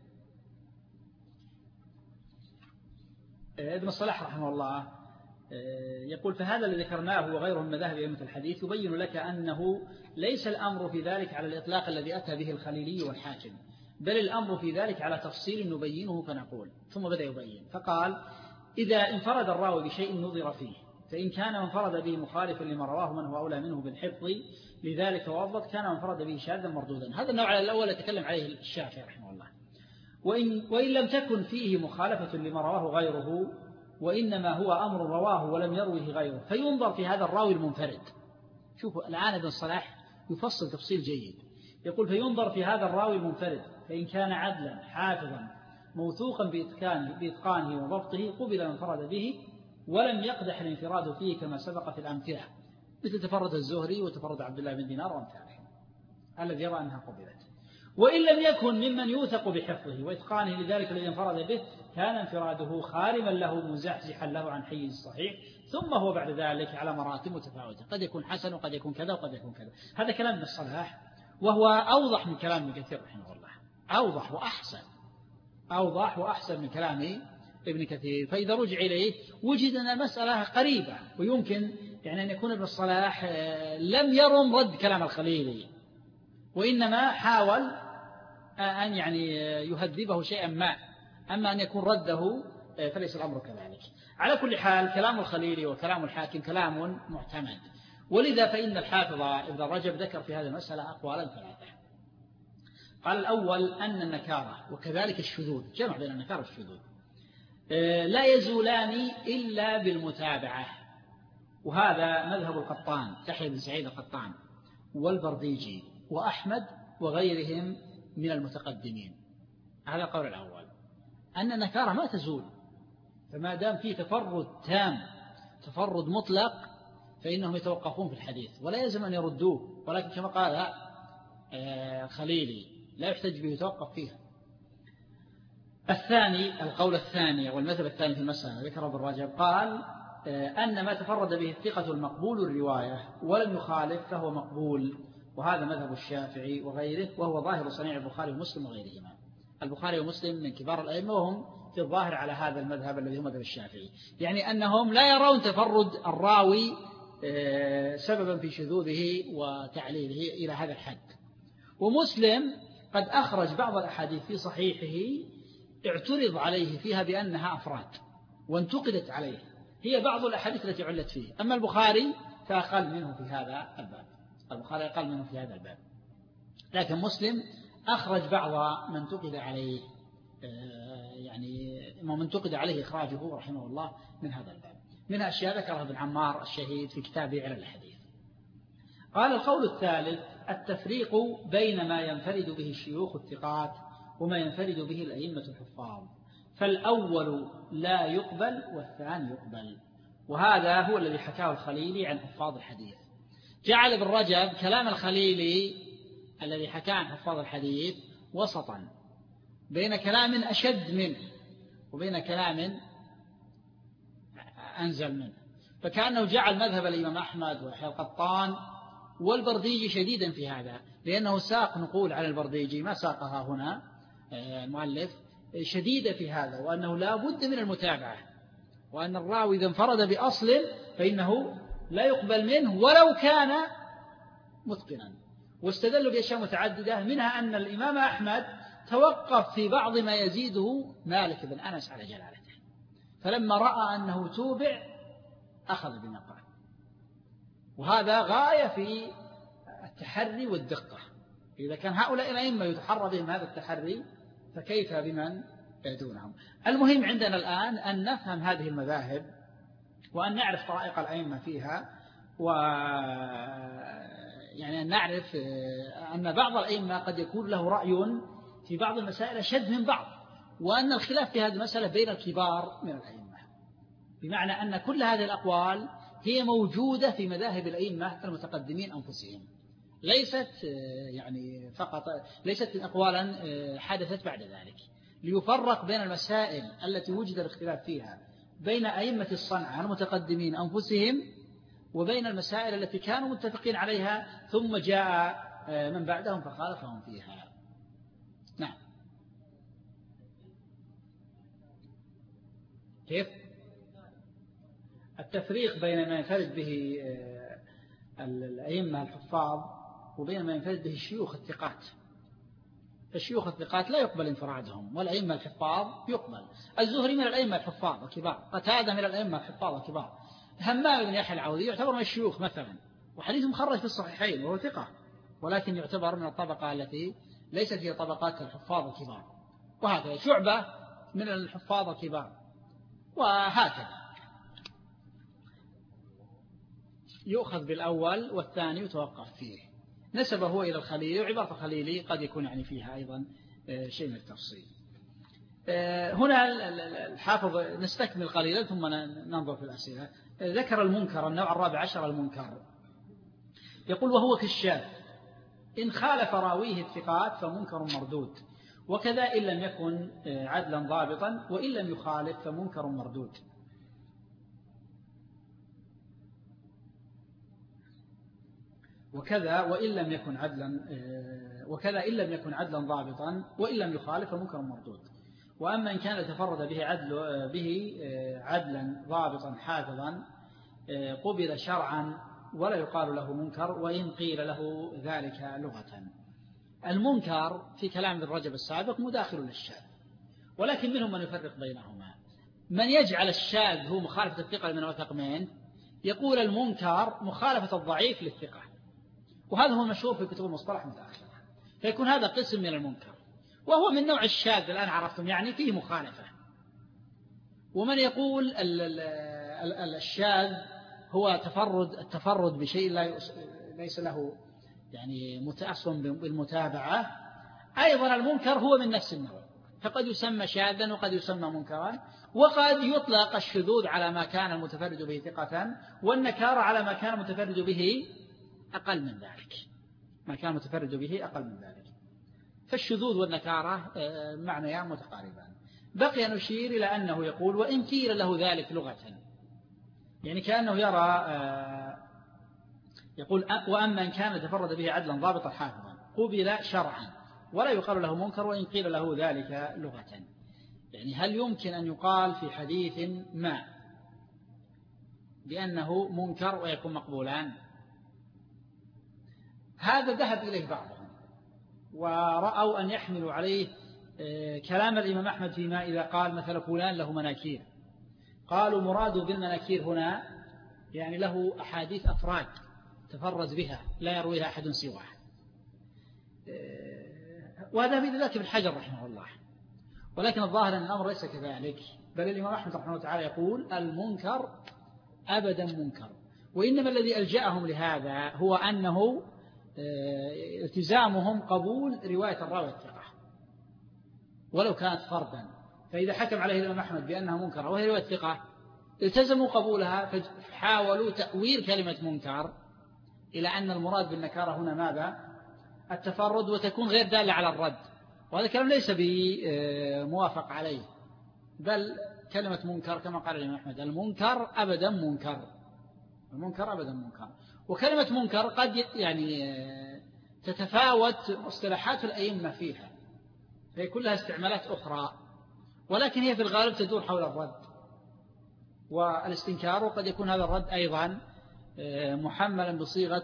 آه ابن الصلاح رحمه الله يقول: فهذا الذي ذكرناه وغيره من مذاهب أئمة الحديث يبين لك أنه ليس الأمر في ذلك على الإطلاق الذي أتى به الخليلي والحاكم، بل الأمر في ذلك على تفصيل نبينه فنقول. ثم بدأ يبين فقال: إذا انفرد الراوي بشيء نظر فيه، فإن كان انفرد به مخالفا لما رواه من هو أولى منه بالحفظ لذلك وضبط، كان انفرد به شاذا مردودا. هذا النوع الأول يتكلم عليه الشافعي رحمه الله. وإن, وإن لم تكن فيه مخالفة لما رواه غيره، وإنما هو أمر رواه ولم يروه غيره، فينظر في هذا الراوي المنفرد. شوفوا الآن ابن الصلاح يفصل تفصيل جيد، يقول: فينظر في هذا الراوي المنفرد، فإن كان عدلا حافظا موثوقا بإتقانه, بإتقانه وضبطه قبل انفرد به، ولم يقدح الانفراد فيه كما سبق في الأمثلة، مثل تفرد الزهري وتفرد عبد الله بن دينار وامثاله الذي يرى أنها قبلت. وإن لم يكن ممن يوثق بحفظه وإتقانه لذلك الذي انفرد به، كان انفراده خارما له مزحزحا له عن حيز الصحيح، ثم هو بعد ذلك على مراتب متفاوتة، قد يكون حسن وقد يكون كذا وقد يكون كذا. هذا كلام ابن الصلاح، وهو أوضح من كلام ابن كثير رحمه الله، أوضح وأحسن أوضح وأحسن من كلام ابن كثير. فإذا رجع إليه وجد أن المسألة قريبة، ويمكن يعني أن يكون ابن الصلاح لم يرم رد كلام الخليلي، وإنما حاول أن يعني يهذبه شيئا ما، أما أن يكون رده فليس الأمر كذلك. على كل حال كلام الخليلي وكلام الحاكم كلام معتمد، ولذا فإن الحافظ ابن رجب ذكر في هذه المسألة أقوالا ثلاثة. قال: الأول أن النكارة وكذلك الشذوذ، جمع بين النكارة والشذوذ، لا يزولان إلا بالمتابعة، وهذا مذهب القطان يحيى بن سعيد القطان والبرديجي وأحمد وغيرهم من المتقدمين. هذا القول الأول، أن النكارة ما تزول، فما دام فيه تفرد تام تفرد مطلق فإنهم يتوقفون في الحديث ولا يلزم أن يردوه، ولكن كما قال خليلي لا يحتج به يتوقف فيها. الثاني، القول الثاني والمذهب الثاني في المسألة ذكر ابن رجب، قال أن ما تفرد به الثقة المقبول الرواية ولم يخالف فهو مقبول، وهذا مذهب الشافعي وغيره، وهو ظاهر صنيع البخاري ومسلم وغيرهما. البخاري ومسلم من كبار الأئمة، وهم في الظاهر على هذا المذهب الذي هو مذهب الشافعي، يعني أنهم لا يرون تفرد الراوي سببا في شذوذه وتعليله إلى هذا الحد. ومسلم قد أخرج بعض الأحاديث في صحيحه اعترض عليه فيها بأنها أفراد وانتقدت عليه، هي بعض الأحاديث التي علت فيه. أما البخاري فأقل منه في هذا الباب، البخاري أقل منه في هذا الباب. لكن مسلم أخرج بعض من انتقد عليه، يعني من انتقد عليه إخراجه رحمه الله من هذا الباب. من أشياء ذكرها ابن عمار الشهيد في كتابه علل الحديث. قال القول الثالث التفريق بين ما ينفرد به الشيوخ الثقات وما ينفرد به الأئمة الحفاظ، فالأول لا يقبل والثاني يقبل، وهذا هو الذي حكاه الخليلي عن حفاظ الحديث. جعل ابن رجب كلام الخليلي الذي حكاه عن حفاظ الحديث وسطا بين كلام أشد منه وبين كلام أنزل منه، فكأنه جعل مذهب الإمام أحمد ويحيى القطان والبرديجي شديدا في هذا، لأنه ساق نقول على البرديجي ما ساقها هنا المؤلف شديدة في هذا، وأنه لا بد من المتابعة، وأن الراوي إذا انفرد بأصل فإنه لا يقبل منه ولو كان متقنا. واستدلوا بأشياء متعددة، منها أن الإمام أحمد توقف في بعض ما يزيده مالك بن أنس على جلالته، فلما رأى أنه توبع أخذ بنقله، وهذا غاية في التحري والدقة. إذا كان هؤلاء الأئمة يتحرى بهم هذا التحري فكيف بمن دونهم؟ المهم عندنا الآن أن نفهم هذه المذاهب وأن نعرف طرائق الأئمة فيها، و يعني أن نعرف أن بعض الأئمة قد يكون له رأي في بعض المسائل أشد من بعض، وأن الخلاف في هذه المسألة بين الكبار من الأئمة، بمعنى أن كل هذه الأقوال هي موجودة في مذاهب الأئمة المتقدمين أنفسهم، ليست يعني فقط ليست أقوالا حدثت بعد ذلك، ليفرق بين المسائل التي وجد الاختلاف فيها بين أئمة الصنعة المتقدمين أنفسهم وبين المسائل التي كانوا متفقين عليها ثم جاء من بعدهم فخالفهم فيها. نعم. كيف؟ التفريق بين ما ينفرد به الأئمة الحفاظ وبين ما ينفرد به الشيوخ الثقات. الشيوخ الثقات لا يقبل انفرادهم، والأئمة الحفاظ يقبل. الزهري من الأئمة الحفاظ الكبار، قتادة من الأئمة الحفاظ الكبار، همام بن يحيى العوذي يعتبر من الشيوخ مثلا، وحديثه مخرج في الصحيحين وهو ثقة، ولكن يعتبر من الطبقة التي ليست هي طبقات الحفاظ الكبار. وهكذا شعبة من الحفاظ الكبار، وهكذا يؤخذ بالأول والثاني يتوقف فيه. نسبه هو إلى الخليلي، وعبارة الخليلي قد يكون يعني فيها أيضا شيء من التفصيل. هنا الحافظ نستكمل قليلا ثم ننظر في الأسئلة. ذكر المنكر، النوع الرابع عشر المنكر، يقول وهو كالشاذ إن خالف راويه الثقات فمنكر مردود، وكذا إن لم يكن عدلا ضابطا وإن لم يخالف فمنكر مردود. وكذا وإن لم يكن عدلا وكذا إن لم يكن عدلا ضابطا وإن لم يخالف فمنكر مردود. وأما إن كان تفرد به عدل به عدلا ضابطا حافظا قبل شرعا ولا يقال له منكر وإن قيل له ذلك لغة. المنكر في كلام ابن رجب السابق مداخل للشاذ، ولكن منهم من يفرق بينهما. من يجعل الشاذ هو مخالفة الثقة من الوثقمين، يقول المنكر مخالفة الضعيف للثقة، وهذا هو المشهور في كتب المصطلح متأخرة، فيكون هذا قسم من المنكر، وهو من نوع الشاذ الآن عرفتم، يعني فيه مخالفة. ومن يقول الشاذ هو تفرد التفرد بشيء لا ليس له يعني متأصل بالمتابعة، أيضا المنكر هو من نفس النوع، فقد يسمى شاذا وقد يسمى منكرا، وقد يطلق الشذوذ على ما كان المتفرد به ثقة، والنكارة على ما كان المتفرد به أقل من ذلك، ما كان متفرد به أقل من ذلك. فالشذوذ والنكارة معنيان متقاربان. بقي نشير إلى أنه يقول وإن قيل له ذلك لغة، يعني كأنه يرى يقول وأما إن كان تفرد به عدلا ضابطا حافظا قبل شرعا ولا يقال له منكر وإن قيل له ذلك لغة. يعني هل يمكن أن يقال في حديث ما بأنه منكر ويكون مقبولان؟ هذا ذهب إليه بعضهم، ورأوا أن يحملوا عليه كلام الإمام أحمد فيما إذا قال مثلا فلان له مناكير، قالوا مرادوا بالمناكير هنا يعني له أحاديث أفراد تفرد بها لا يرويها أحد سواه. وهذا في ذلك ابن حجر رحمه الله. ولكن الظاهر أن الأمر ليس كذلك، بل الإمام أحمد رحمه الله تعالى يقول المنكر أبدا منكر، وإنما الذي ألجأهم لهذا هو أنه التزامهم قبول رواية الراوي الثقة ولو كانت فردا، فإذا حكم عليه الإمام أحمد بأنها منكرة وهي رواية ثقة التزموا قبولها، فحاولوا تأويل كلمة منكر إلى أن المراد بالنكارة هنا ماذا؟ التفرد، وتكون غير دالة على الرد، وهذا الكلام ليس بموافق عليه، بل كلمة منكر كما قال الإمام أحمد المنكر أبدا منكر، المنكر أبدا منكر. وكلمة منكر قد يعني تتفاوت مصطلحات الأئمة فيها، فهي كلها استعمالات أخرى، ولكن هي في الغالب تدور حول الرد والاستنكار، وقد يكون هذا الرد أيضا محملا بصيغة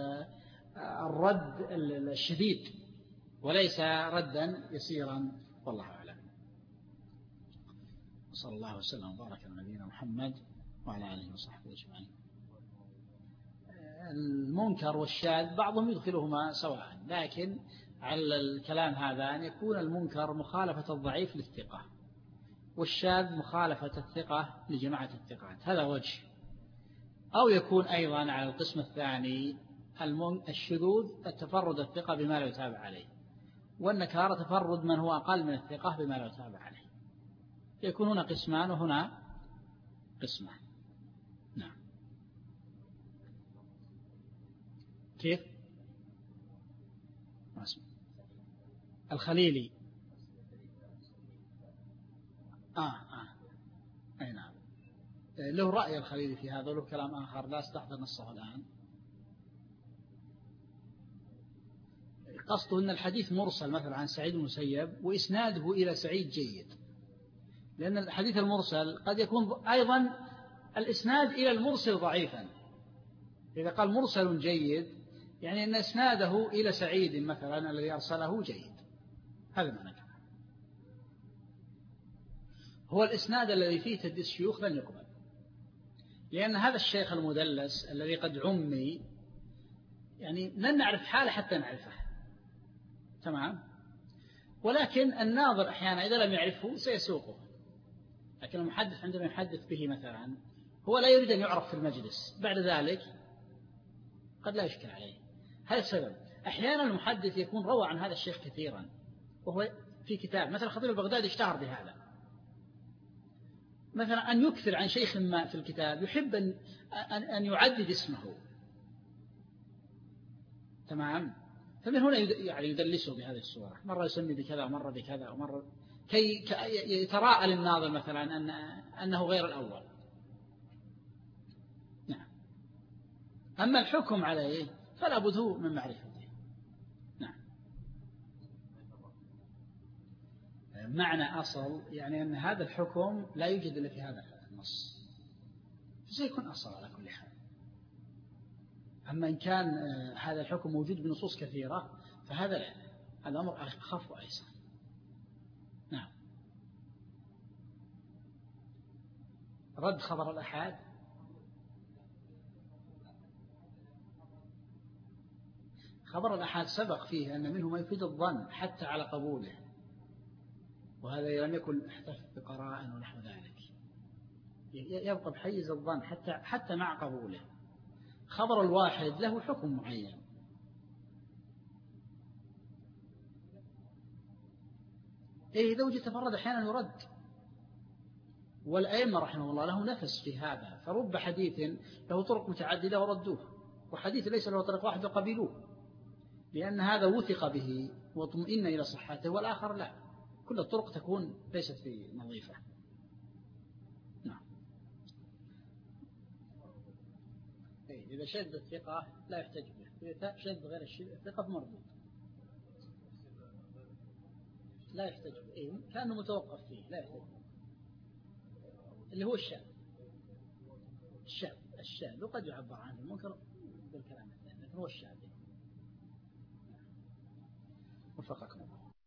الرد الشديد وليس ردا يسيرا، والله أعلم. صلى الله وسلم وبارك على نبينا محمد وعلى آله وصحبه أجمعين. المنكر والشاذ بعضهم يدخلهما سواء، لكن على الكلام هذا أن يكون المنكر مخالفة الضعيف للثقة، والشاذ مخالفة الثقة لجماعة الثقات، هذا وجه. أو يكون أيضا على القسم الثاني الشذوذ التفرد الثقة بما لا يتابع عليه، والنكارة تفرد من هو أقل من الثقة بما لا يتابع عليه. يكون هنا قسمان وهنا قسمان. نعم. كيف؟ الخليلي آه آه أي نعم، له رأي الخليلي في هذا وله كلام آخر لا استحضر نصه الآن. قصده أن الحديث مرسل مثلا عن سعيد المسيب وإسناده إلى سعيد جيد، لأن الحديث المرسل قد يكون أيضا الإسناد إلى المرسل ضعيفا. إذا قال مرسل جيد يعني أن إسناده إلى سعيد مثلا الذي أرسله جيد، هذا معنى كلام. هو الإسناد الذي فيه تدليس شيوخ لن يقبل، لأن هذا الشيخ المدلس الذي قد عمي يعني لن نعرف حاله حتى نعرفه، تمام؟ ولكن الناظر أحيانا إذا لم يعرفه سيسوقه، لكن المحدث عندما يحدث به مثلا هو لا يريد أن يعرف في المجلس، بعد ذلك قد لا يشكل عليه. هذا السبب أحيانا المحدث يكون روى عن هذا الشيخ كثيرا وهو في كتاب، مثلا الخطيب البغدادي اشتهر بهذا، مثلا أن يكثر عن شيخ ما في الكتاب يحب أن أن يعدد اسمه، تمام؟ فمن هنا يعني يدلسه بهذه الصورة، مرة يسمي بكذا ومرة بكذا ومرة كي يتراءى للناظر مثلا أن أنه غير الأول. نعم. أما الحكم عليه فلا بد من معرفته. نعم. معنى أصل يعني أن هذا الحكم لا يوجد إلا في هذا النص، سيكون أصل على كل حال. أما إن كان هذا الحكم موجود بنصوص كثيرة فهذا لا، هذا أمر أخف وأيسر. نعم. رد خبر الأحاد، خبر الأحاد سبق فيه أن منه ما يفيد الظن حتى على قبوله، وهذا لم يكن احتف بقرائن ونحو ذلك، يبقى بحيز الظن حتى حتى مع قبوله. خبر الواحد له حكم معين، إيه إذا وجد تفرد أحيانا يرد، والأئمة رحمه الله له نفس في هذا، فرب حديث له طرق متعددة وردوه، وحديث ليس له طريق واحد وقبلوه، لأن هذا وثق به واطمئن إلى صحته، والآخر لا، كل الطرق تكون ليست في نظيفة. نعم. إذا شد الثقة لا يحتاج به، إذا شد غير الثقة فمردود لا يحتاج به، إيه؟ كأنه متوقف فيه لا يحتاج به، اللي هو الشاذ. الشاذ الشاذ وقد يعبر عنه المنكر بالكلام الثاني، لكن هو الشاذ. وفقكم الله.